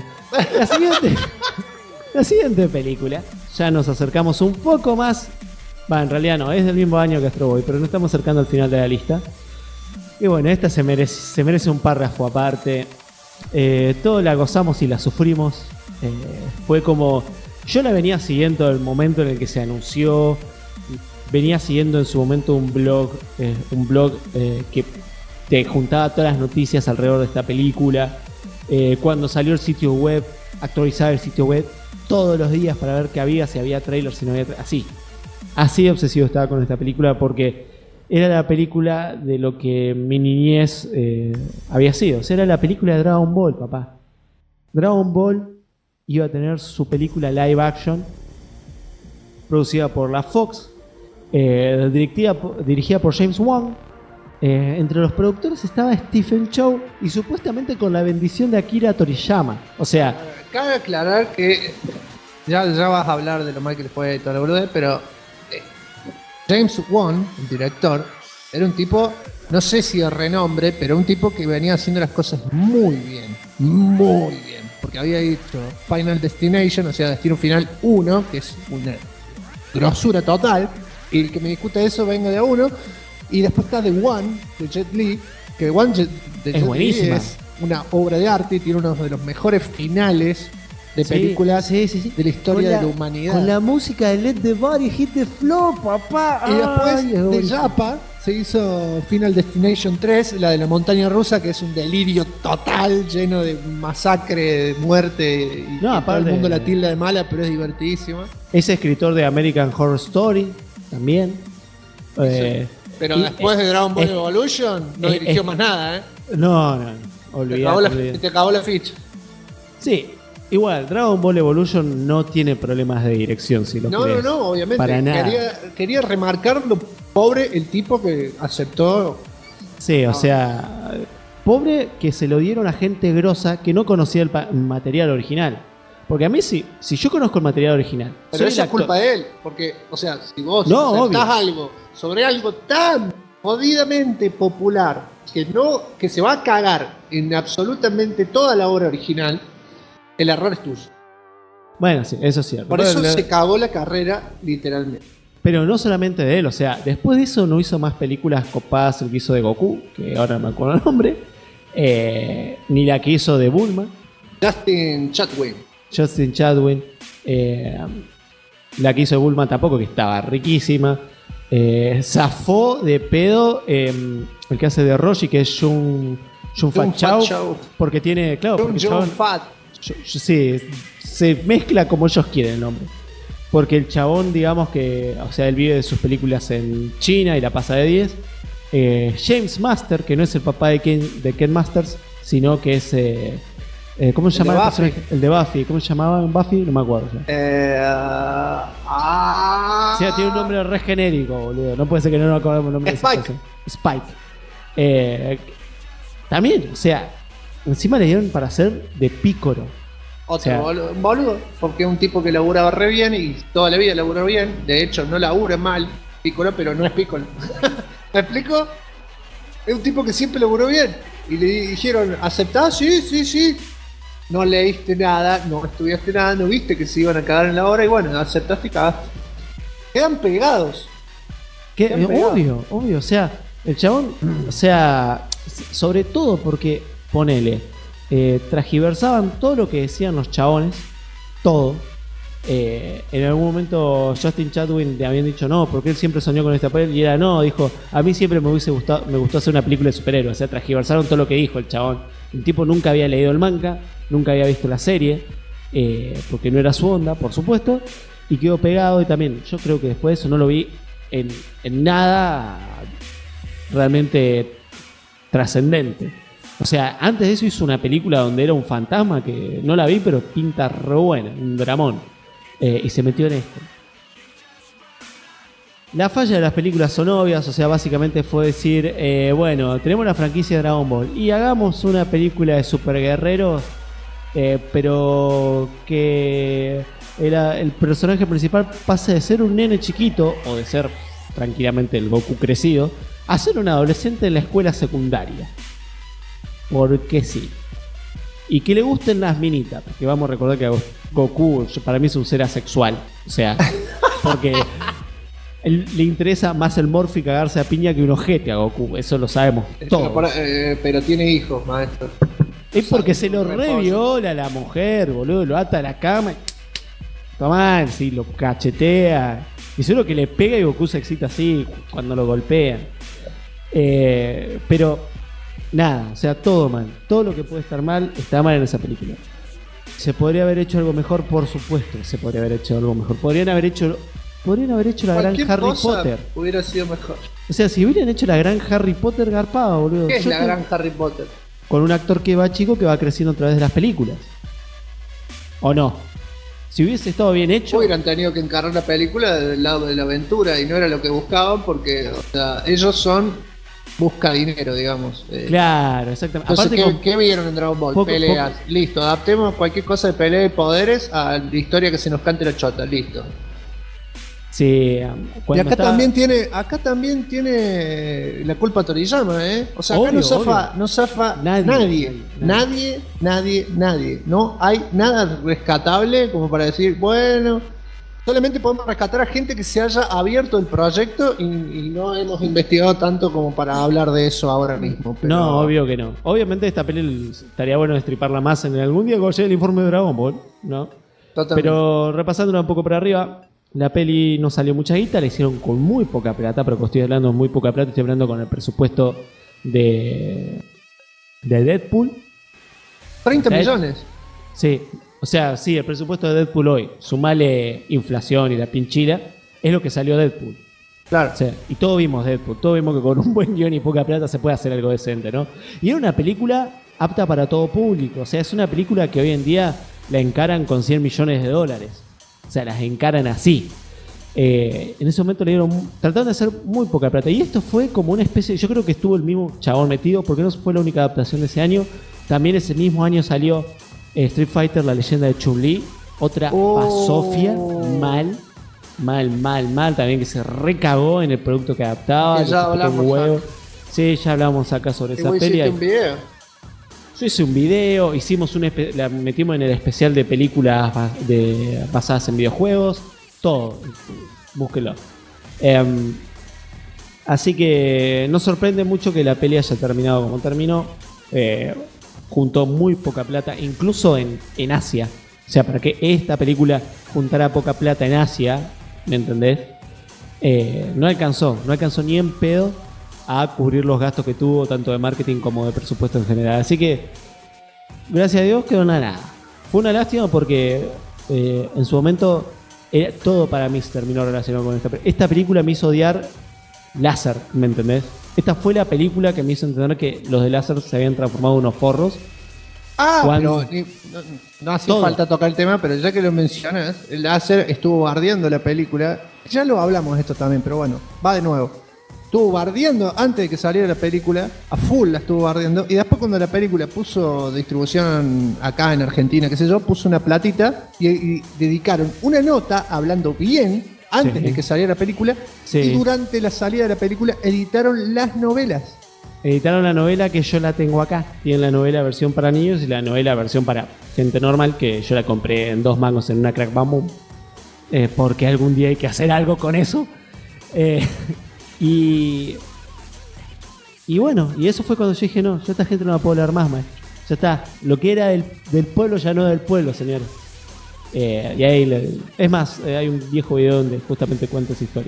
La siguiente película, ya nos acercamos un poco más. En realidad no, es del mismo año que Astro Boy, pero nos estamos acercando al final de la lista. Y bueno, esta se merece un párrafo aparte. Todos la gozamos y la sufrimos. Fue como... Yo la venía siguiendo el momento en el que se anunció. Venía siguiendo en su momento un blog que te juntaba todas las noticias alrededor de esta película. Cuando salió el sitio web, actualizaba el sitio web todos los días para ver qué había, si había trailers, si no había trailers. Así obsesivo estaba con esta película porque era la película de lo que mi niñez había sido. O sea, era la película de Dragon Ball, papá. Dragon Ball iba a tener su película live action producida por la Fox, dirigida por James Wan. Entre los productores estaba Stephen Chow y supuestamente con la bendición de Akira Toriyama. O sea, cabe aclarar que ya vas a hablar de lo mal que le fue toda la verdad, pero James Wan, el director, era un tipo, no sé si de renombre, pero un tipo que venía haciendo las cosas muy bien. porque había dicho Final Destination, o sea, Destino Final 1, que es una grosura total, y el que me discute eso venga de a uno. Y después está The One, de Jet Li, que The One de Jet Li buenísima. es una obra de arte y tiene uno de los mejores finales de películas de la historia de la humanidad. Con la música de Let the Body Hit the Floor, papá. Y después de Japa se hizo Final Destination 3, la de la montaña rusa, que es un delirio total, lleno de masacre, de muerte, y todo el mundo la tilda de mala, pero es divertidísima. Es escritor de American Horror Story también. Pero después de Dragon Ball Evolution no dirigió más nada, ¿eh? No, Te acabó la ficha. Sí, igual, Dragon Ball Evolution no tiene problemas de dirección, si lo crees. No, obviamente. Para nada. Quería remarcar lo pobre el tipo que aceptó. Sí, o sea, pobre que se lo dieron a gente grosa que no conocía el material original. Porque a mí si yo conozco el material original. Pero eso es culpa de él. Porque, o sea, si vos aceptás algo sobre algo tan jodidamente popular que se va a cagar en absolutamente toda la obra original, el error es tuyo. Bueno, sí, eso es cierto. Por eso se cagó la carrera, literalmente. Pero no solamente de él, o sea, después de eso no hizo más películas copadas, el que hizo de Goku, que ahora no me acuerdo el nombre, ni la que hizo de Bulma. Justin Chatwin. La que hizo de Bulma tampoco, que estaba riquísima. Zafó de pedo el que hace de Roshi, que es Jun Fat Chao, porque tiene, claro, Jun Fat. Sí, se mezcla como ellos quieren el nombre. Porque el chabón, digamos que, o sea, él vive de sus películas en China y la pasa de 10. James Master, que no es el papá de Ken Masters, sino que es ¿cómo se llamaba? El de Buffy. ¿Cómo se llamaba en Buffy? No me acuerdo. O sea, tiene un nombre re genérico, boludo. No puede ser que no nos acordemos el nombre de Spike. También, o sea, encima le dieron para hacer de Pícoro. Boludo, porque es un tipo que laburaba re bien y toda la vida laburó bien. De hecho, no labura mal Piccolo, pero no es Piccolo. ¿Me explico? Es un tipo que siempre laburó bien. Y le dijeron, ¿aceptás? Sí. No leíste nada, no estudiaste nada, no viste que se iban a cagar en la hora y bueno, aceptaste y cagaste. Quedan pegados. Obvio. O sea, el chabón, o sea, sobre todo porque, ponele, transgiversaban todo lo que decían los chabones, todo. En algún momento Justin Chatwin le habían dicho no, porque él siempre soñó con este papel, y era no, dijo, a mí siempre me gustó hacer una película de superhéroes. O sea, transgiversaron todo lo que dijo el chabón. El tipo nunca había leído el manga, nunca había visto la serie, porque no era su onda, por supuesto, y quedó pegado. Y también yo creo que después de eso no lo vi en nada realmente trascendente. O sea, antes de eso hizo una película donde era un fantasma que no la vi, pero pinta re buena, un dramón. Y se metió en esto. La falla de las películas son obvias, o sea, básicamente fue decir, bueno, tenemos la franquicia de Dragon Ball y hagamos una película de superguerreros, pero que el personaje principal pase de ser un nene chiquito, o de ser tranquilamente el Goku crecido, a ser un adolescente en la escuela secundaria. Porque sí. Y que le gusten las minitas, porque vamos a recordar que Goku para mí es un ser asexual. O sea, porque le interesa más el morfi cagarse a piña que un ojete a Goku. Eso lo sabemos todos. Pero tiene hijos, maestro. Es porque se lo reviola a la mujer, boludo. Lo ata a la cama y tomá, sí, lo cachetea. Y seguro que le pega y Goku se excita así cuando lo golpean. Pero nada, o sea, todo mal. Todo lo que puede estar mal, está mal en esa película. ¿Se podría haber hecho algo mejor? Por supuesto que se podría haber hecho algo mejor. Podrían haber hecho la gran Harry Potter. Hubiera sido mejor. O sea, si hubieran hecho la gran Harry Potter, garpaba, boludo. ¿Qué es la gran Harry Potter? Con un actor que va chico que va creciendo a través de las películas. ¿O no? Si hubiese estado bien hecho, hubieran tenido que encarar la película del lado de la aventura y no era lo que buscaban porque, o sea, ellos busca dinero, digamos. Claro, exactamente. Entonces, aparte, ¿qué vieron en Dragon Ball? Peleas. Listo, adaptemos cualquier cosa de pelea de poderes a la historia que se nos cante la chota. Listo. Sí, y acá también tiene la culpa Toriyama, ¿eh? O sea, acá no zafa nadie. No hay nada rescatable como para decir, bueno, solamente podemos rescatar a gente que se haya abierto el proyecto y no hemos investigado tanto como para hablar de eso ahora mismo. Pero... No, obvio que no. Obviamente esta peli estaría bueno destriparla más en algún día cuando llegue el informe de Dragon Ball, ¿no? Totalmente. Pero repasándola un poco para arriba, la peli no salió mucha guita, la hicieron con muy poca plata, pero que estoy hablando de muy poca plata, estoy hablando con el presupuesto de Deadpool. 30 millones. Sí, o sea, sí, el presupuesto de Deadpool hoy, sumale inflación y la pinchila, es lo que salió Deadpool. Claro. O sea, y todos vimos Deadpool, todos vimos que con un buen guión y poca plata se puede hacer algo decente, ¿no? Y era una película apta para todo público, o sea, es una película que hoy en día la encaran con $100 millones. O sea, las encaran así. En ese momento trataron de hacer muy poca plata. Y esto fue como una especie... Yo creo que estuvo el mismo chabón metido, porque no fue la única adaptación de ese año. También ese mismo año salió Street Fighter, la leyenda de Chun-Li. Otra pasofia. Mal. También que se recagó en el producto que adaptaba. Ya hablamos. Sí, ya hablamos acá sobre esa peli. ¿Hiciste un video? Yo hice un video, hicimos la metimos en el especial de películas basadas en videojuegos, todo, búsquelo. Así que no sorprende mucho que la peli haya terminado como terminó. Juntó muy poca plata, incluso en Asia. O sea, para que esta película juntara poca plata en Asia, ¿me entendés? No alcanzó ni en pedo a cubrir los gastos que tuvo, tanto de marketing como de presupuesto en general. Así que, gracias a Dios, quedó en nada. Fue una lástima porque en su momento todo para mí se terminó relacionado con esta película. Me hizo odiar Láser, ¿me entendés? Esta fue la película que me hizo entender que los de Láser se habían transformado en unos forros. Pero no hace falta tocar el tema, pero ya que lo mencionas, el Láser estuvo bardeando la película. Ya lo hablamos esto también, pero bueno, va de nuevo. Estuvo bardeando antes de que saliera la película, a full la estuvo bardeando, y después cuando la película puso distribución acá en Argentina, qué sé yo, puso una platita y dedicaron una nota hablando bien antes de que saliera la película, y durante la salida de la película editaron las novelas. Editaron la novela que yo la tengo acá. Tienen la novela versión para niños y la novela versión para gente normal, que yo la compré en 2 mangos en una Crack Bamboo, porque algún día hay que hacer algo con eso. Y bueno, y eso fue cuando yo dije, no, yo esta gente no la puedo leer más, maestro. Ya está, lo que era del pueblo ya no es del pueblo, señores. Y ahí, es más, hay un viejo video donde justamente cuento esa historia.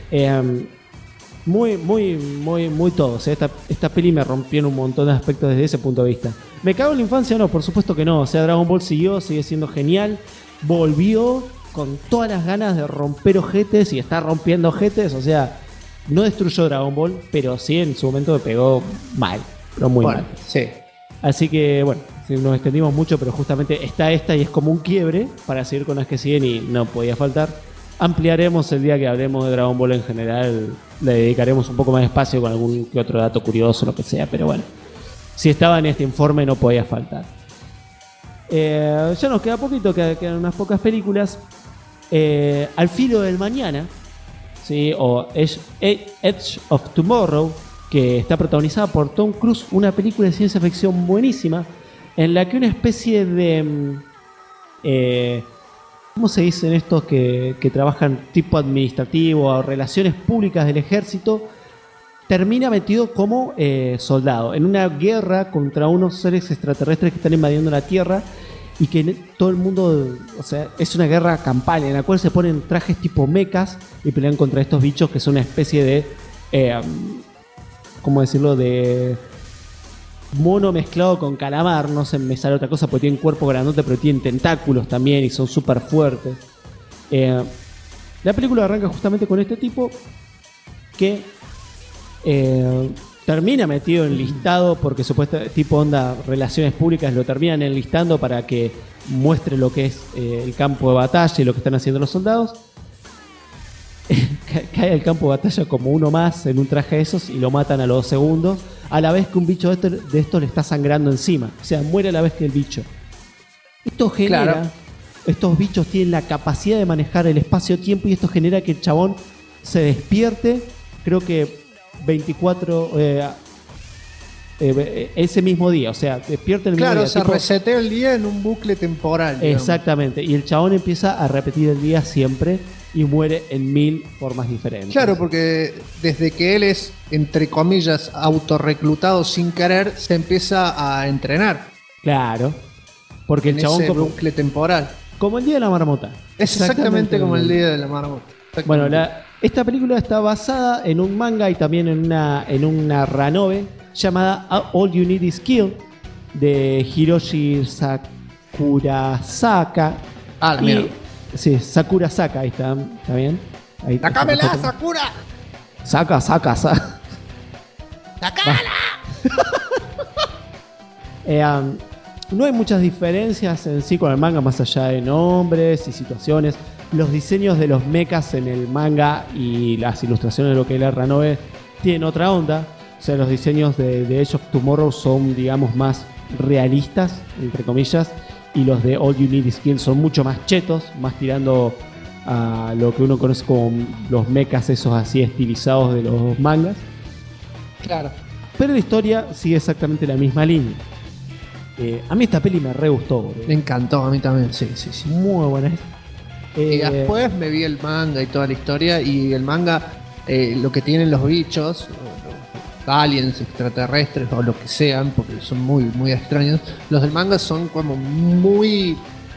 Muy todo. O sea, esta peli me rompió en un montón de aspectos desde ese punto de vista. ¿Me cago en la infancia? No, por supuesto que no. O sea, Dragon Ball sigue siendo genial. Volvió con todas las ganas de romper ojetes y está rompiendo ojetes. O sea, no destruyó Dragon Ball, pero sí en su momento me pegó mal, pero muy mal. Sí. Así que bueno, nos extendimos mucho, pero justamente está esta y es como un quiebre para seguir con las que siguen y no podía faltar. Ampliaremos el día que hablemos de Dragon Ball en general, le dedicaremos un poco más de espacio con algún que otro dato curioso, lo que sea, pero bueno, si estaba en este informe no podía faltar. Ya nos queda poquito, quedan unas pocas películas. Al filo del mañana, ¿sí? O Edge of Tomorrow, que está protagonizada por Tom Cruise, una película de ciencia ficción buenísima, en la que una especie de... ¿cómo se dicen estos que trabajan tipo administrativo o relaciones públicas del ejército? Termina metido como soldado en una guerra contra unos seres extraterrestres que están invadiendo la Tierra y que todo el mundo, o sea, es una guerra campal en la cual se ponen trajes tipo mechas y pelean contra estos bichos que son una especie de, ¿cómo decirlo? De mono mezclado con calamar, no sé, me sale otra cosa porque tienen cuerpo grandote pero tienen tentáculos también y son súper fuertes. La película arranca justamente con este tipo que termina metido enlistado porque supuestamente tipo onda relaciones públicas lo terminan enlistando para que muestre lo que es el campo de batalla y lo que están haciendo los soldados. Cae al campo de batalla como uno más en un traje de esos y lo matan a los 2 segundos, a la vez que un bicho de estos le está sangrando encima, o sea, muere a la vez que el bicho. Esto genera estos bichos tienen la capacidad de manejar el espacio-tiempo y esto genera que el chabón se despierte, creo que 24 ese mismo día, o sea, despierta el mismo día. Claro, se resetea el día en un bucle temporal. Digamos. Exactamente, y el chabón empieza a repetir el día siempre y muere en 1000 formas diferentes. Claro, porque desde que él es, entre comillas, autorreclutado sin querer, se empieza a entrenar. Claro, porque el chabón ese bucle temporal. Como el día de la marmota. Es exactamente como el día de la marmota. Bueno, esta película está basada en un manga y también en una ranove llamada All You Need Is Kill de Hiroshi Sakurasaka. Mira. Sí, Sakurasaka, ahí está bien. Ahí, ¡Sácamela, Sakura! Saca. ¡Sácala! No hay muchas diferencias en sí con el manga, más allá de nombres y situaciones. Los diseños de los mechas en el manga y las ilustraciones de lo que es la ranove tienen otra onda. O sea, los diseños de Edge of Tomorrow son, digamos, más realistas, entre comillas, y los de All You Need Is Kill son mucho más chetos, más tirando a lo que uno conoce como los mechas esos así estilizados de los mangas. Claro. Pero la historia sigue exactamente la misma línea. A mí esta peli me re gustó, boludo. Me encantó, a mí también, sí. Muy buena. Y después me vi el manga y toda la historia, y el manga, lo que tienen los bichos, los aliens, extraterrestres o lo que sean, porque son muy, muy extraños, los del manga son como muy...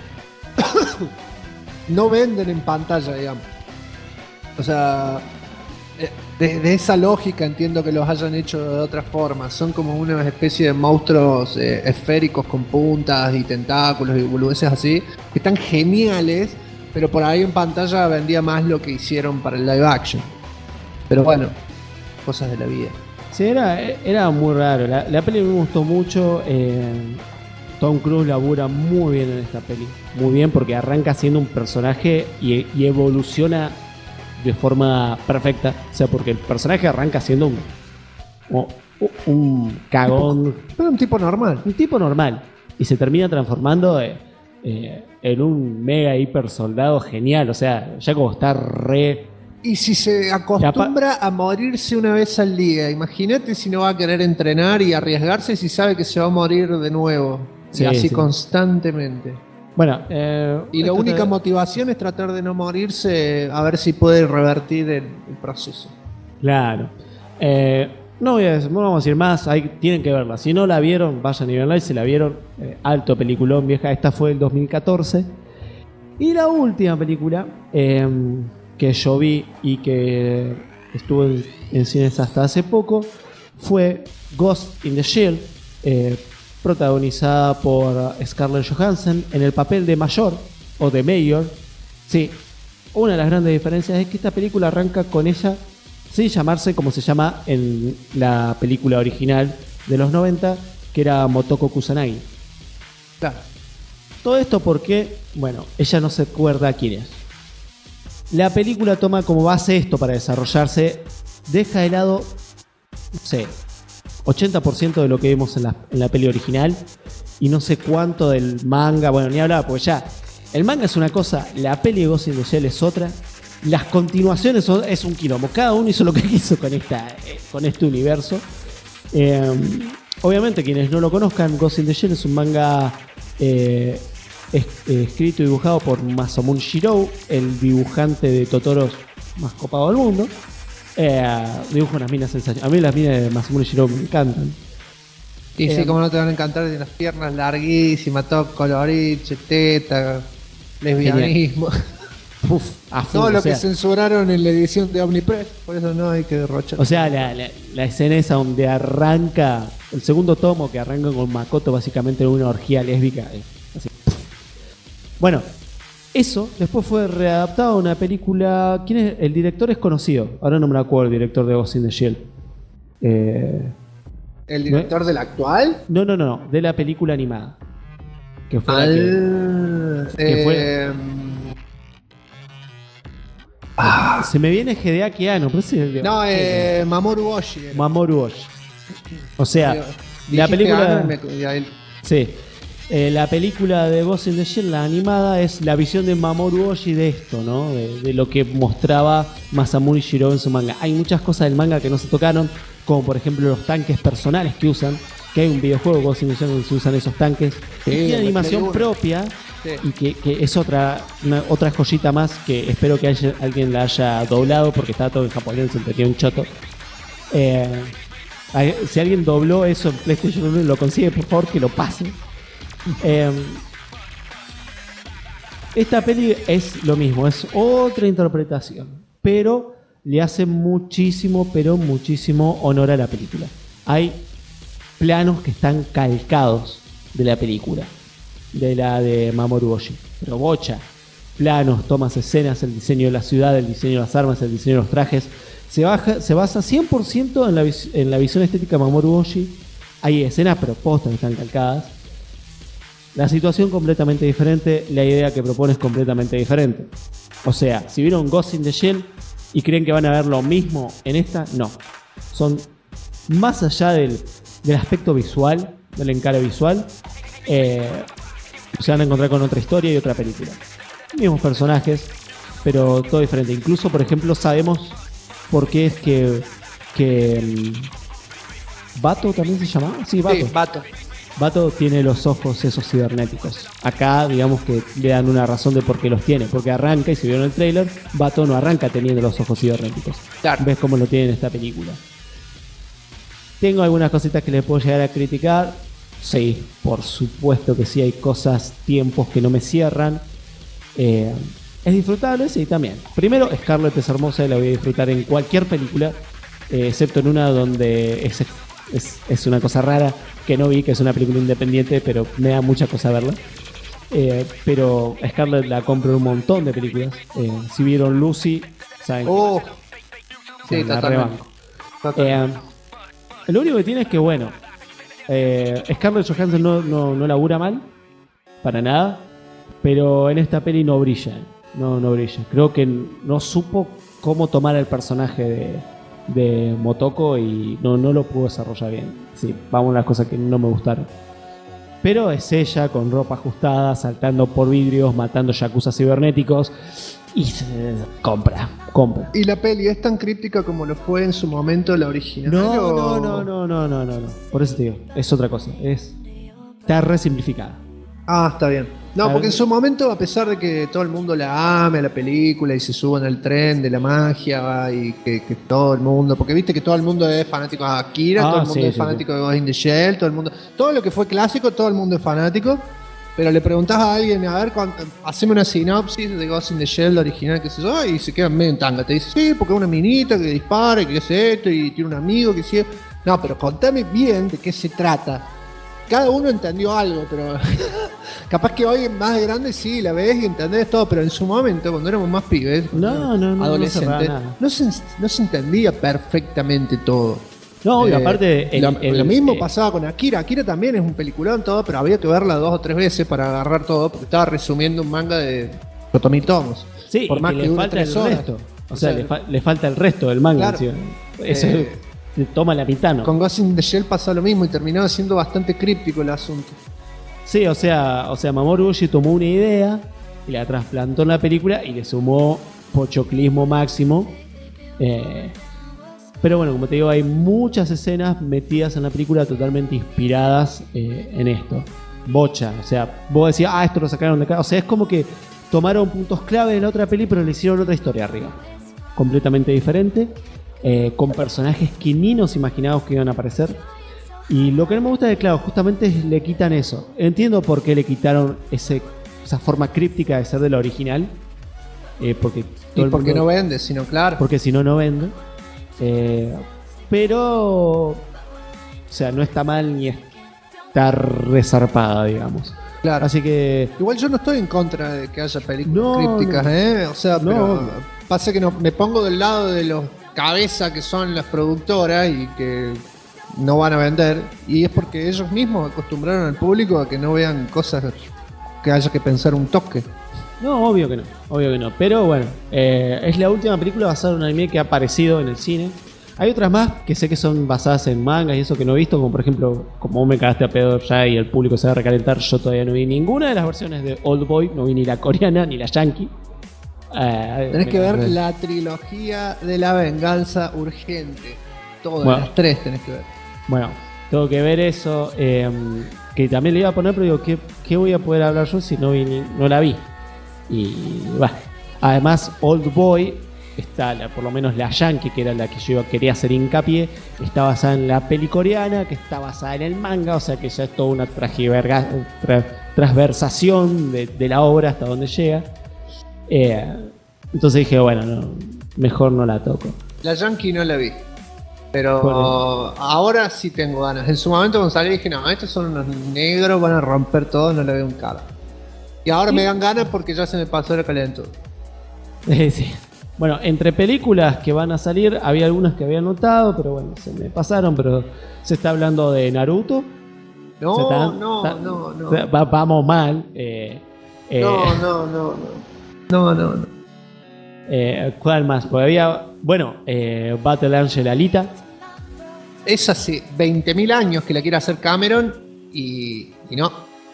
no venden en pantalla, digamos. O sea... De esa lógica entiendo que los hayan hecho de otra forma. Son como una especie de monstruos esféricos con puntas y tentáculos y boludeces así, que están geniales, pero por ahí en pantalla vendía más lo que hicieron para el live action. Pero bueno, cosas de la vida. Sí, era muy raro. La peli me gustó mucho. Tom Cruise labura muy bien en esta peli. Muy bien, porque arranca siendo un personaje y evoluciona de forma perfecta. O sea, porque el personaje arranca siendo un cagón. Pero un tipo normal. Un tipo normal. Y se termina transformando en un mega hiper soldado genial. O sea, ya como está re... Y si se acostumbra a morirse una vez al día, imagínate si no va a querer entrenar y arriesgarse si sabe que se va a morir de nuevo. Sí, y así sí. Constantemente. Bueno, y la única motivación es tratar de no morirse, a ver si puede revertir el proceso. Claro. No vamos a decir más, tienen que verla. Si no la vieron, vayan y verla. Y si la vieron, alto peliculón, vieja. Esta fue el 2014. Y la última película que yo vi y que estuvo en cines hasta hace poco fue Ghost in the Shell, protagonizada por Scarlett Johansson en el papel de Mayor o de Mayor. Sí, una de las grandes diferencias es que esta película arranca con ella sin llamarse como se llama en la película original de los 90, que era Motoko Kusanagi. Claro. Todo esto porque, bueno, ella no se acuerda quién es. La película toma como base esto para desarrollarse, deja de lado, no sé, 80% de lo que vimos en la peli original y no sé cuánto del manga. Bueno, ni hablaba, porque ya el manga es una cosa, la peli de Ghost in the Shell es otra, las continuaciones es un quilombo, cada uno hizo lo que quiso con este universo. Obviamente quienes no lo conozcan, Ghost in the Shell es un manga escrito y dibujado por Masamune Shirow, el dibujante de Totoro más copado del mundo. Dibujo unas minas sensacionales. A mí las minas de Masamune Shirow me encantan. Y sí, como no te van a encantar, de las piernas larguísimas, todo coloriche, teta, lesbianismo. Todo lo que censuraron en la edición de Omnipress, por eso no hay que derrochar. O sea, la escena esa donde arranca el segundo tomo, que arranca con Makoto básicamente en una orgía lésbica. Así. Bueno, eso después fue readaptado a una película. ¿Quién es? El director es conocido. Ahora no me acuerdo el director de Ghost in the Shell. ¿El director del actual? No, de la película animada. Que fue que fue. Se me viene Hideaki Anno, pero no, Mamoru Oshii. Mamoru Oshii. O sea, la película. Anno, Sí. La película de Ghost in the Shell, la animada, es la visión de Mamoru Oshii de esto, ¿no? De lo que mostraba Masamune Shirow en su manga. Hay muchas cosas del manga que no se tocaron, como por ejemplo los tanques personales que usan, que hay un videojuego Ghost in the Shell donde se usan esos tanques. Sí, tiene animación propia, y que es otra joyita más que espero que alguien la haya doblado, porque estaba todo en japonés, se entendía un choto. Si alguien dobló eso en PlayStation 1 y lo consigue, por favor que lo pase. Esta peli es lo mismo, es otra interpretación, pero le hace muchísimo honor a la película. Hay planos que están calcados de la película, de la de Mamoru Oshii, pero bocha, planos, tomas, escenas, el diseño de la ciudad, el diseño de las armas, el diseño de los trajes, se basa 100% en la visión estética de Mamoru Oshii. Hay escenas pero postas que están calcadas. La situación completamente diferente, la idea que propone es completamente diferente. O sea, si vieron Ghost in the Shell y creen que van a ver lo mismo en esta, no. Son más allá del aspecto visual, del encare visual, se van a encontrar con otra historia y otra película. Mismos personajes, pero todo diferente. Incluso, por ejemplo, sabemos por qué es que Bato también se llamaba. Sí, Bato. Sí, Bato. Bato tiene los ojos esos cibernéticos. Acá, digamos que le dan una razón de por qué los tiene. Porque arranca, y si vieron el trailer, Bato no arranca teniendo los ojos cibernéticos. Claro. Ves cómo lo tiene en esta película. Tengo algunas cositas que les puedo llegar a criticar. Sí, por supuesto que sí, hay cosas, tiempos que no me cierran. Es disfrutable, sí, también. Primero, Scarlett es hermosa y la voy a disfrutar en cualquier película, excepto en una donde es una cosa rara que no vi, que es una película independiente, pero me da mucha cosa verla. Pero Scarlett la compro en un montón de películas. Si vieron Lucy, saben sí, la rebanco. Lo único que tiene es que, bueno, Scarlett Johansson no labura mal, para nada, pero en esta peli no brilla. No brilla. Creo que no supo cómo tomar el personaje de Motoko y no lo pudo desarrollar bien. Sí, vamos a las cosas que no me gustaron. Pero es ella con ropa ajustada, saltando por vidrios, matando yakuza cibernéticos y compra. ¿Y la peli es tan críptica como lo fue en su momento la original? No. Por eso te digo, es otra cosa. Está re simplificada. Ah, está bien. No, porque en su momento, a pesar de que todo el mundo la ame a la película y se suban al tren de la magia y que todo el mundo, porque viste que todo el mundo es fanático de Akira, todo el mundo es fanático de Ghost in the Shell, todo lo que fue clásico, todo el mundo es fanático, pero le preguntás a alguien, a ver, haceme una sinopsis de Ghost in the Shell, la original, qué sé yo, y se quedan medio en tanga. Te dice, sí, porque es una minita que dispara y que hace esto y tiene un amigo que sigue. No, pero contame bien de qué se trata. Cada uno entendió algo, pero capaz que hoy más de grande sí, la ves y entendés todo, pero en su momento, cuando éramos más pibes, adolescentes, no se entendía perfectamente todo. No, y aparte... lo mismo pasaba con Akira. Akira también es un peliculón todo, pero había que verla 2 o 3 veces para agarrar todo, porque estaba resumiendo un manga de Totomi Tomos. Sí, por más que le falta el resto. O sea, le falta el resto del manga. Claro. Eso toma la mitad, ¿no? Con Ghost in the Shell pasó lo mismo y terminaba siendo bastante críptico el asunto. Sí, o sea, Mamoru Oshii tomó una idea y la trasplantó en la película y le sumó pochoclismo máximo. Pero bueno, como te digo, hay muchas escenas metidas en la película totalmente inspiradas en esto. Bocha, o sea, vos decías, esto lo sacaron de acá. O sea, es como que tomaron puntos clave de la otra peli, pero le hicieron otra historia arriba. Completamente diferente. Con personajes que ni nos imaginábamos que iban a aparecer. Y lo que no me gusta es que, claro, justamente le quitan eso. Entiendo por qué le quitaron esa forma críptica de ser de la original. Porque no vende, sino claro. Porque si no vende. Pero, o sea, no está mal ni está resarpada, digamos. Claro. Así que... Igual yo no estoy en contra de que haya películas crípticas, O sea, pero pasa que me pongo del lado de los cabeza que son las productoras y que no van a vender, y es porque ellos mismos acostumbraron al público a que no vean cosas que haya que pensar un toque. No, obvio que no, pero bueno, es la última película basada en un anime que ha aparecido en el cine. Hay otras más que sé que son basadas en mangas y eso que no he visto, como por ejemplo, como vos me cagaste a pedo ya y el público se va a recalentar, yo todavía no vi ninguna de las versiones de Old Boy, no vi ni la coreana ni la yankee. Tenés que ver la trilogía de la venganza urgente. Todas Bueno. las 3 tenés que ver. Bueno, tengo que ver eso, que también le iba a poner, pero digo, ¿qué voy a poder hablar yo si no la vi? Y bueno, además Old Boy está, por lo menos la yankee, que era la que yo quería hacer hincapié, está basada en la peli coreana, que está basada en el manga, o sea que ya es toda una transversación de la obra hasta donde llega. Entonces dije, bueno, no, mejor no la toco. La Yankee no la vi. Pero ahora sí tengo ganas. En su momento cuando salí dije, no, estos son unos negros, van a romper todo, no le veo un cara. Y ahora me dan ganas porque ya se me pasó la calentura. Sí. Bueno, entre películas que van a salir, había algunas que había notado, pero bueno, se me pasaron, pero se está hablando de Naruto. No. Vamos mal. No. ¿Cuál más? Porque había, bueno, Battle Angel Alita. Es hace 20.000 años que la quiere hacer Cameron y no.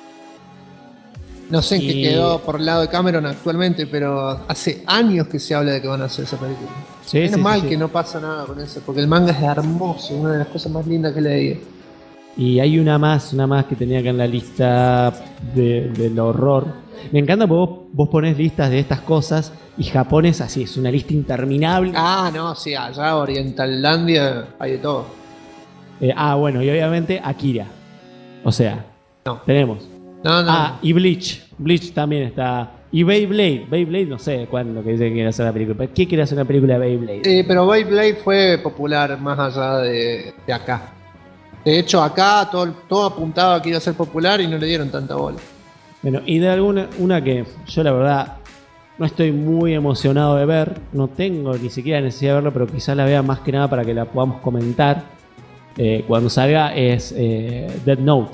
No sé en qué quedó por el lado de Cameron actualmente, pero hace años que se habla de que van a hacer esa película. Menos mal que no pasa nada con eso, porque el manga es hermoso, una de las cosas más lindas que leí. Y hay una más que tenía acá en la lista del horror. Me encanta porque vos ponés listas de estas cosas y Japón es así, es una lista interminable. Ah, no, sí, allá Orientalandia hay de todo. Bueno, y obviamente Akira. O sea, tenemos. No. Y Bleach. Bleach también está. Y Beyblade no sé cuándo que dice que quiere hacer la película. ¿Qué quiere hacer una película de Beyblade? Pero Beyblade fue popular más allá de acá. De hecho, acá todo apuntaba a que iba a ser popular y no le dieron tanta bola. Bueno, y de una que yo la verdad no estoy muy emocionado de ver, no tengo ni siquiera necesidad de verla, pero quizás la vea más que nada para que la podamos comentar cuando salga, es Death Note,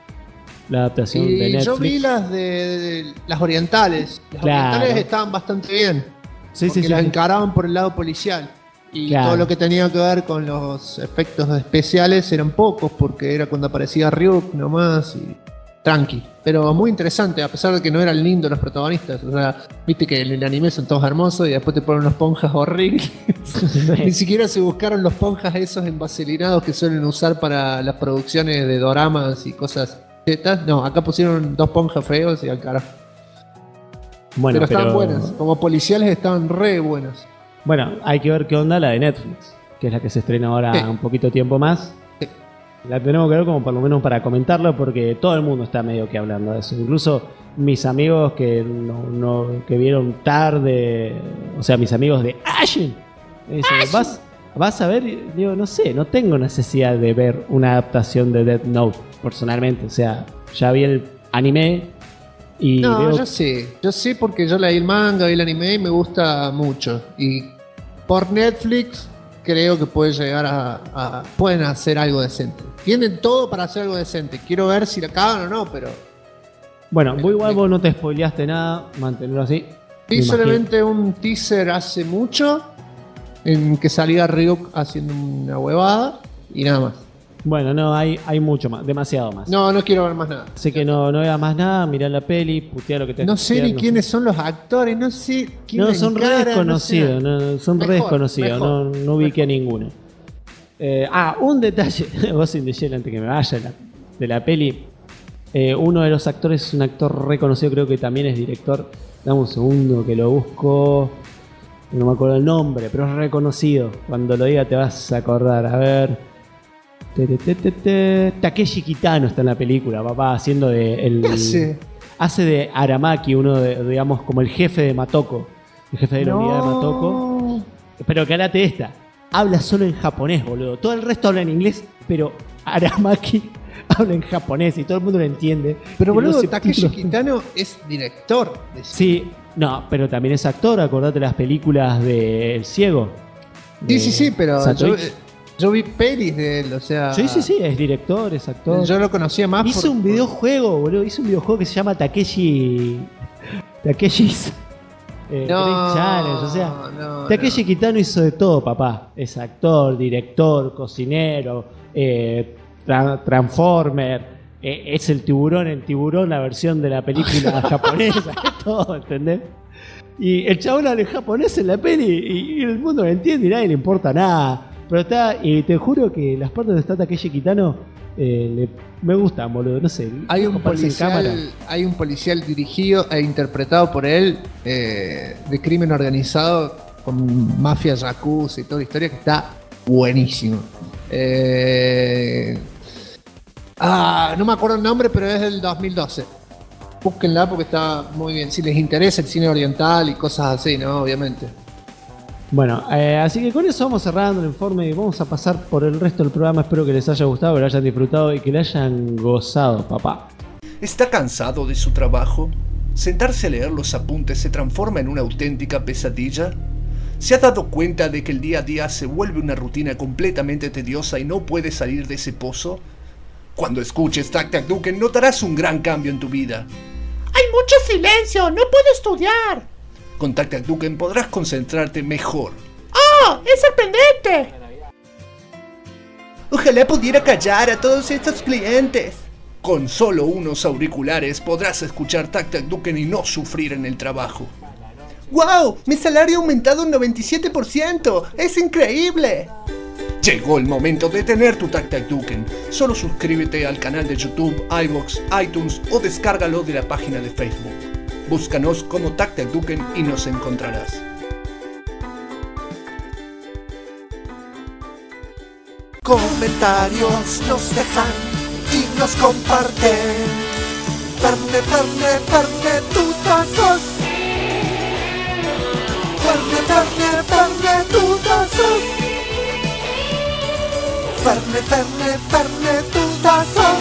la adaptación de Netflix. Yo vi las de las orientales. Las orientales estaban bastante bien. Porque las encaraban por el lado policial. Y todo lo que tenía que ver con los efectos especiales eran pocos, porque era cuando aparecía Ryuk nomás y tranqui. Pero muy interesante, a pesar de que no eran lindos los protagonistas. O sea, viste que en el anime son todos hermosos y después te ponen unos ponjas horribles. Ni siquiera se buscaron los ponjas esos envaselinados que suelen usar para las producciones de doramas y cosas chetas. No, acá pusieron 2 ponjas feos y al carajo. Bueno, pero estaban buenas, como policiales estaban re buenas. Bueno, hay que ver qué onda la de Netflix, que es la que se estrena ahora un poquito tiempo más. La tenemos que ver como por lo menos para comentarlo, porque todo el mundo está medio que hablando de eso. Incluso mis amigos que que vieron tarde, o sea, mis amigos de Ashen, me dicen, ¿vas a ver? Digo, no sé, no tengo necesidad de ver una adaptación de Death Note, personalmente. O sea, ya vi el anime y yo sé porque yo leí el manga, vi el anime y me gusta mucho. Y por Netflix creo que puede llegar pueden hacer algo decente. Tienen todo para hacer algo decente. Quiero ver si la cagan o no, pero... Bueno, igual vos no te spoileaste nada, mantenerlo así. Vi solamente un teaser hace mucho en que salía Ryuk haciendo una huevada y nada más. Bueno, no, hay mucho más, demasiado más. No quiero ver más nada. Así que no veas más nada, mirá la peli, putea lo que te No sé ni quiénes son los actores, no sé quién. No, son re desconocidos, son re desconocidos, no ubiqué a ninguno. Un detalle, vos in the Shell, antes que me vaya de la peli. Uno de los actores es un actor reconocido, creo que también es director. Dame un segundo que lo busco. No me acuerdo el nombre, pero es reconocido. Cuando lo diga te vas a acordar. A ver. Takeshi Kitano está en la película, papá, haciendo hace de Aramaki, uno de, digamos, como el jefe de Matoko. El jefe de la unidad de Matoko. Pero cálate esta. Habla solo en japonés, boludo. Todo el resto habla en inglés, pero Aramaki habla en japonés y todo el mundo lo entiende. Pero boludo, Takeshi Kitano es director de sí, no, pero también es actor. Acordate las películas de El Ciego. Sí, pero yo vi pelis de él, o sea... Sí, es director, es actor. Yo lo conocía más Hizo un videojuego, boludo. Hizo un videojuego que se llama Takeshi's Great Challenge, o sea, Takeshi Kitano hizo de todo, papá. Es actor, director, cocinero, transformer, es el tiburón, la versión de la película japonesa, es todo, ¿entendés? Y el chabón habla en japonés en la peli y el mundo lo entiende y nadie le importa nada. Pero está, y te juro que las partes donde está Takeshi Kitano me gustan, boludo, no sé. Hay un policial dirigido e interpretado por él de crimen organizado con mafia, yakuza y toda la historia que está buenísimo. No me acuerdo el nombre, pero es del 2012. Búsquenla porque está muy bien. Si les interesa el cine oriental y cosas así, ¿no? Obviamente. Bueno, así que con eso vamos cerrando el informe y vamos a pasar por el resto del programa. Espero que les haya gustado, que lo hayan disfrutado y que lo hayan gozado, papá. ¿Está cansado de su trabajo? ¿Sentarse a leer los apuntes se transforma en una auténtica pesadilla? ¿Se ha dado cuenta de que el día a día se vuelve una rutina completamente tediosa y no puede salir de ese pozo? Cuando escuches Tac Tac Duken notarás un gran cambio en tu vida. ¡Hay mucho silencio! ¡No puedo estudiar! Con Tac Tac Duken podrás concentrarte mejor. ¡Oh! ¡Es sorprendente! Ojalá pudiera callar a todos estos clientes. Con solo unos auriculares podrás escuchar Tac Tac Duken y no sufrir en el trabajo. ¡Wow! Mi salario ha aumentado un 97%. ¡Es increíble! Llegó el momento de tener tu Tac Tac Duken. Solo suscríbete al canal de YouTube, iVoox, iTunes o descárgalo de la página de Facebook. Búscanos como Tac Tac Duken y nos encontrarás. Comentarios nos dejan y nos comparten. Ferne, tutazos. Ferne, tutazos. Ferne, tutazos.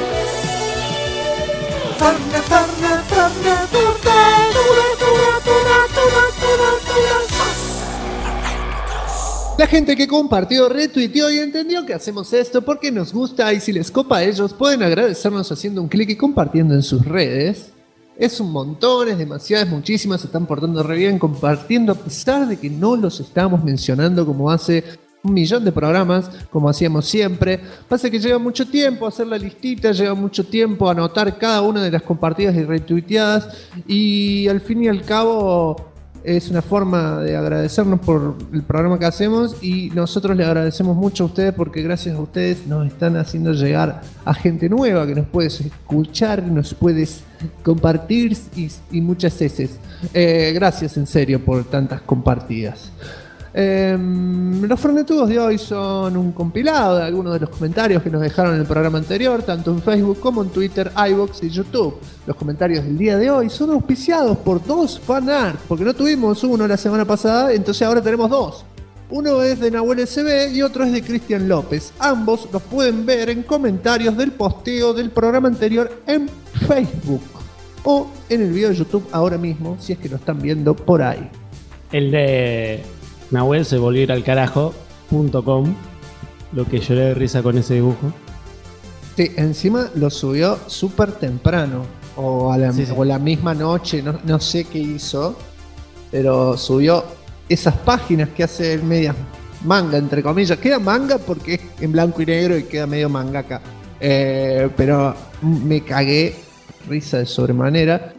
La gente que compartió, retuiteó y entendió que hacemos esto porque nos gusta y si les copa a ellos pueden agradecernos haciendo un clic y compartiendo en sus redes. Es un montón, es demasiado, es muchísimas, se están portando re bien compartiendo a pesar de que no los estamos mencionando como hace 1.000.000 de programas, como hacíamos siempre. Pasa que lleva mucho tiempo hacer la listita, lleva mucho tiempo anotar cada una de las compartidas y retuiteadas y al fin y al cabo es una forma de agradecernos por el programa que hacemos y nosotros le agradecemos mucho a ustedes porque gracias a ustedes nos están haciendo llegar a gente nueva que nos puedes escuchar, nos puedes compartir y muchas veces. Gracias en serio por tantas compartidas. Los Fernetudos de hoy son un compilado de algunos de los comentarios que nos dejaron en el programa anterior, tanto en Facebook como en Twitter, iVoox y YouTube. Los comentarios del día de hoy son auspiciados por 2 fanart, porque no tuvimos uno la semana pasada, entonces ahora tenemos 2. Uno es de Nahuel SB y otro es de Cristian López. Ambos los pueden ver en comentarios del posteo del programa anterior en Facebook o en el video de YouTube ahora mismo, si es que lo están viendo por ahí. El de Nahuel se volvió a ir al carajo.com, lo que lloré de risa con ese dibujo. Sí, encima lo subió súper temprano o la misma noche, no sé qué hizo, pero subió esas páginas que hace media manga, entre comillas. Queda manga porque es en blanco y negro y queda medio mangaka, pero me cagué risa de sobremanera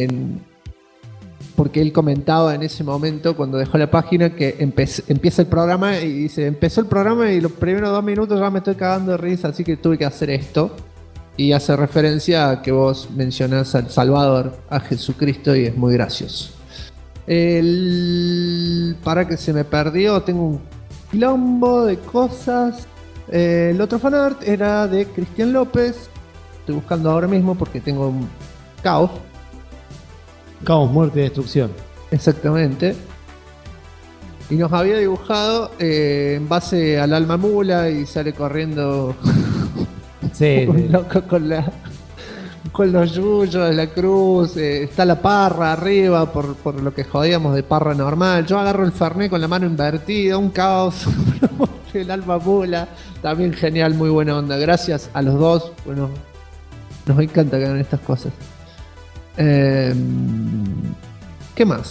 porque él comentaba en ese momento cuando dejó la página que empieza el programa y dice, empezó el programa y los primeros 2 minutos ya me estoy cagando de risa, así que tuve que hacer esto. Y hace referencia a que vos mencionás al Salvador, a Jesucristo, y es muy gracioso. Para que se me perdió, tengo un quilombo de cosas. El otro fanart era de Cristian López. Estoy buscando ahora mismo porque tengo un caos. Caos, muerte y destrucción. Exactamente. Y nos había dibujado en base al alma mula y sale corriendo sí, un loco con los yuyos de la cruz. Está la parra arriba por lo que jodíamos de parra normal. Yo agarro el fernet con la mano invertida, un caos. El alma mula, también genial, muy buena onda. Gracias a los dos. Bueno, nos encanta que hagan estas cosas. ¿Qué más?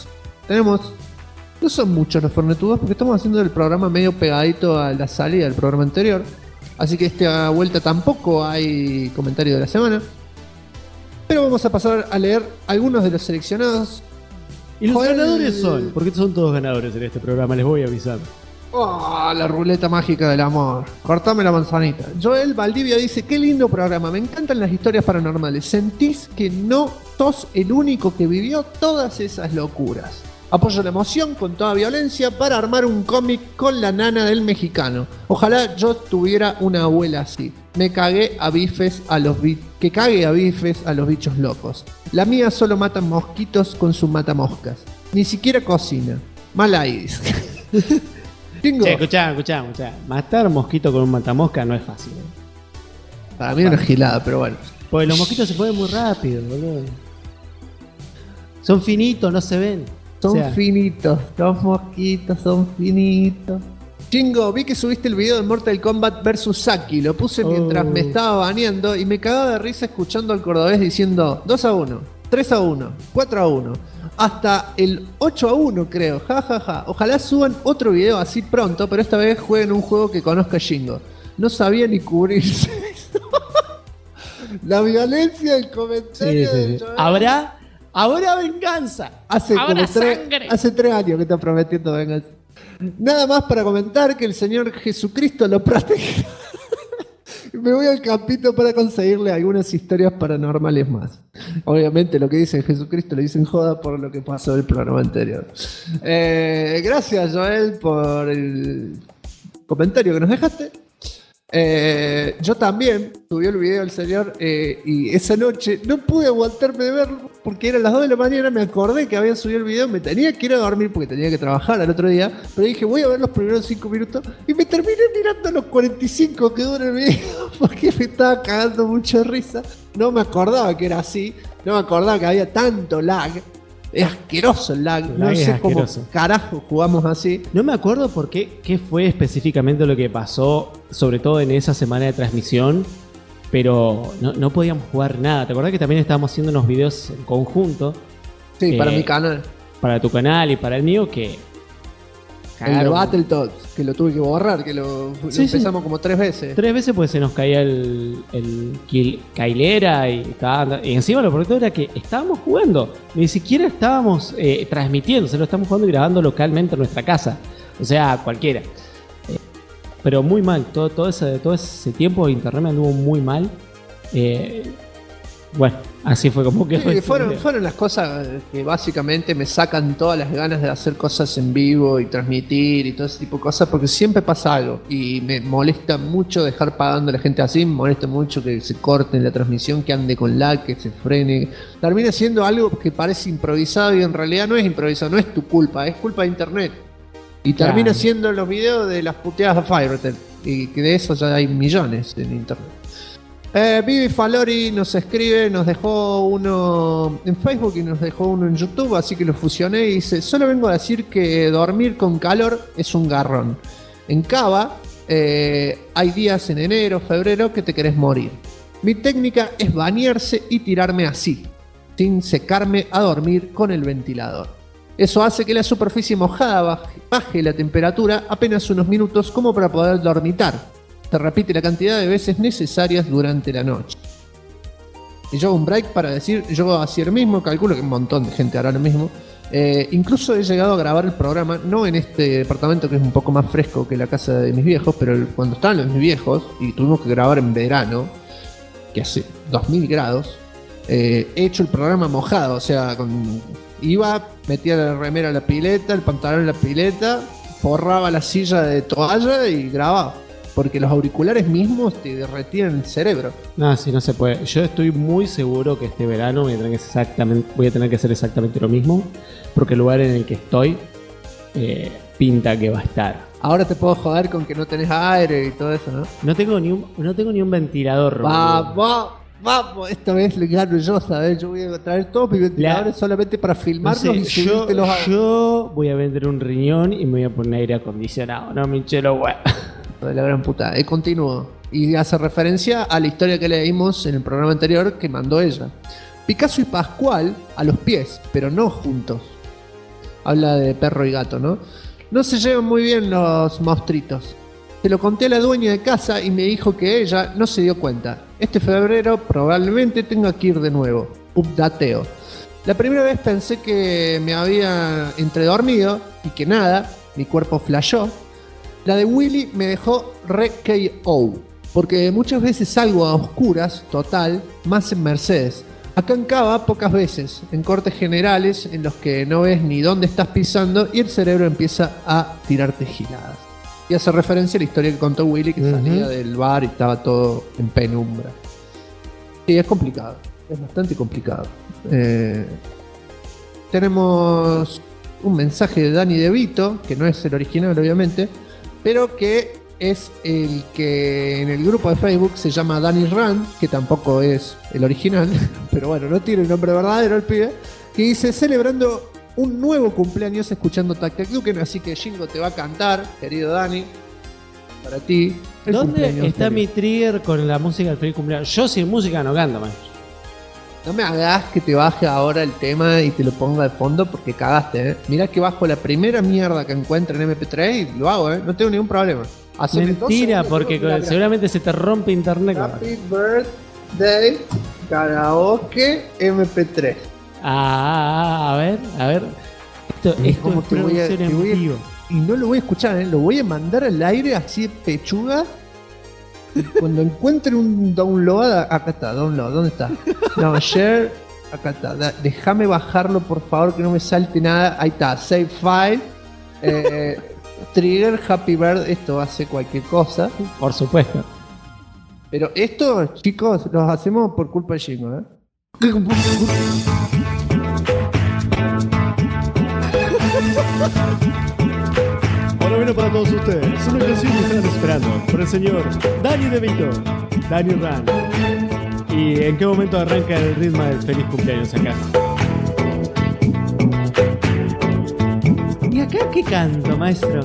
tenemos... No son muchos los Fornetudos porque estamos haciendo el programa medio pegadito a la salida del programa anterior. Así que esta vuelta tampoco hay comentario de la semana. Pero vamos a pasar a leer algunos de los seleccionados. ¿Y los ganadores son? Porque son todos ganadores en este programa, les voy a avisar. Oh, la ruleta mágica del amor. Cortame la manzanita. Joel Valdivia dice: qué lindo programa, me encantan las historias paranormales. Sentís que no sos el único que vivió todas esas locuras. Apoyo la emoción con toda violencia para armar un cómic con la nana del mexicano. Ojalá yo tuviera una abuela así. Me cagué a bifes a los que cague a bifes a los bichos locos. La mía solo mata mosquitos con su matamoscas. Ni siquiera cocina. Mala iris. Che, escuchá. Matar mosquito con un matamosca no es fácil. Para mí no es gilada, pero bueno. Porque los mosquitos se mueven muy rápido, boludo. Son finitos, no se ven. Son finitos, los mosquitos son finitos. Chingo, vi que subiste el video de Mortal Kombat vs Saki. Lo puse mientras me estaba bañando y me cagaba de risa escuchando al cordobés diciendo 2-1, 3-1, 4-1, hasta el 8-1 creo, jajaja. Ojalá suban otro video así pronto, pero esta vez jueguen un juego que conozca Shingo. No sabía ni cubrirse. La violencia del comentario de Joel. ¿Habrá venganza? Hace 3 años que está prometiendo venganza. Nada más para comentar que el Señor Jesucristo lo protege. Me voy al campito para conseguirle algunas historias paranormales más. Obviamente lo que dice Jesucristo lo dicen joda por lo que pasó en el programa anterior. Gracias, Joel, por el comentario que nos dejaste. Yo también subí el video del señor y esa noche no pude aguantarme de verlo porque eran las 2 de la mañana, me acordé que había subido el video, me tenía que ir a dormir porque tenía que trabajar al otro día, pero dije voy a ver los primeros 5 minutos y me terminé mirando los 45 que dura el video porque me estaba cagando mucha risa. No me acordaba que era así, no me acordaba que había tanto lag. Es asqueroso el lag, no sé cómo carajo jugamos así. No me acuerdo por qué fue específicamente lo que pasó, sobre todo en esa semana de transmisión, pero no podíamos jugar nada. ¿Te acordás que también estábamos haciendo unos videos en conjunto? Sí, para mi canal. Para tu canal y para el mío, que... El de Battletoads, que lo tuve que borrar, que lo empezamos como 3 veces. 3 veces pues se nos caía el Kailera y encima lo peor era que estábamos jugando. Ni siquiera estábamos transmitiendo, se lo estamos jugando y grabando localmente en nuestra casa. O sea, cualquiera. Pero muy mal, todo ese tiempo de internet me anduvo muy mal. Bueno, así fue como que... Sí, fueron las cosas que básicamente me sacan todas las ganas de hacer cosas en vivo y transmitir y todo ese tipo de cosas, porque siempre pasa algo y me molesta mucho dejar pagando a la gente así, me molesta mucho que se corte la transmisión, que ande con lag, que se frene. Termina siendo algo que parece improvisado y en realidad no es improvisado, no es tu culpa, es culpa de internet. Y termina siendo los videos de las puteadas de Firetail, y que de eso ya hay millones en internet. Vivi Falori nos escribe, nos dejó uno en Facebook y nos dejó uno en YouTube, así que lo fusioné y dice: solo vengo a decir que dormir con calor es un garrón. En Cava hay días en enero, febrero que te querés morir. Mi técnica es bañarse y tirarme así, sin secarme a dormir con el ventilador. Eso hace que la superficie mojada baje la temperatura apenas unos minutos como para poder dormitar. Se repite la cantidad de veces necesarias durante la noche. Y yo hago un break para decir, yo hacía lo mismo, calculo que un montón de gente hará lo mismo. Incluso he llegado a grabar el programa, no en este departamento que es un poco más fresco que la casa de mis viejos, pero cuando estaban los mis viejos y tuvimos que grabar en verano, que hace 2000 grados, he hecho el programa mojado, o sea, iba, metía la remera a la pileta, el pantalón en la pileta, forraba la silla de toalla y grababa. Porque los auriculares mismos te derretían el cerebro. No, sí, no se puede. Yo estoy muy seguro que este verano voy a tener que hacer exactamente lo mismo. Porque el lugar en el que estoy pinta que va a estar. Ahora te puedo joder con que no tenés aire y todo eso, ¿no? No tengo ni un ventilador. Vamos, esta vez le gano yo, ¿sabes? Yo voy a traer todos mis ventiladores solamente para filmarlos y subírtelos a... Yo voy a vender un riñón y me voy a poner aire acondicionado. No me hinché los huevos. De la gran puta. Continúo. Y hace referencia a la historia que leímos en el programa anterior que mandó ella. Picasso y Pascual a los pies, pero no juntos. Habla de perro y gato, ¿no? No se llevan muy bien los monstruitos. Se lo conté a la dueña de casa y me dijo que ella no se dio cuenta. Este febrero probablemente tenga que ir de nuevo. Updateo. La primera vez pensé que me había entredormido y que nada, mi cuerpo flashó. La de Willy me dejó re KO, porque muchas veces salgo a oscuras, total, más en Mercedes. Acá en Cava pocas veces, en cortes generales en los que no ves ni dónde estás pisando y el cerebro empieza a tirarte giladas. Y hace referencia a la historia que contó Willy, que salía del bar y estaba todo en penumbra. Sí, es complicado, es bastante complicado. Tenemos un mensaje de Dani De Vito, que no es el original obviamente, pero que es el que en el grupo de Facebook se llama Danny Rand, que tampoco es el original, pero bueno, no tiene el nombre verdadero el pibe, que dice: celebrando un nuevo cumpleaños escuchando Tac Tac Duken, así que Jingo te va a cantar, querido Dani, para ti. ¿Dónde está mi trigger con la música del feliz cumpleaños? Yo sin música no canto, man. No me hagas que te baje ahora el tema y te lo ponga de fondo porque cagaste, ¿eh? Mirá que bajo la primera mierda que encuentre en MP3 y lo hago, ¿eh? No tengo ningún problema. Mentira, porque seguramente se te rompe internet. Happy Birthday Karaoke MP3. A ver. Esto es producción en vivo. Y no lo voy a escuchar, ¿eh? Lo voy a mandar al aire así de pechuga. Cuando encuentre un download, acá está, download, ¿dónde está? No, share, acá está. Déjame bajarlo, por favor, que no me salte nada. Ahí está, save file. Trigger Happy Bird, esto hace cualquier cosa. Por supuesto. Pero esto, chicos, los hacemos por culpa de Jingo, ¿eh? Ahora viene para todos ustedes una canción que están esperando por el señor Dani De Vito, Dani Rand. ¿Y en qué momento arranca el ritmo del feliz cumpleaños acá? ¿Y acá qué canto, maestro?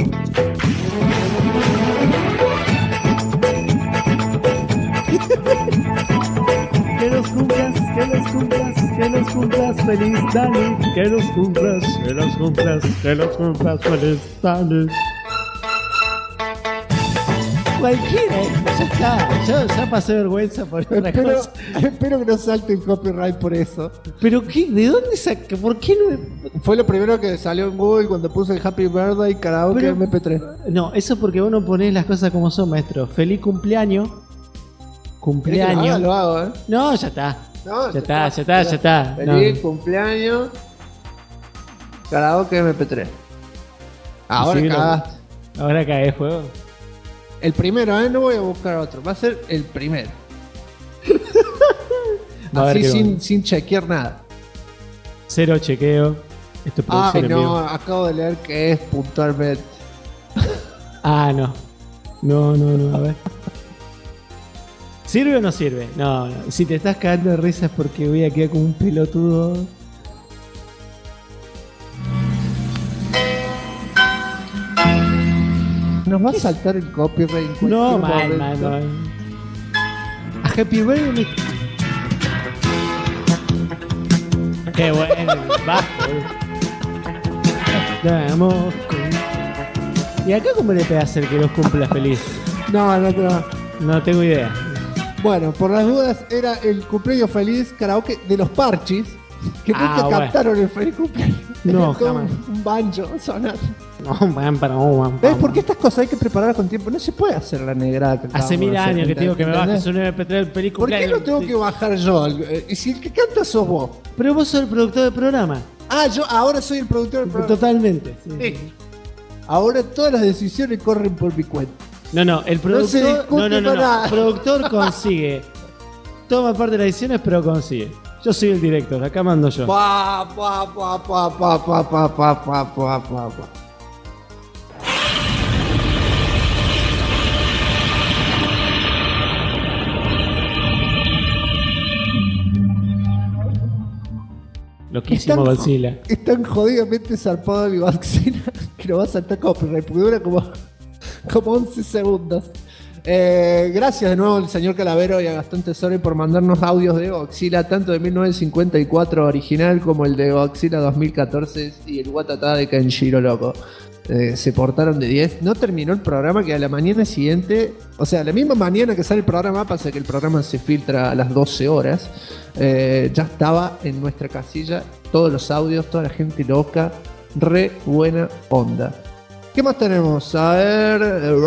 Que los cumplas, feliz Dani. Que los cumplas, feliz Dani. Cualquiera, ya está. Ya pasé vergüenza por otra cosa. Espero que no salte el copyright por eso. ¿Pero qué? ¿De dónde saca? ¿Por qué no? Fue lo primero que salió en Google cuando puse el Happy Birthday Karaoke MP3. No, eso es porque vos no ponés las cosas como son, maestro. Feliz cumpleaños. Cumpleaños. Lo hago, ¿eh? No, ya está. No, ya está. Feliz cumpleaños Karaoke MP3. Ahora cagaste. Ahora cae fuego. El primero, no voy a buscar otro. Va a ser el primero. Así sin chequear nada. Cero chequeo. Esto es en vivo. Acabo de leer que es puntualmente. No, a ver. ¿Sirve o no sirve? No. Si te estás cagando de risa es porque voy a quedar como un pelotudo. Nos va a saltar el copyright. No, mal. A Happy Birthday. Qué bueno, vamos. ¿Y acá cómo le pegas el que los cumpla feliz? No tengo idea. Bueno, por las dudas era el cumpleaños feliz karaoke de los Parchis, que nunca captaron el feliz cumpleaños. No, jamás. Un banjo sonar. No, ¿Ves? Porque estas cosas hay que prepararlas con tiempo. No se puede hacer la negrada. Hace 1000 años que te digo que me bajes un MP3 del feliz cumpleaños. ¿Por qué no tengo que bajar yo? Y si el que canta sos vos. Pero vos sos el productor del programa. Yo ahora soy el productor del programa. Totalmente. Sí. Ahora todas las decisiones corren por mi cuenta. No, el productor. No. El productor consigue. Toma parte de las decisiones, pero consigue. Yo soy el director, acá mando yo. Loquísimo Godzilla. Es tan jodidamente zarpado mi vacina que lo va a saltar copyright porque dura como 11 segundos. Gracias de nuevo al señor Calavero y a Gastón Tesori por mandarnos audios de Godzilla, tanto de 1954 original como el de Godzilla 2014 y el Watatá de Kenshiro Loco. Se portaron de 10. No terminó el programa, que a la mañana siguiente, o sea, la misma mañana que sale el programa, pasa que el programa se filtra a las 12 horas, ya estaba en nuestra casilla todos los audios, toda la gente loca, re buena onda. ¿Qué más tenemos? A ver,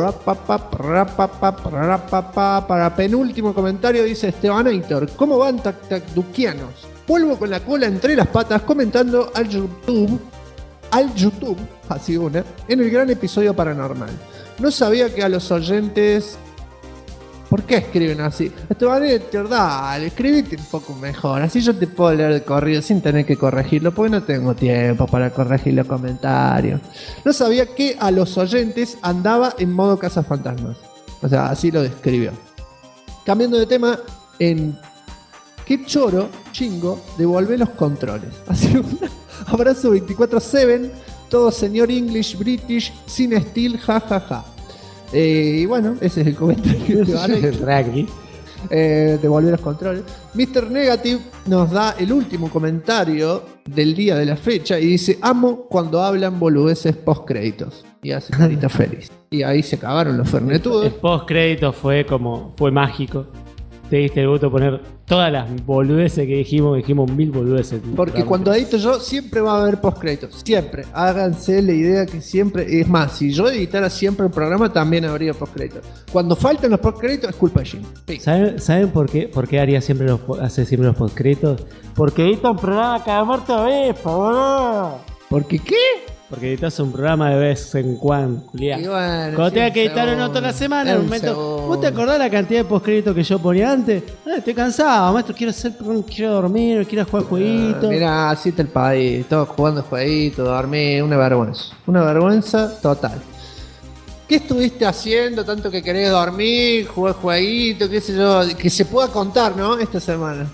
para penúltimo comentario dice Estebanator: ¿cómo van tacduquianos? Vuelvo con la cola entre las patas comentando al YouTube, así una, en el gran episodio paranormal. No sabía que a los oyentes... ¿Por qué escriben así? Estebanator, dale, escribite un poco mejor, así yo te puedo leer el corrido sin tener que corregirlo, porque no tengo tiempo para corregir los comentarios. No sabía que a los oyentes andaba en modo cazafantasmas. O sea, así lo describió. Cambiando de tema, en qué choro, chingo, devolvé los controles. Así un abrazo 24/7, todo señor English, British, sin estilo, jajaja. Y bueno, ese es el comentario que van a ir. Devolver los controles. Mr. Negative nos da el último comentario del día de la fecha y dice: amo cuando hablan boludeces post créditos. Y hace carita feliz. Y ahí se acabaron los fernetudos. El post crédito fue mágico. Te diste el gusto de poner todas las boludeces que dijimos 1000 boludeces. Porque cuando edito yo siempre va a haber postcréditos, siempre. Háganse la idea que siempre, es más, si yo editara siempre el programa también habría postcréditos. Cuando faltan los postcréditos es culpa de Jim. Sí. ¿Saben por qué hace siempre los postcréditos? Porque edita un programa cada muerto vez, boludo. ¿Porque qué? Porque editas un programa de vez en cuando, Julián. Bueno, cuando tengas que editar uno toda la semana, en un momento. ¿Vos te acordás la cantidad de postcréditos que yo ponía antes? Estoy cansado, maestro, quiero dormir, quiero jugar jueguitos. Mira, así está el país, todos jugando jueguitos, dormir, una vergüenza. Una vergüenza total. ¿Qué estuviste haciendo tanto que querés dormir, jugar jueguitos, qué sé yo? Que se pueda contar, ¿no? Esta semana.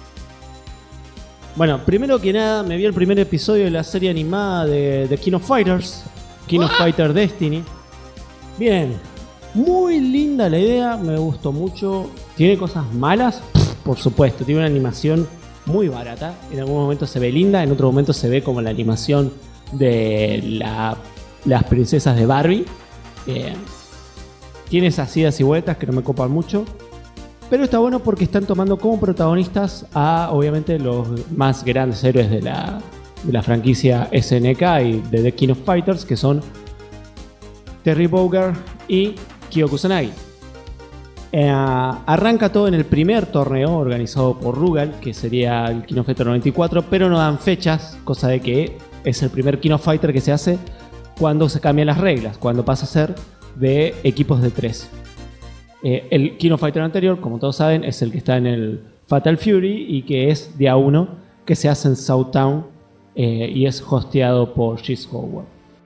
Bueno, primero que nada, me vi el primer episodio de la serie animada de King of Fighters, King of Fighter Destiny. Bien, muy linda la idea, me gustó mucho. ¿Tiene cosas malas? Por supuesto, tiene una animación muy barata. En algún momento se ve linda, en otro momento se ve como la animación de las princesas de Barbie. Tiene esas idas y vueltas que no me copan mucho. Pero está bueno porque están tomando como protagonistas a, obviamente, los más grandes héroes de la franquicia SNK y de The King of Fighters, que son Terry Bogard y Kyo Kusanagi. Arranca todo en el primer torneo organizado por Rugal, que sería el King of Fighter 94, pero no dan fechas, cosa de que es el primer King of Fighter que se hace cuando se cambian las reglas, cuando pasa a ser de equipos de 3. El King of Fighter anterior, como todos saben, es el que está en el Fatal Fury y que es de A1, que se hace en Southtown y es hosteado por Chris Howard.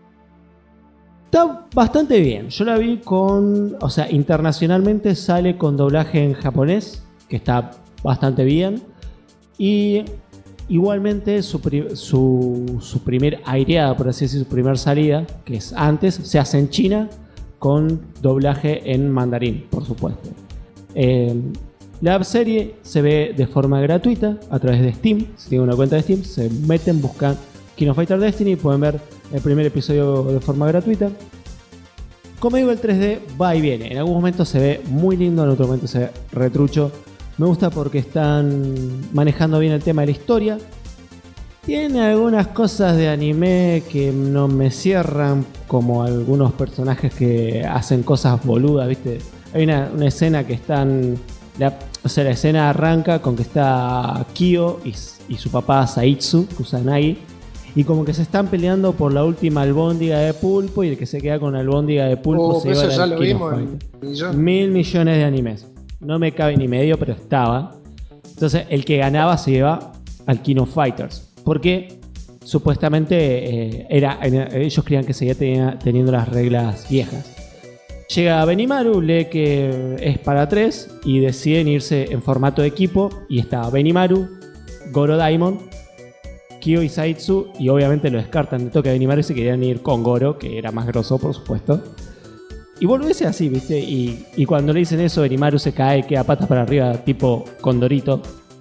Está bastante bien. Yo la vi internacionalmente sale con doblaje en japonés, que está bastante bien. Y igualmente su primer aireada, por así decir, su primer salida, que es antes, se hace en China, con doblaje en mandarín, por supuesto. La serie se ve de forma gratuita a través de Steam. Si tienen una cuenta de Steam, se meten, buscan King of Fighter Destiny y pueden ver el primer episodio de forma gratuita. Como digo, el 3D va y viene. En algún momento se ve muy lindo, en otro momento se ve retrucho. Me gusta porque están manejando bien el tema de la historia. Tiene algunas cosas de anime que no me cierran, como algunos personajes que hacen cosas boludas, ¿viste? Hay una escena que están... la escena arranca con que está Kyo y su papá Saitsu, Kusanagi, y como que se están peleando por la última albóndiga de pulpo, y el que se queda con la albóndiga de pulpo se lleva eso ya el lo King vimos of Fighter. 1000 millones de animes. No me cabe ni medio, pero estaba. Entonces el que ganaba se lleva al King of Fighters. Porque supuestamente ellos creían que seguía teniendo las reglas viejas. Llega Benimaru, lee que es para 3 y deciden irse en formato de equipo. Y está Benimaru, Goro Daimon, Kyo y Saitsu. Y obviamente lo descartan de toque a Benimaru y se querían ir con Goro, que era más grosso, por supuesto. Y volvés así, ¿viste? Y cuando le dicen eso, Benimaru se cae, queda patas para arriba, tipo Condorito.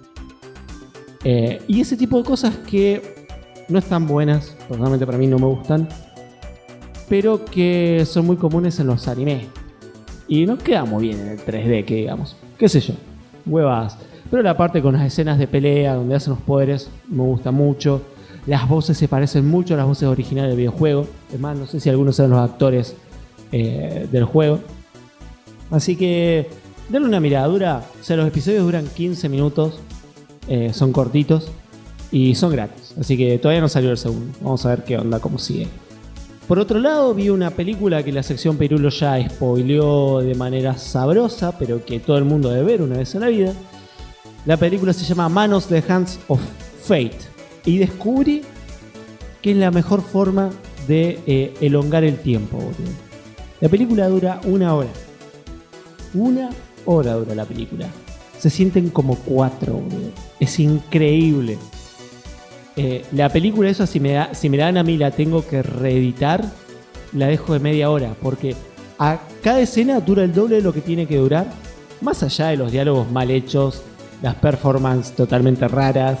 Y ese tipo de cosas que no están buenas, personalmente para mí no me gustan, pero que son muy comunes en los animes. Y no queda muy bien en el 3D, que digamos. Qué sé yo, huevas. Pero la parte con las escenas de pelea, donde hacen los poderes, me gusta mucho. Las voces se parecen mucho a las voces originales del videojuego. Es más, no sé si algunos eran los actores del juego. Así que denle una miradura. O sea, los episodios duran 15 minutos. Son cortitos y son gratis. Así que todavía no salió el segundo. Vamos a ver qué onda, cómo sigue. Por otro lado, vi una película que la sección Pirulo ya spoileó de manera sabrosa, pero que todo el mundo debe ver una vez en la vida. La película se llama Manos The Hands of Fate. Y descubrí que es la mejor forma de elongar el tiempo, boludo. La película dura 1 hora. 1 hora dura la película. Se sienten como 4, boludo. Es increíble. La película, eso, si me la dan a mí, la tengo que reeditar, la dejo de media hora. Porque a cada escena dura el doble de lo que tiene que durar. Más allá de los diálogos mal hechos, las performances totalmente raras,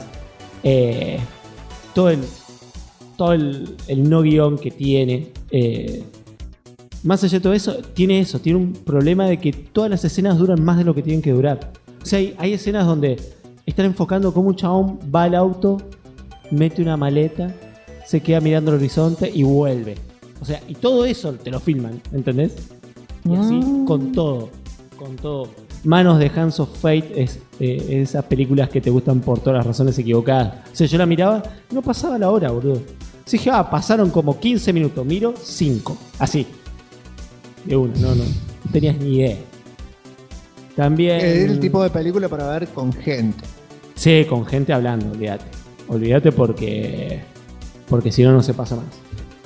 todo el no guión que tiene. Más allá de todo eso, tiene un problema de que todas las escenas duran más de lo que tienen que durar. O sea, hay escenas donde están enfocando cómo un chabón va al auto, mete una maleta, se queda mirando el horizonte y vuelve. O sea, y todo eso te lo filman, ¿entendés? Y así con todo. Manos de Hands of Fate es esas películas que te gustan por todas las razones equivocadas. O sea, yo la miraba, no pasaba la hora, boludo. Así dije, pasaron como 15 minutos, miro 5. Así. De una, no tenías ni idea. También... Es el tipo de película para ver con gente. Sí, con gente hablando, olvídate porque si no se pasa más.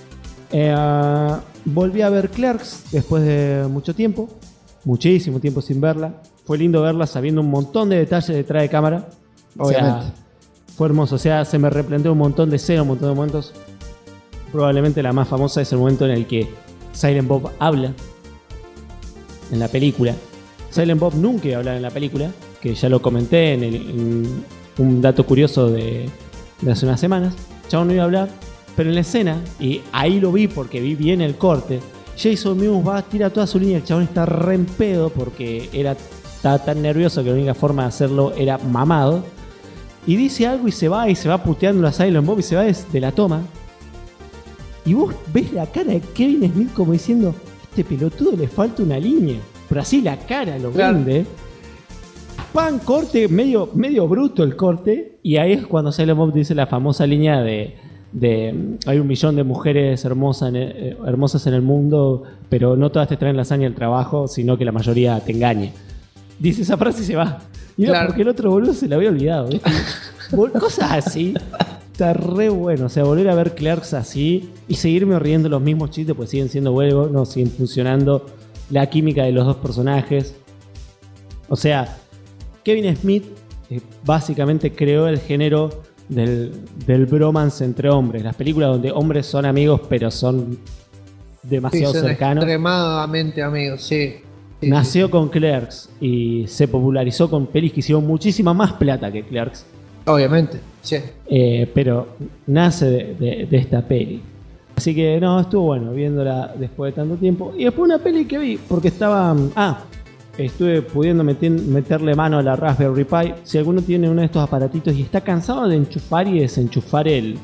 Volví a ver Clerks después de mucho tiempo, muchísimo tiempo sin verla. Fue lindo verla sabiendo un montón de detalles detrás de cámara. Obviamente. O sea, fue hermoso, o sea, se me replanteó un montón de escenas, un montón de momentos. Probablemente la más famosa es el momento en el que Silent Bob habla en la película. Silent Bob nunca iba a hablar en la película, que ya lo comenté en un dato curioso de hace unas semanas. Chabón no iba a hablar, pero en la escena, y ahí lo vi porque vi bien el corte, Jason Mewes va a tirar toda su línea. El chabón está re en pedo porque estaba tan nervioso que la única forma de hacerlo era mamado. Y dice algo y se va puteando a Silent Bob y se va de la toma. Y vos ves la cara de Kevin Smith como diciendo, este pelotudo le falta una línea. Pero así la cara lo vende. Pan, corte, medio bruto el corte. Y ahí es cuando Silent Bob dice la famosa línea de hay 1 millón de mujeres hermosas en el mundo, pero no todas te traen la hazaña del trabajo, sino que la mayoría te engañe. Dice esa frase y se va. Y claro, porque el otro boludo se la había olvidado, ¿viste? Cosas así. Está re bueno. O sea, volver a ver Clerks así y seguirme riendo los mismos chistes, pues siguen siendo buenos, no, siguen funcionando. La química de los dos personajes. O sea, Kevin Smith básicamente creó el género del bromance entre hombres. Las películas donde hombres son amigos pero son demasiado cercanos. Extremadamente amigos, sí. Nació con Clerks y se popularizó con pelis que hicieron muchísima más plata que Clerks. Obviamente, sí. Pero nace de esta peli. Así que no, estuvo bueno viéndola después de tanto tiempo. Y después una peli que vi, porque estaba... estuve pudiendo meterle mano a la Raspberry Pi. Si alguno tiene uno de estos aparatitos y está cansado de enchufar y desenchufar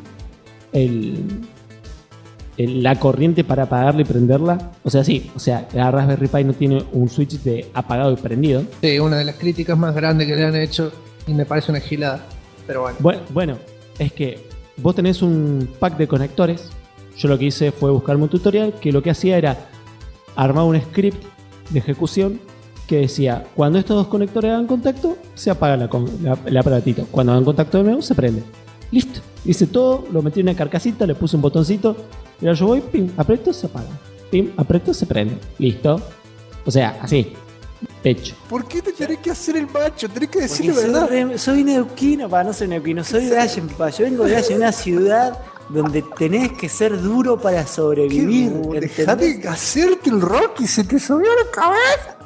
la corriente para apagarla y prenderla. O sea, la Raspberry Pi no tiene un switch de apagado y prendido. Sí, una de las críticas más grandes que le han hecho y me parece una gilada. Pero bueno. Bueno, es que vos tenés un pack de conectores. Yo lo que hice fue buscarme un tutorial que lo que hacía era armar un script de ejecución que decía, cuando estos dos conectores hagan contacto, se apaga el aparatito. Cuando hagan contacto de nuevo, se prende. Listo. Hice todo, lo metí en una carcasita, le puse un botoncito, y ahora yo voy, pim, aprieto, se apaga. Pim, aprieto, se prende. Listo. O sea, así. Pecho. ¿Por qué te tenés que hacer el macho? Tenés que decir la verdad. Soy neuquino, no soy neuquino, soy de Allen, papá. Yo vengo de Allen, una ciudad donde tenés que ser duro para sobrevivir. Dejá de hacerte el Rocky, se te subió la cabeza.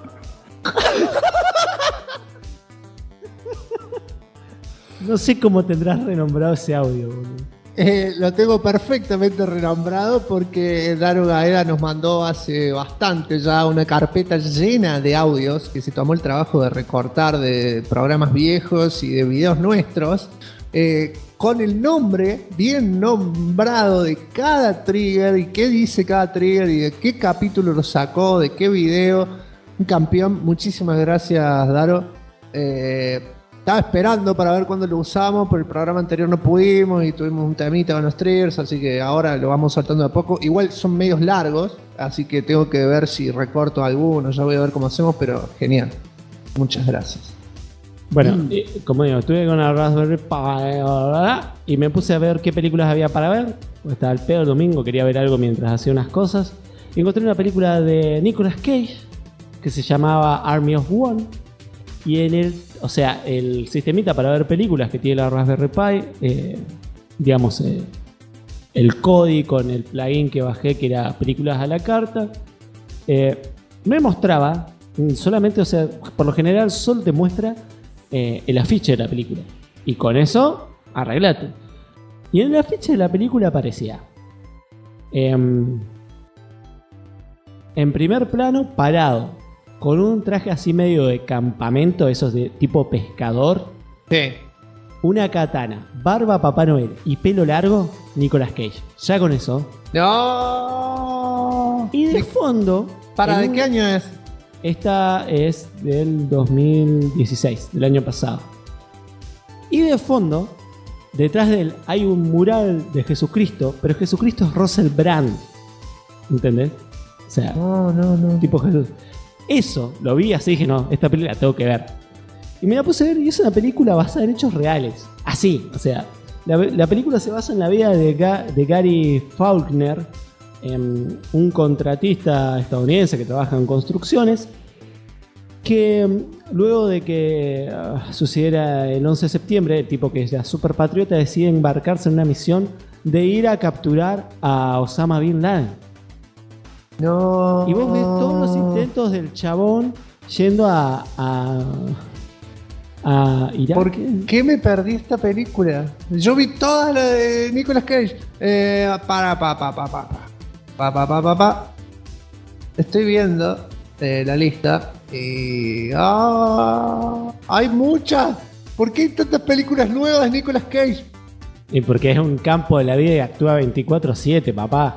No sé cómo tendrás renombrado ese audio, boludo. Lo tengo perfectamente renombrado porque Daru Gaera nos mandó hace bastante ya una carpeta llena de audios que se tomó el trabajo de recortar de programas viejos y de videos nuestros, con el nombre bien nombrado de cada trigger y qué dice cada trigger y de qué capítulo lo sacó, de qué video. Un campeón. Muchísimas gracias, Daru. Estaba esperando para ver cuándo lo usamos, pero el programa anterior no pudimos y tuvimos un temita con los triggers, así que ahora lo vamos soltando de a poco. Igual son medios largos, así que tengo que ver si recorto alguno, ya voy a ver cómo hacemos, pero genial. Muchas gracias. Bueno, como digo, estuve con la Raspberry Pi y me puse a ver qué películas había para ver. Estaba el pedo el domingo, quería ver algo mientras hacía unas cosas. Y encontré una película de Nicolas Cage que se llamaba Army of One. Y en el sistemita para ver películas que tiene la Raspberry Pi, el Kodi con el plugin que bajé, que era películas a la carta, me mostraba solamente, por lo general solo te muestra el afiche de la película. Y con eso, arreglate. Y en el afiche de la película aparecía en primer plano, parado, con un traje así medio de campamento, esos de tipo pescador. Sí. Una katana, barba Papá Noel y pelo largo, Nicolas Cage. Ya con eso. ¡No! Y de fondo... ¿De qué año es? Esta es del 2016, del año pasado. Y de fondo, detrás de él hay un mural de Jesucristo, pero Jesucristo es Russell Brand. ¿Entendés? O sea, no. Tipo Jesús. Eso, lo vi así, dije, no, esta película la tengo que ver. Y me la puse a ver y es una película basada en hechos reales. Así, o sea, la película se basa en la vida de Gary Faulkner, un contratista estadounidense que trabaja en construcciones, que luego de que sucediera el 11 de septiembre, el tipo que es ya super patriota decide embarcarse en una misión de ir a capturar a Osama Bin Laden. No. Y vos ves todos los intentos del chabón yendo a Irak. ¿Por qué me perdí esta película? Yo vi toda la de Nicolas Cage. Estoy viendo la lista y hay muchas. ¿Por qué hay tantas películas nuevas de Nicolas Cage? Y porque es un campo de la vida y actúa 24/7, papá.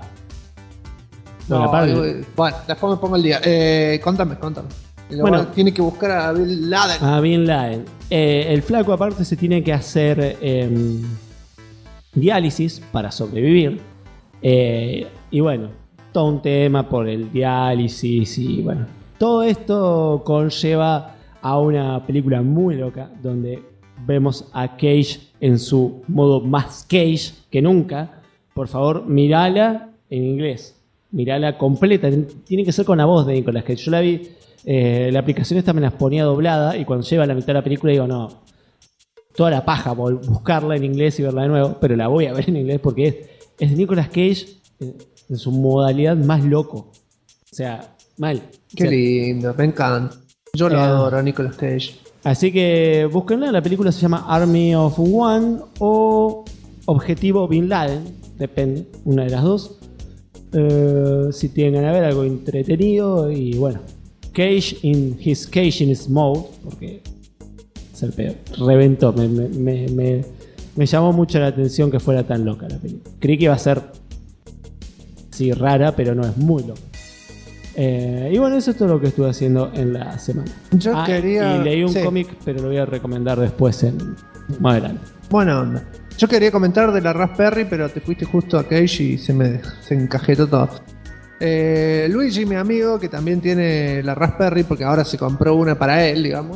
Bueno, después me pongo el día. Contame. Bueno, tiene que buscar a Bin Laden. El flaco aparte se tiene que hacer diálisis para sobrevivir. Y bueno, todo un tema por el diálisis y bueno. Todo esto conlleva a una película muy loca donde vemos a Cage en su modo más Cage que nunca. Por favor, mirala en inglés. Mirala completa. Tiene que ser con la voz de Nicolas Cage. Yo la vi, la aplicación esta me las ponía doblada y cuando lleva a la mitad de la película digo, no, toda la paja buscarla en inglés y verla de nuevo, pero la voy a ver en inglés porque es de Nicolas Cage en su modalidad más loco. O sea, mal. Qué lindo, me encanta. Yo lo adoro a Nicolas Cage. Así que búsquenla, la película se llama Army of One o Objetivo Bin Laden, depende, una de las dos. Si tienen ganas de ver algo entretenido y bueno, Cage in his Cageist mode, porque es el peor, reventó, me llamó mucho la atención que fuera tan loca la película. Creí que iba a ser sí rara, pero no, es muy loca. Y bueno, eso es todo lo que estuve haciendo en la semana. Y leí un cómic, pero lo voy a recomendar después más adelante. Buena onda. Yo quería comentar de la Raspberry, pero te fuiste justo a Cage y se encajetó todo. Luigi, mi amigo, que también tiene la Raspberry, porque ahora se compró una para él, digamos.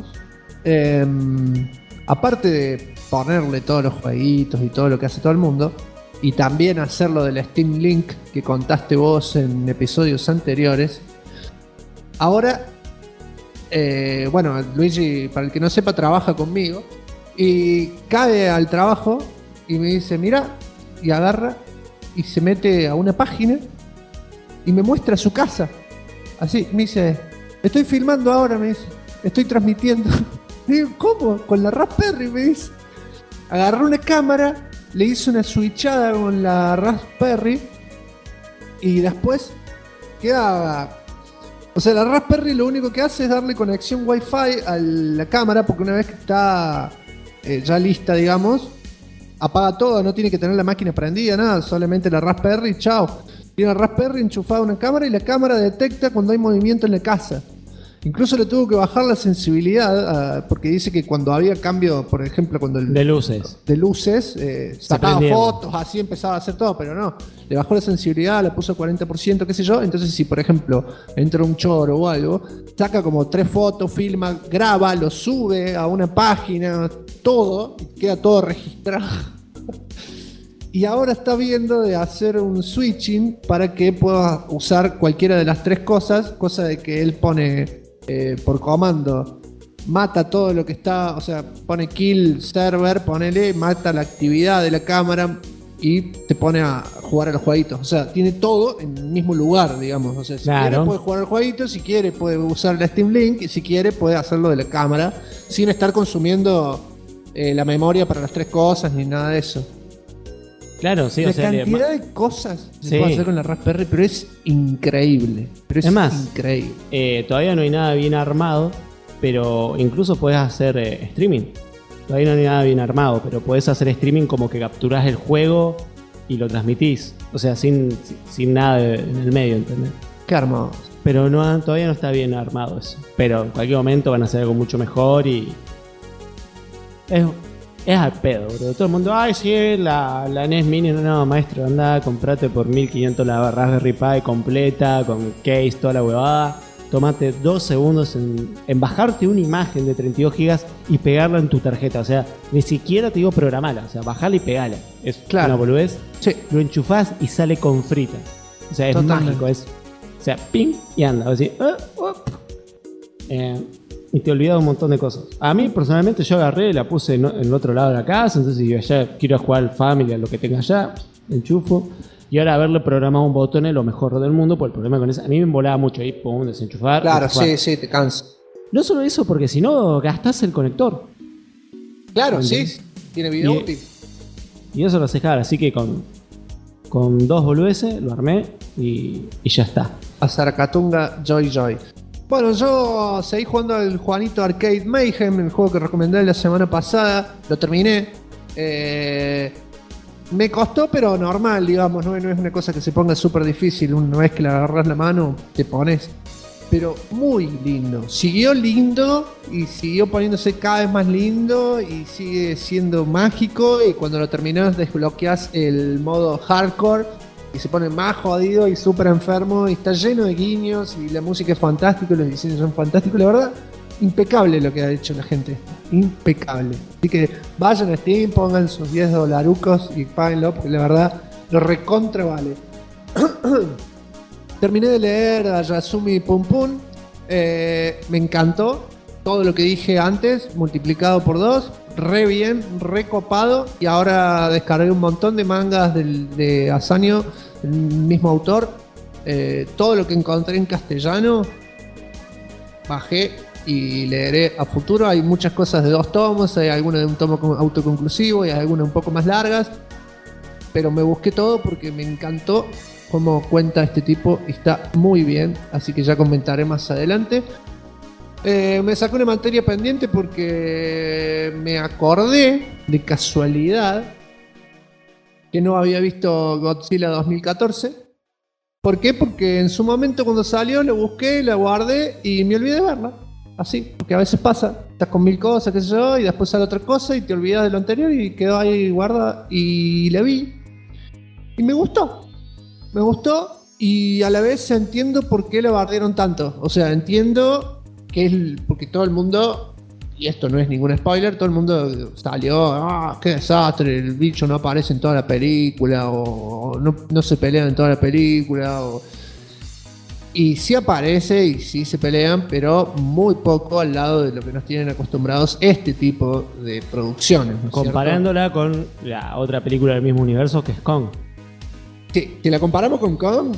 Aparte de ponerle todos los jueguitos y todo lo que hace todo el mundo, y también hacerlo del Steam Link que contaste vos en episodios anteriores, ahora, bueno, Luigi, para el que no sepa, trabaja conmigo y cae al trabajo y me dice, mira, y agarra y se mete a una página y me muestra su casa. Así, me dice, estoy filmando ahora, me dice, estoy transmitiendo. Le digo, ¿cómo? Con la Raspberry, me dice. Agarró una cámara, le hizo una switchada con la Raspberry y después queda... O sea, la Raspberry lo único que hace es darle conexión Wi-Fi a la cámara, porque una vez que está ya lista, digamos, apaga todo, no tiene que tener la máquina prendida, nada, solamente la Raspberry, chao. Tiene la Raspberry enchufada a una cámara y la cámara detecta cuando hay movimiento en la casa. Incluso le tuvo que bajar la sensibilidad, porque dice que cuando había cambio, por ejemplo, cuando de luces, sacaba fotos, así empezaba a hacer todo, pero no. Le bajó la sensibilidad, le puso 40%, qué sé yo. Entonces, si por ejemplo entra un choro o algo, saca como 3 fotos, filma, graba, lo sube a una página, todo, y queda todo registrado. Y ahora está viendo de hacer un switching para que pueda usar cualquiera de las 3 cosas, cosa de que él pone por comando, mata todo lo que está, o sea, pone kill server, ponele, mata la actividad de la cámara y te pone a jugar a los jueguitos. O sea, tiene todo en el mismo lugar, digamos. O sea, si quiere puede jugar al jueguito, si quiere puede usar la Steam Link y si quiere puede hacerlo de la cámara sin estar consumiendo la memoria para las 3 cosas ni nada de eso. Claro, sí, la cantidad de cosas que se puede hacer con la Raspberry, pero es increíble. Pero es más, increíble. Todavía no hay nada bien armado, pero incluso puedes hacer streaming. Todavía no hay nada bien armado, pero puedes hacer streaming como que capturás el juego y lo transmitís. O sea, sin nada en el medio, ¿entendés? Qué armado. Pero todavía no está bien armado eso. Pero en cualquier momento van a hacer algo mucho mejor y... Es al pedo, bro. Todo el mundo, ay, sí, la NES Mini. No, maestro, anda, comprate por 1500 la Raspberry Pi completa, con case, toda la huevada. Tomate 2 segundos en bajarte una imagen de 32 GB y pegarla en tu tarjeta. O sea, ni siquiera te digo programala. O sea, bajala y pegala. Es una boludez. Sí. Lo enchufás y sale con frita. O sea, es mágico. O sea, ping y anda. Así, y te olvidas un montón de cosas. A mí, personalmente, yo agarré y la puse en el otro lado de la casa. Entonces, si allá quiero jugar al Family, a lo que tenga allá, enchufo. Y ahora haberle programado un botón es lo mejor del mundo. Porque el problema con eso, a mí me embolaba mucho ahí, pum, desenchufar. Claro, sí, te cansa. No solo eso, porque si no, gastás el conector. Claro, sí, tiene video útil. Y eso lo hace dejar. Así que con 2 boludeces lo armé y ya está. A Zaracatunga Joy. Bueno, yo seguí jugando al Juanito Arcade Mayhem, el juego que recomendé la semana pasada. Lo terminé. Me costó, pero normal, digamos. No es una cosa que se ponga súper difícil. Una vez que le agarras la mano, te pones. Pero muy lindo. Siguió lindo y siguió poniéndose cada vez más lindo y sigue siendo mágico. Y cuando lo terminás, desbloqueás el modo hardcore. Y se pone más jodido y súper enfermo y está lleno de guiños y la música es fantástica, los diseños son fantásticos, la verdad, impecable lo que ha hecho la gente, impecable. Así que vayan a Steam, pongan sus $10 y páguenlo, porque la verdad lo recontra vale. Terminé de leer a Yasumi Pum Pum, me encantó todo lo que dije antes, multiplicado por 2. Re bien, re copado. Y ahora descargué un montón de mangas de Asanio, el mismo autor. Todo lo que encontré en castellano bajé y leeré a futuro. Hay muchas cosas de 2 tomos, hay algunas de un tomo autoconclusivo y hay algunas un poco más largas. Pero me busqué todo porque me encantó cómo cuenta este tipo y está muy bien. Así que ya comentaré más adelante. Me saqué una materia pendiente porque me acordé de casualidad que no había visto Godzilla 2014. ¿Por qué? Porque en su momento cuando salió lo busqué, la guardé y me olvidé de verla. Así, porque a veces pasa, estás con 1000 cosas, qué sé yo, y después sale otra cosa y te olvidas de lo anterior y quedó ahí guarda y la vi. Y me gustó y a la vez entiendo por qué la bardearon tanto. O sea, entiendo... porque todo el mundo, y esto no es ningún spoiler, todo el mundo salió, qué desastre, el bicho no aparece en toda la película, o no se pelean en toda la película, y sí aparece y sí se pelean, pero muy poco al lado de lo que nos tienen acostumbrados este tipo de producciones, ¿no es comparándola con la otra película del mismo universo que es Kong. Sí, si la comparamos con Kong,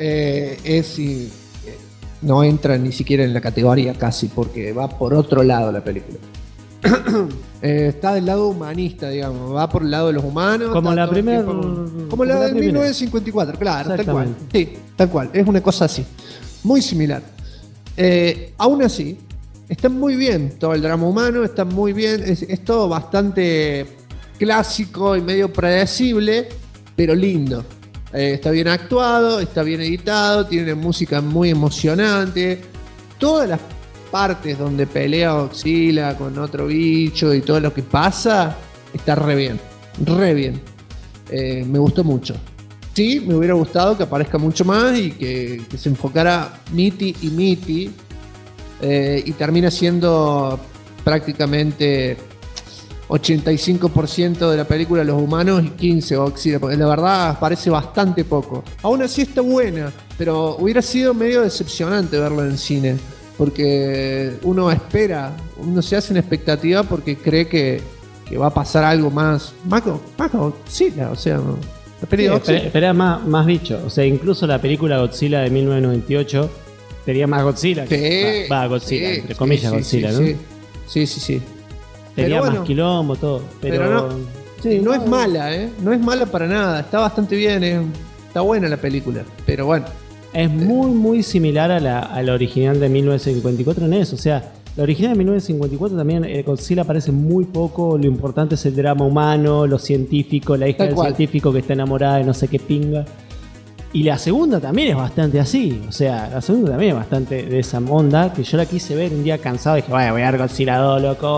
no entra ni siquiera en la categoría casi, porque va por otro lado la película. Está del lado humanista, digamos, va por el lado de los humanos. Como la primera. Como la de 1954, claro, tal cual. Sí, tal cual, es una cosa así, muy similar. Aún así, está muy bien todo el drama humano, está muy bien, es todo bastante clásico y medio predecible, pero lindo. Está bien actuado, está bien editado, tiene una música muy emocionante. Todas las partes donde pelea Godzilla con otro bicho y todo lo que pasa, está re bien, re bien. Me gustó mucho. Sí, me hubiera gustado que aparezca mucho más y que se enfocara Mitty y Mitty, y termina siendo prácticamente 85% de la película los humanos y 15% Godzilla, porque la verdad parece bastante poco. Aún así está buena, pero hubiera sido medio decepcionante verlo en cine, porque uno se hace una expectativa porque cree que va a pasar algo más Godzilla, o sea, la película pero era más bicho, o sea, incluso la película Godzilla de 1998 tenía más Godzilla que Godzilla, entre comillas, Godzilla, ¿no? Sí. Tenía más quilombo, todo. Pero no es mala, no es mala para nada. Está bastante bien, está buena la película. Pero bueno. Es muy similar a la original de 1954 en eso. O sea, la original de 1954 también Godzilla aparece muy poco. Lo importante es el drama humano, lo científico, la hija del científico que está enamorada de no sé qué pinga. Y la segunda también es bastante así. O sea, la segunda también es bastante de esa onda. Que yo la quise ver un día cansado y dije, vaya, voy a ver Godzilla 2, loco.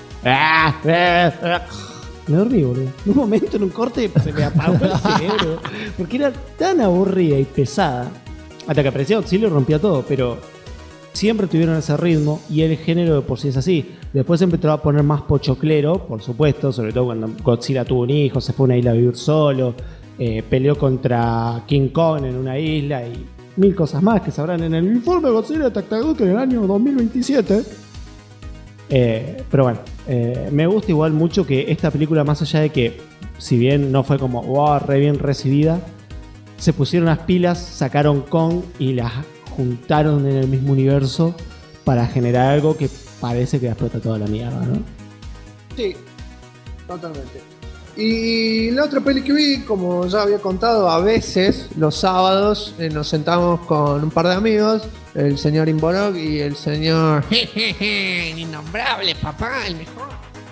Me dormí, boludo. En un momento, en un corte, se me apagó el cerebro. Porque era tan aburrida y pesada. Hasta que apareció Godzilla y rompía todo. Pero siempre tuvieron ese ritmo. Y el género de por sí es así. Después empezó a poner más pochoclero, por supuesto. Sobre todo cuando Godzilla tuvo un hijo, se fue a una isla a vivir solo. Peleó contra King Kong en una isla. Y mil cosas más que sabrán en el informe de Godzilla de Tactagut en el año 2027. Pero bueno, me gusta igual mucho que esta película, más allá de que si bien no fue como wow, re bien recibida, se pusieron las pilas, sacaron Kong y las juntaron en el mismo universo para generar algo que parece que explota toda la mierda, ¿no? Sí, totalmente. Y la otra peli que vi, como ya había contado, a veces los sábados nos sentamos con un par de amigos, el señor Imborog y el señor innombrable, papá, el mejor.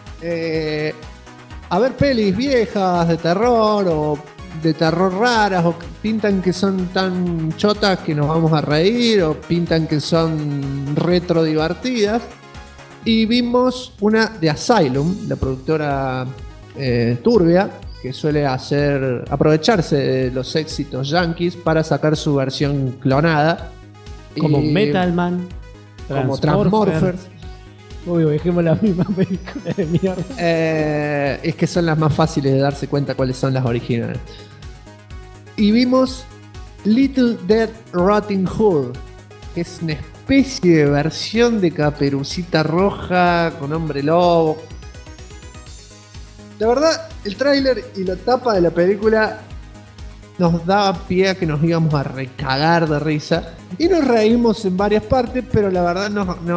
A ver pelis viejas de terror o de terror raras, o pintan que son tan chotas que nos vamos a reír, o pintan que son retro divertidas. Y vimos una de Asylum, la productora turbia, que suele aprovecharse de los éxitos yankees para sacar su versión clonada. Como Metal Man, como Transmorphers. Uy, dejemos la misma película de mierda. Es que son las más fáciles de darse cuenta cuáles son las originales. Y vimos Little Dead Rotting Hood, que es una especie de versión de Caperucita Roja con Hombre Lobo. La verdad, el tráiler y la tapa de la película nos daba pie a que nos íbamos a recagar de risa. Y nos reímos en varias partes, pero la verdad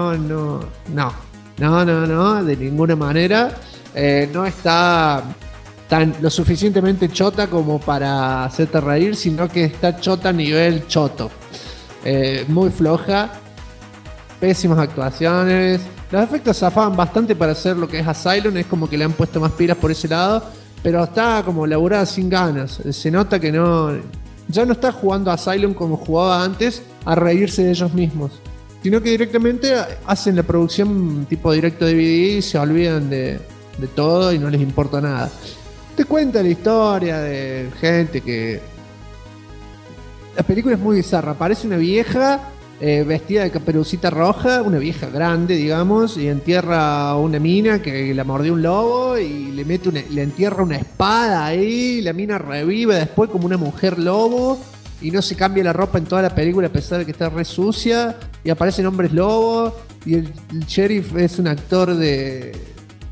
no, de ninguna manera. No está lo suficientemente chota como para hacerte reír, sino que está chota a nivel choto. Muy floja, pésimas actuaciones. Los efectos zafaban bastante para hacer lo que es Asylum, es como que le han puesto más pilas por ese lado, pero está como laburada sin ganas. Se nota que ya no está jugando a Asylum como jugaba antes, a reírse de ellos mismos, sino que directamente hacen la producción tipo directo DVD y se olvidan de todo y no les importa nada. Te cuenta la historia de gente que... La película es muy bizarra, parece una vieja vestida de Caperucita Roja, una vieja grande, digamos, y entierra a una mina que la mordió un lobo y le entierra una espada ahí, la mina revive después como una mujer lobo y no se cambia la ropa en toda la película a pesar de que está re sucia, y aparecen hombres lobo y el sheriff es un actor de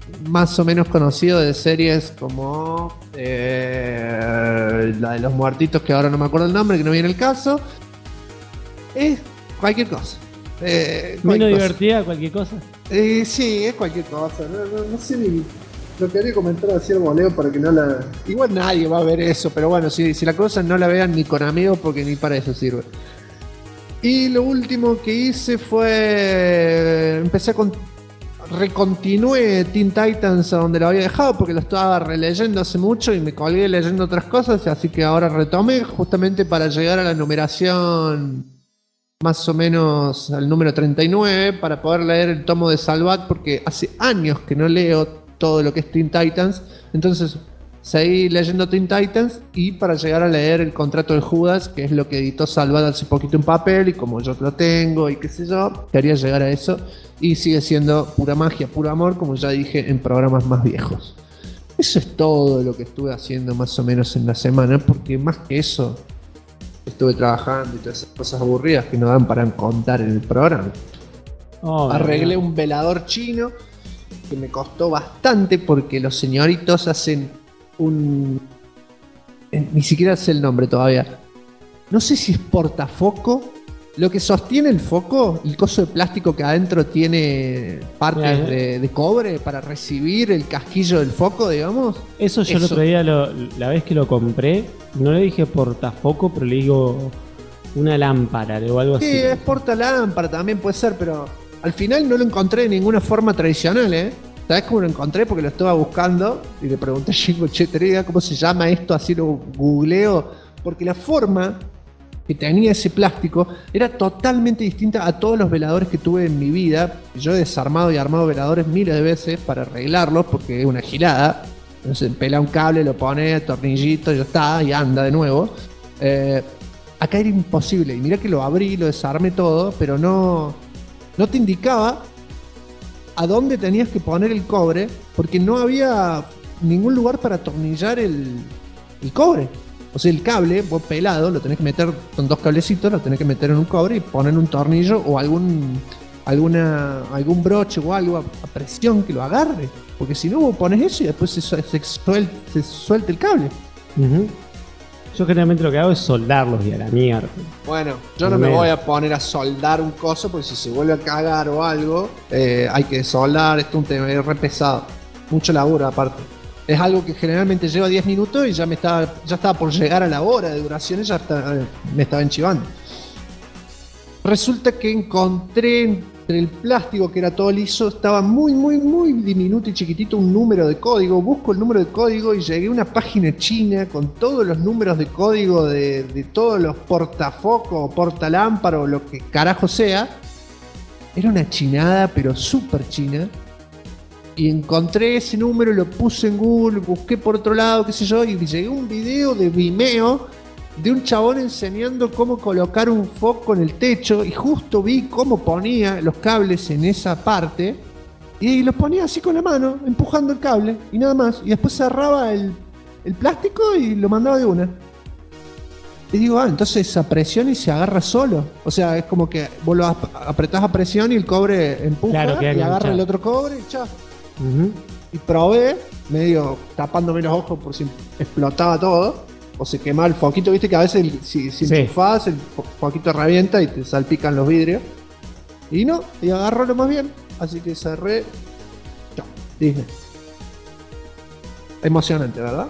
más o menos conocido de series como la de los muertitos, que ahora no me acuerdo el nombre, que no viene el caso. Es cualquier cosa. Menos divertida, cualquier cosa. Sí, es cualquier cosa. No sé ni. Lo quería comentar así al voleo para que no la. Igual nadie va a ver eso, pero bueno, si la cosa no la vean ni con amigos porque ni para eso sirve. Y lo último que hice fue. Recontinué Teen Titans a donde lo había dejado porque lo estaba releyendo hace mucho y me colgué leyendo otras cosas, así que ahora retomé justamente para llegar a la numeración más o menos al número 39 para poder leer el tomo de Salvat, porque hace años que no leo todo lo que es Teen Titans, entonces seguí leyendo Teen Titans y para llegar a leer el contrato de Judas, que es lo que editó Salvat hace poquito en papel, y como yo lo tengo y qué sé yo, quería llegar a eso, y sigue siendo pura magia, puro amor, como ya dije en programas más viejos. Eso es todo lo que estuve haciendo más o menos en la semana, porque más que eso estuve trabajando y todas esas cosas aburridas que no dan para contar en el programa. Arreglé un velador chino que me costó bastante porque los señoritos hacen ni siquiera sé el nombre todavía. No sé si es portafoco. Lo que sostiene el foco, el coso de plástico que adentro tiene partes de cobre para recibir el casquillo del foco, digamos. Eso yo el otro día, la vez que lo compré, no le dije portafoco, pero le digo una lámpara o algo así. Sí, es portalámpara también puede ser, pero al final no lo encontré de ninguna forma tradicional, ¿eh? ¿Sabes cómo lo encontré? Porque lo estaba buscando y le pregunté a Jingo, che, te diga cómo se llama esto, así lo googleo, porque la forma que tenía ese plástico era totalmente distinta a todos los veladores que tuve en mi vida. Yo he desarmado y armado veladores miles de veces para arreglarlos porque es una gilada. Entonces pela un cable, lo pone, tornillito, ya está, y anda de nuevo. Acá era imposible. Y mirá que lo abrí, lo desarmé todo, pero no te indicaba a dónde tenías que poner el cobre porque no había ningún lugar para atornillar el cobre. O sea, el cable, vos pelado, lo tenés que meter con dos cablecitos, lo tenés que meter en un cobre y poner un tornillo o algún broche o algo a presión que lo agarre. Porque si no, vos pones eso y después se suelta el cable. Yo generalmente lo que hago es soldarlos y a la mierda. Bueno, yo no me voy a poner a soldar un coso porque si se vuelve a cagar o algo, hay que soldar. Esto es un tema re pesado. Mucho laburo aparte. Es algo que generalmente lleva 10 minutos y ya estaba por llegar a la hora de duración y me estaba enchivando. Resulta que encontré entre el plástico que era todo liso, estaba muy, muy, muy diminuto y chiquitito un número de código. Busco el número de código y llegué a una página china con todos los números de código de todos los portafocos o portalámparas o lo que carajo sea. Era una chinada, pero súper china. Y encontré ese número, lo puse en Google, busqué por otro lado, qué sé yo, y llegué a un video de Vimeo de un chabón enseñando cómo colocar un foco en el techo, y justo vi cómo ponía los cables en esa parte, y los ponía así con la mano, empujando el cable, y nada más, y después cerraba el plástico y lo mandaba de una. Y digo, entonces a presión y se agarra solo. O sea, es como que vos lo apretás a presión y el cobre empuja, y agarra el otro cobre y chao. Y probé, medio tapándome los ojos por si explotaba todo o se quemaba el foquito, viste que a veces si enchufás el foquito revienta y te salpican los vidrios. Y no, y agarró lo más bien, así que cerré. Chao, dije. Emocionante, ¿verdad?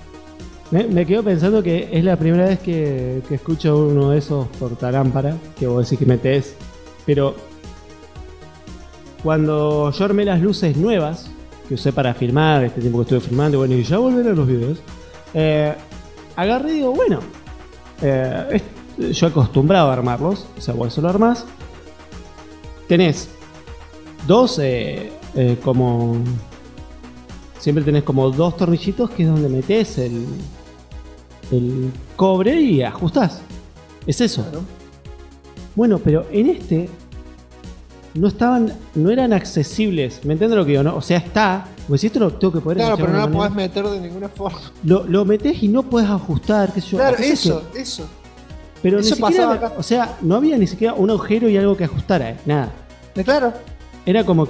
Me quedo pensando que es la primera vez que escucho uno de esos portalámpara que vos decís que metés, pero cuando yo armé las luces nuevas que usé para filmar, este tiempo que estuve filmando, bueno, y ya volveré a los videos, agarré y digo, bueno, yo acostumbrado a armarlos, o sea, vos solo armás, tenés dos, como, siempre tenés como dos tornillitos que es donde metés el cobre y ajustás, es eso. Claro. Bueno, pero en este no eran accesibles, ¿me entiendes lo que digo? ¿No? O sea, está, pues si esto lo tengo que poder. Claro, pero no lo podés meter de ninguna forma. Lo metés y no podés ajustar, qué sé yo. Claro, eso. Pero eso ni siquiera, acá. O sea, no había ni siquiera un agujero y algo que ajustara, nada. Claro. Era como que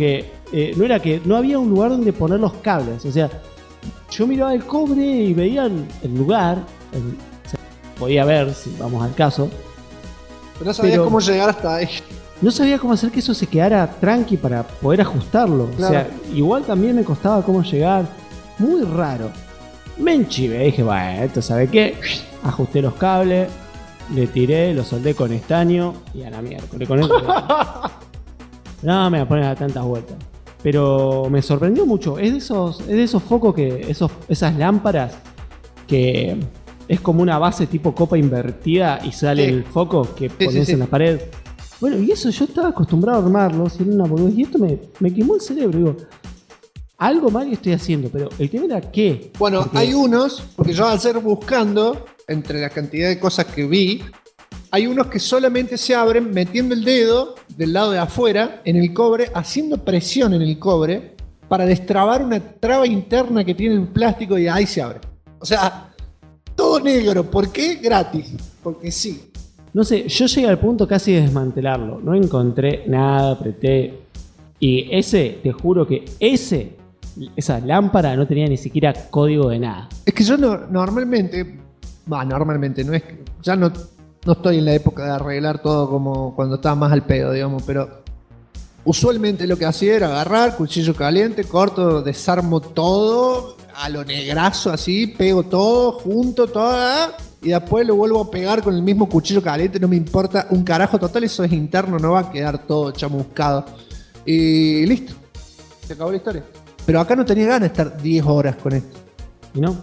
no era que no había un lugar donde poner los cables. O sea, yo miraba el cobre y veía el lugar, o sea, podía ver, si vamos al caso. Pero no sabía cómo llegar hasta ahí. No sabía cómo hacer que eso se quedara tranqui para poder ajustarlo. Claro. O sea, igual también me costaba cómo llegar. Muy raro. Me enchivé, dije, bueno, esto sabe qué. Ajusté los cables, le tiré, lo soldé con estaño y a la miércoles con eso. No me voy a poner a tantas vueltas. Pero me sorprendió mucho. Es de esos focos esas lámparas que es como una base tipo copa invertida y sale el foco que pones en la pared. Bueno, y eso yo estaba acostumbrado a armarlos y era una boludez. Y esto me quemó el cerebro. Digo, algo mal que estoy haciendo, pero el tema era ¿qué? Bueno, hay unos, porque yo al ser buscando, entre la cantidad de cosas que vi, hay unos que solamente se abren metiendo el dedo del lado de afuera en el cobre, haciendo presión en el cobre para destrabar una traba interna que tiene el plástico y ahí se abre. O sea, todo negro. ¿Por qué? Gratis. Porque sí. No sé, yo llegué al punto casi de desmantelarlo. No encontré nada, apreté. Y te juro que esa lámpara no tenía ni siquiera código de nada. Es que yo normalmente no es que ya no estoy en la época de arreglar todo como cuando estaba más al pedo, digamos, pero usualmente lo que hacía era agarrar, cuchillo caliente, corto, desarmo todo a lo negrazo así, pego todo, junto todo y después lo vuelvo a pegar con el mismo cuchillo caliente, no me importa un carajo, total, eso es interno, no va a quedar todo chamuscado. Y listo, se acabó la historia. Pero acá no tenía ganas de estar 10 horas con esto. ¿Y no?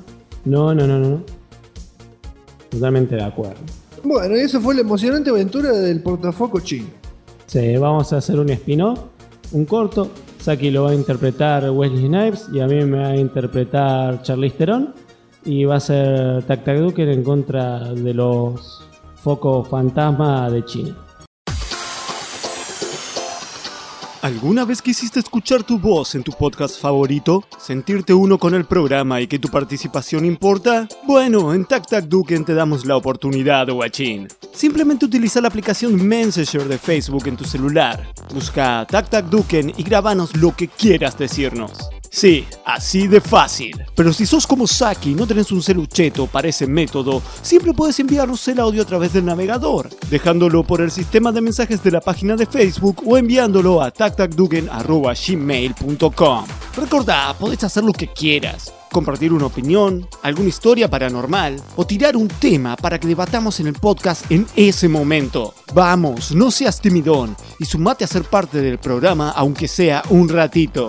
Totalmente de acuerdo. Bueno, y eso fue la emocionante aventura del portafoco chino. Sí, vamos a hacer un spin-off, un corto. Saki lo va a interpretar Wesley Snipes y a mí me va a interpretar Charlize Theron. Y va a ser Tac Tac Duken en contra de los focos fantasma de China. ¿Alguna vez quisiste escuchar tu voz en tu podcast favorito? ¿Sentirte uno con el programa y que tu participación importa? Bueno, en Tac Tac Duken te damos la oportunidad, guachín. Simplemente utiliza la aplicación Messenger de Facebook en tu celular. Busca Tac Tac Duken y grábanos lo que quieras decirnos. Sí, así de fácil. Pero si sos como Saki y no tenés un celucheto para ese método, siempre puedes enviarnos el audio a través del navegador, dejándolo por el sistema de mensajes de la página de Facebook o enviándolo a tactacduken@gmail.com. Recordá, podés hacer lo que quieras. Compartir una opinión, alguna historia paranormal o tirar un tema para que debatamos en el podcast en ese momento. Vamos, no seas timidón y sumate a ser parte del programa aunque sea un ratito.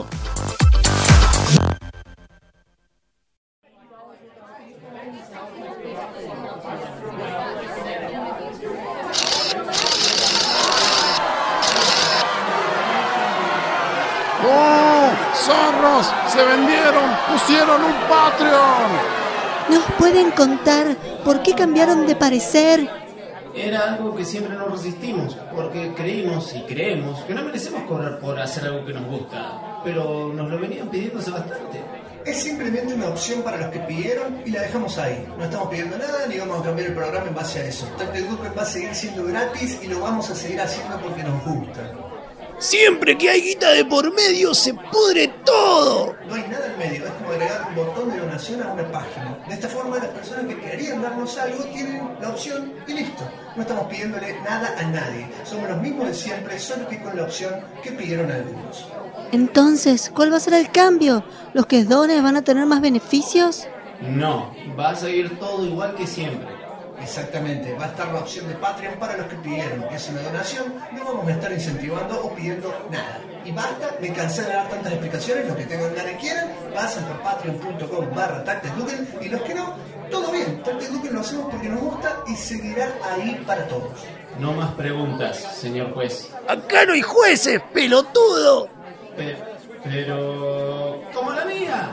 ¡Oh! ¡Zorros! ¡Se vendieron! ¡Pusieron un Patreon! ¿Nos pueden contar por qué cambiaron de parecer? Era algo que siempre nos resistimos, porque creímos y creemos que no merecemos cobrar por hacer algo que nos gusta, pero nos lo venían pidiendo hace bastante. Es simplemente una opción para los que pidieron y la dejamos ahí. No estamos pidiendo nada ni vamos a cambiar el programa en base a eso. Tac Tac Duken va a seguir siendo gratis y lo vamos a seguir haciendo porque nos gusta. Siempre que hay guita de por medio se pudre todo. No hay nada en medio, es como agregar un botón de donación a una página. De esta forma las personas que querían darnos algo tienen la opción y listo. No estamos pidiéndole nada a nadie. Somos los mismos de siempre, solo que con la opción que pidieron algunos. Entonces, ¿cuál va a ser el cambio? ¿Los que donen van a tener más beneficios? No, va a seguir todo igual que siempre. Exactamente, va a estar la opción de Patreon para los que pidieron. Es una donación, no vamos a estar incentivando o pidiendo nada. Y basta, me cansé de dar tantas explicaciones, los que tengan ganas y quieran, pasan por patreon.com/TacTacDuken y los que no, todo bien, Tac Tac Duken lo hacemos porque nos gusta y seguirá ahí para todos. No más preguntas, señor juez. Acá no hay jueces, pelotudo. Pero... ¡como la mía!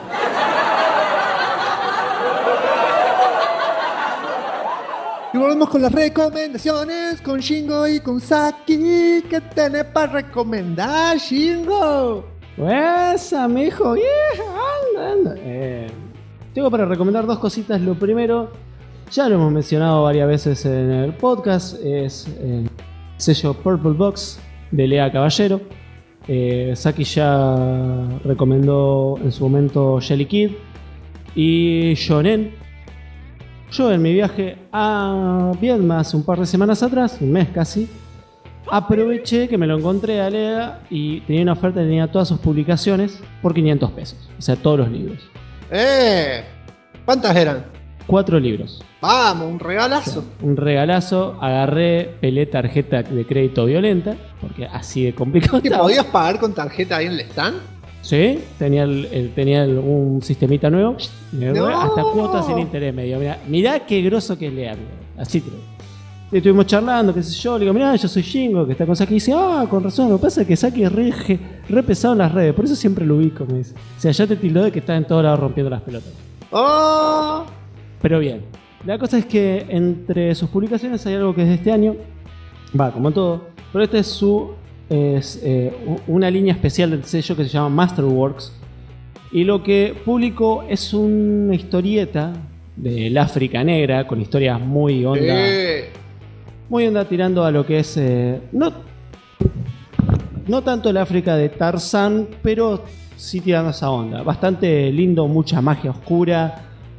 Y volvemos con las recomendaciones con Shingo y con Saki. ¿Qué tenés para recomendar, Shingo? Pues, amigo, anda. Tengo para recomendar dos cositas. Lo primero, ya lo hemos mencionado varias veces en el podcast, es el sello Purple Box de Lea Caballero. Saki ya recomendó en su momento Jelly Kid y Shonen. Yo en mi viaje a Vietnam hace un par de semanas atrás, un mes casi, aproveché que me lo encontré a Lea y tenía una oferta, tenía todas sus publicaciones por 500 pesos. O sea, todos los libros. ¿Cuántas eran? 4 libros. Vamos, un regalazo. O sea, un regalazo. Agarré, pelé tarjeta de crédito violenta, porque así de complicado ¿Te estaba. podías pagar con tarjeta ahí en el stand? Sí, tenía un sistemita nuevo. No. Hasta cuotas sin interés. Me digo, mirá qué groso que es Lea. Así te lo digo. Y estuvimos charlando, qué sé yo. Le digo, mirá, yo soy Shingo, que está con Saki. Y dice, con razón, lo que pasa es que Saki es re pesado en las redes. Por eso siempre lo ubico, me dice. O sea, ya te tildó de que está en todos lados rompiendo las pelotas. Pero bien, la cosa es que entre sus publicaciones hay algo que es de este año. Va, como todo. Pero esta es una línea especial del sello que se llama Masterworks. Y lo que publicó es una historieta del África Negra, con historias muy onda. Muy onda tirando a lo que es... no tanto el África de Tarzán, pero sí tirando esa onda. Bastante lindo, mucha magia oscura,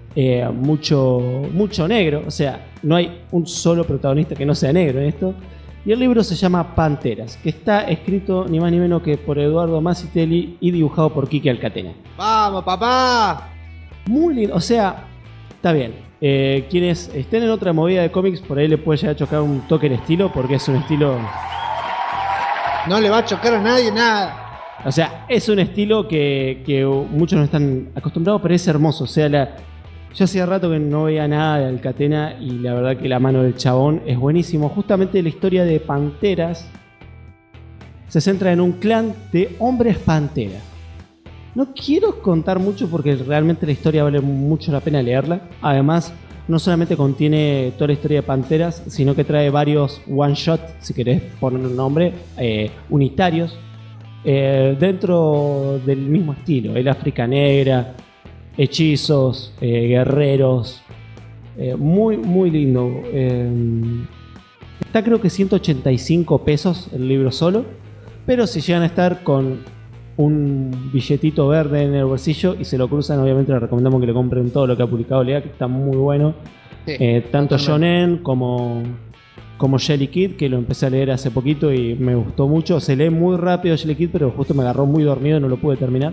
mucho negro. O sea, no hay un solo protagonista que no sea negro en esto. Y el libro se llama Panteras, que está escrito ni más ni menos que por Eduardo Mazzitelli y dibujado por Quique Alcatena. ¡Vamos, papá! Muy lindo, o sea, está bien. Quienes estén en otra movida de cómics, por ahí le puede llegar a chocar un toque el estilo, porque es un estilo... No le va a chocar a nadie nada. O sea, es un estilo que muchos no están acostumbrados, pero es hermoso. O sea, yo hacía rato que no veía nada de Alcatena y la verdad que la mano del chabón es buenísimo. Justamente la historia de Panteras se centra en un clan de hombres pantera. No quiero contar mucho porque realmente la historia vale mucho la pena leerla. Además, no solamente contiene toda la historia de Panteras, sino que trae varios one-shot, si querés poner un nombre, unitarios, dentro del mismo estilo. El África Negra, hechizos, guerreros, muy muy lindo. Está creo que 185 pesos el libro solo, pero si llegan a estar con un billetito verde en el bolsillo y se lo cruzan, obviamente les recomendamos que le compren todo lo que ha publicado Lea, que está muy bueno. Tanto Shonen como Jelly Kid, que lo empecé a leer hace poquito y me gustó mucho. Se lee muy rápido Jelly Kid, pero justo me agarró muy dormido y no lo pude terminar.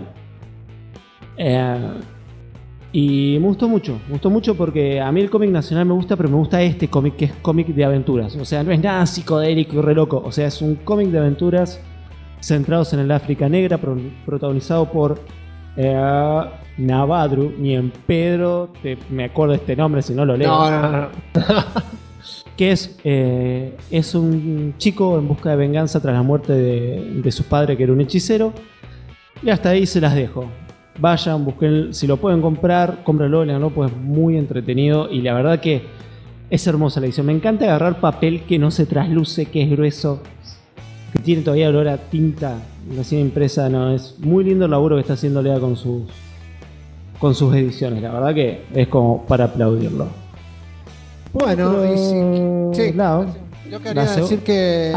Y me gustó mucho porque a mí el cómic nacional me gusta, pero me gusta este cómic, que es cómic de aventuras. O sea, no es nada psicodélico y re loco. O sea, es un cómic de aventuras centrados en el África Negra, protagonizado por Navadru. Ni en Pedro me acuerdo de este nombre si no lo leo. No. Que es un chico en busca de venganza tras la muerte de su padre, que era un hechicero. Y hasta ahí se las dejo. Vayan, busquen, si lo pueden comprar, cómpralo, leanlo, pues es muy entretenido y la verdad que es hermosa la edición. Me encanta agarrar papel que no se trasluce, que es grueso, que tiene todavía olor a tinta recién impresa. No, es muy lindo el laburo que está haciendo Lea con sus ediciones. La verdad que es como para aplaudirlo. Bueno, y sí, yo quería decir que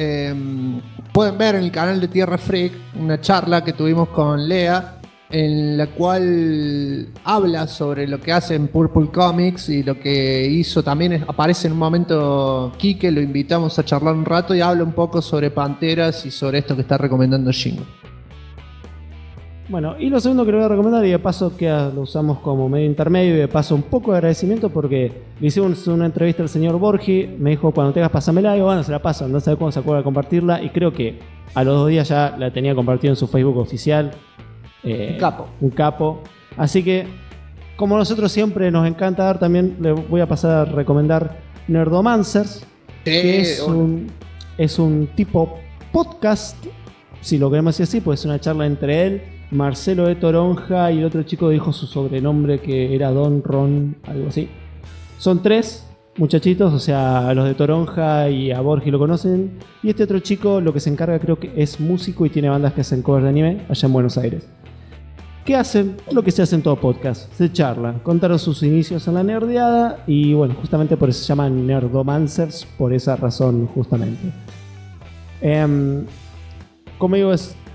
pueden ver en el canal de Tierra Freak una charla que tuvimos con Lea, en la cual habla sobre lo que hace en Purple Comics y lo que hizo. También aparece en un momento Quique, lo invitamos a charlar un rato y habla un poco sobre Panteras y sobre esto que está recomendando Shingo. Bueno, y lo segundo que le voy a recomendar, y de paso que lo usamos como medio intermedio y de paso un poco de agradecimiento, porque le hicimos una entrevista al señor Borgi, me dijo cuando tengas pásamela, y bueno, se la paso, no sabe cómo se acuerda de compartirla, y creo que a los 2 días ya la tenía compartida en su Facebook oficial. Un capo. Así que, como nosotros siempre nos encanta dar, también le voy a pasar a recomendar Nerdomancers, que es un tipo podcast, si lo queremos decir así, pues es una charla entre él, Marcelo de Toronja y el otro chico dijo su sobrenombre que era Don Ron, algo así. Son 3 muchachitos, o sea, a los de Toronja y a Borgi lo conocen, y este otro chico lo que se encarga creo que es músico y tiene bandas que hacen covers de anime allá en Buenos Aires. ¿Qué hacen? Lo que se hace en todo podcast. Se charlan. Contaron sus inicios en la nerdeada y bueno, justamente por eso se llaman Nerdomancers, por esa razón justamente. Como digo, es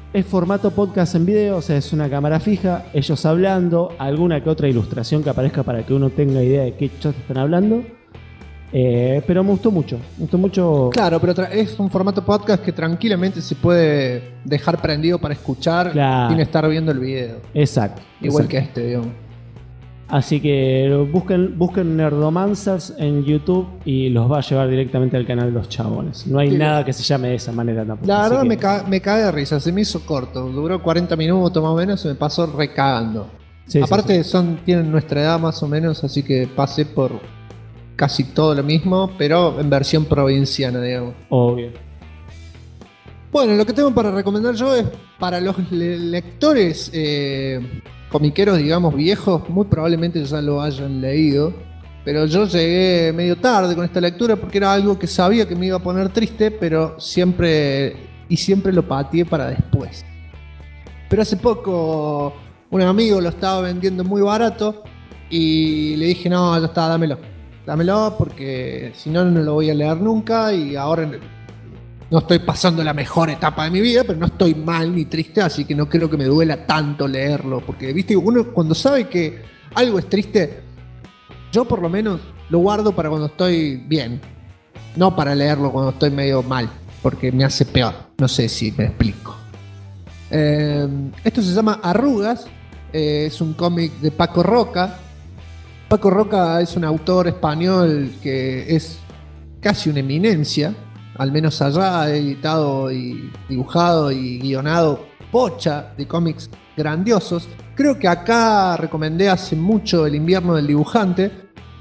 Es formato podcast en video, o sea, es una cámara fija, ellos hablando, alguna que otra ilustración que aparezca para que uno tenga idea de qué chos están hablando. Pero me gustó mucho. Claro, pero es un formato podcast que tranquilamente se puede dejar prendido para escuchar sin estar viendo el video. Exacto. Igual que este, digamos. Así que busquen Nerdomancers en YouTube y los va a llevar directamente al canal de los chabones. No hay nada que se llame de esa manera tampoco. La verdad me cae de risa, se me hizo corto. Duró 40 minutos más o menos, se me pasó recagando. Aparte tienen nuestra edad más o menos, así que pasé por casi todo lo mismo, pero en versión provinciana, digamos. Obvio. Bueno, lo que tengo para recomendar yo es para los lectores comiqueros, digamos, viejos, muy probablemente ya lo hayan leído, pero yo llegué medio tarde con esta lectura porque era algo que sabía que me iba a poner triste, pero siempre lo pateé para después. Pero hace poco un amigo lo estaba vendiendo muy barato y le dije, no, ya está, dámelo porque si no, no lo voy a leer nunca y ahora no estoy pasando la mejor etapa de mi vida, pero no estoy mal ni triste, así que no creo que me duela tanto leerlo. Porque, viste, uno cuando sabe que algo es triste, yo por lo menos lo guardo para cuando estoy bien. No para leerlo cuando estoy medio mal, porque me hace peor. No sé si me explico. Esto se llama Arrugas, es un cómic de Paco Roca. Paco Roca es un autor español que es casi una eminencia. Al menos allá ha editado y dibujado y guionado bocha de cómics grandiosos. Creo que acá recomendé hace mucho El invierno del dibujante.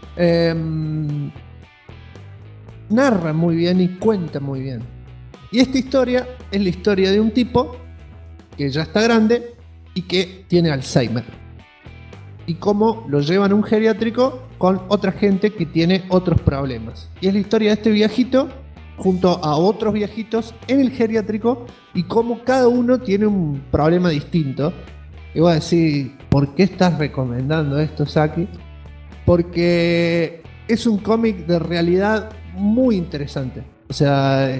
Narra muy bien y cuenta muy bien. Y esta historia es la historia de un tipo que ya está grande y que tiene Alzheimer. Y cómo lo llevan a un geriátrico con otra gente que tiene otros problemas. Y es la historia de este viejito junto a otros viejitos en el geriátrico y cómo cada uno tiene un problema distinto. Y voy a decir, ¿por qué estás recomendando esto, Saki? Porque es un cómic de realidad muy interesante. O sea,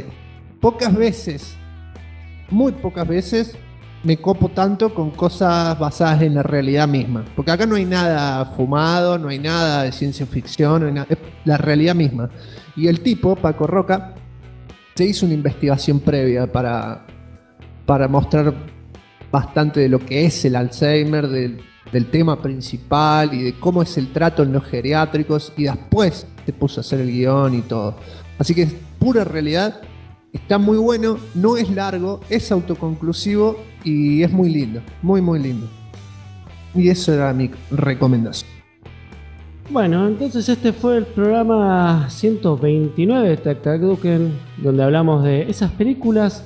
muy pocas veces me copo tanto con cosas basadas en la realidad misma. Porque acá no hay nada fumado, no hay nada de ciencia ficción, no hay nada, es la realidad misma. Y el tipo, Paco Roca, se hizo una investigación previa para mostrar bastante de lo que es el Alzheimer, del tema principal y de cómo es el trato en los geriátricos, y después se puso a hacer el guión y todo. Así que es pura realidad, está muy bueno, no es largo, es autoconclusivo y es muy lindo, muy muy lindo. Y eso era mi recomendación. Bueno, entonces este fue el programa 129 de Tac Tac Duken, donde hablamos de esas películas,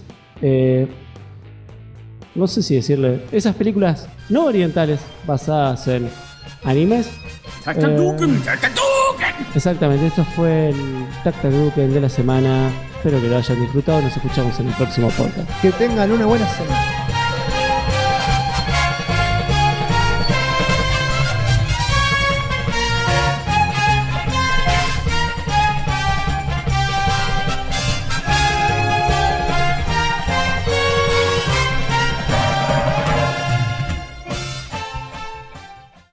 no sé si decirle, esas películas no orientales basadas en animes. Tac Tac Duken, Tac Tac Duken. Exactamente, esto fue el Tac Tac Duken de la semana. Espero que lo hayan disfrutado, nos escuchamos en el próximo podcast. Que tengan una buena semana.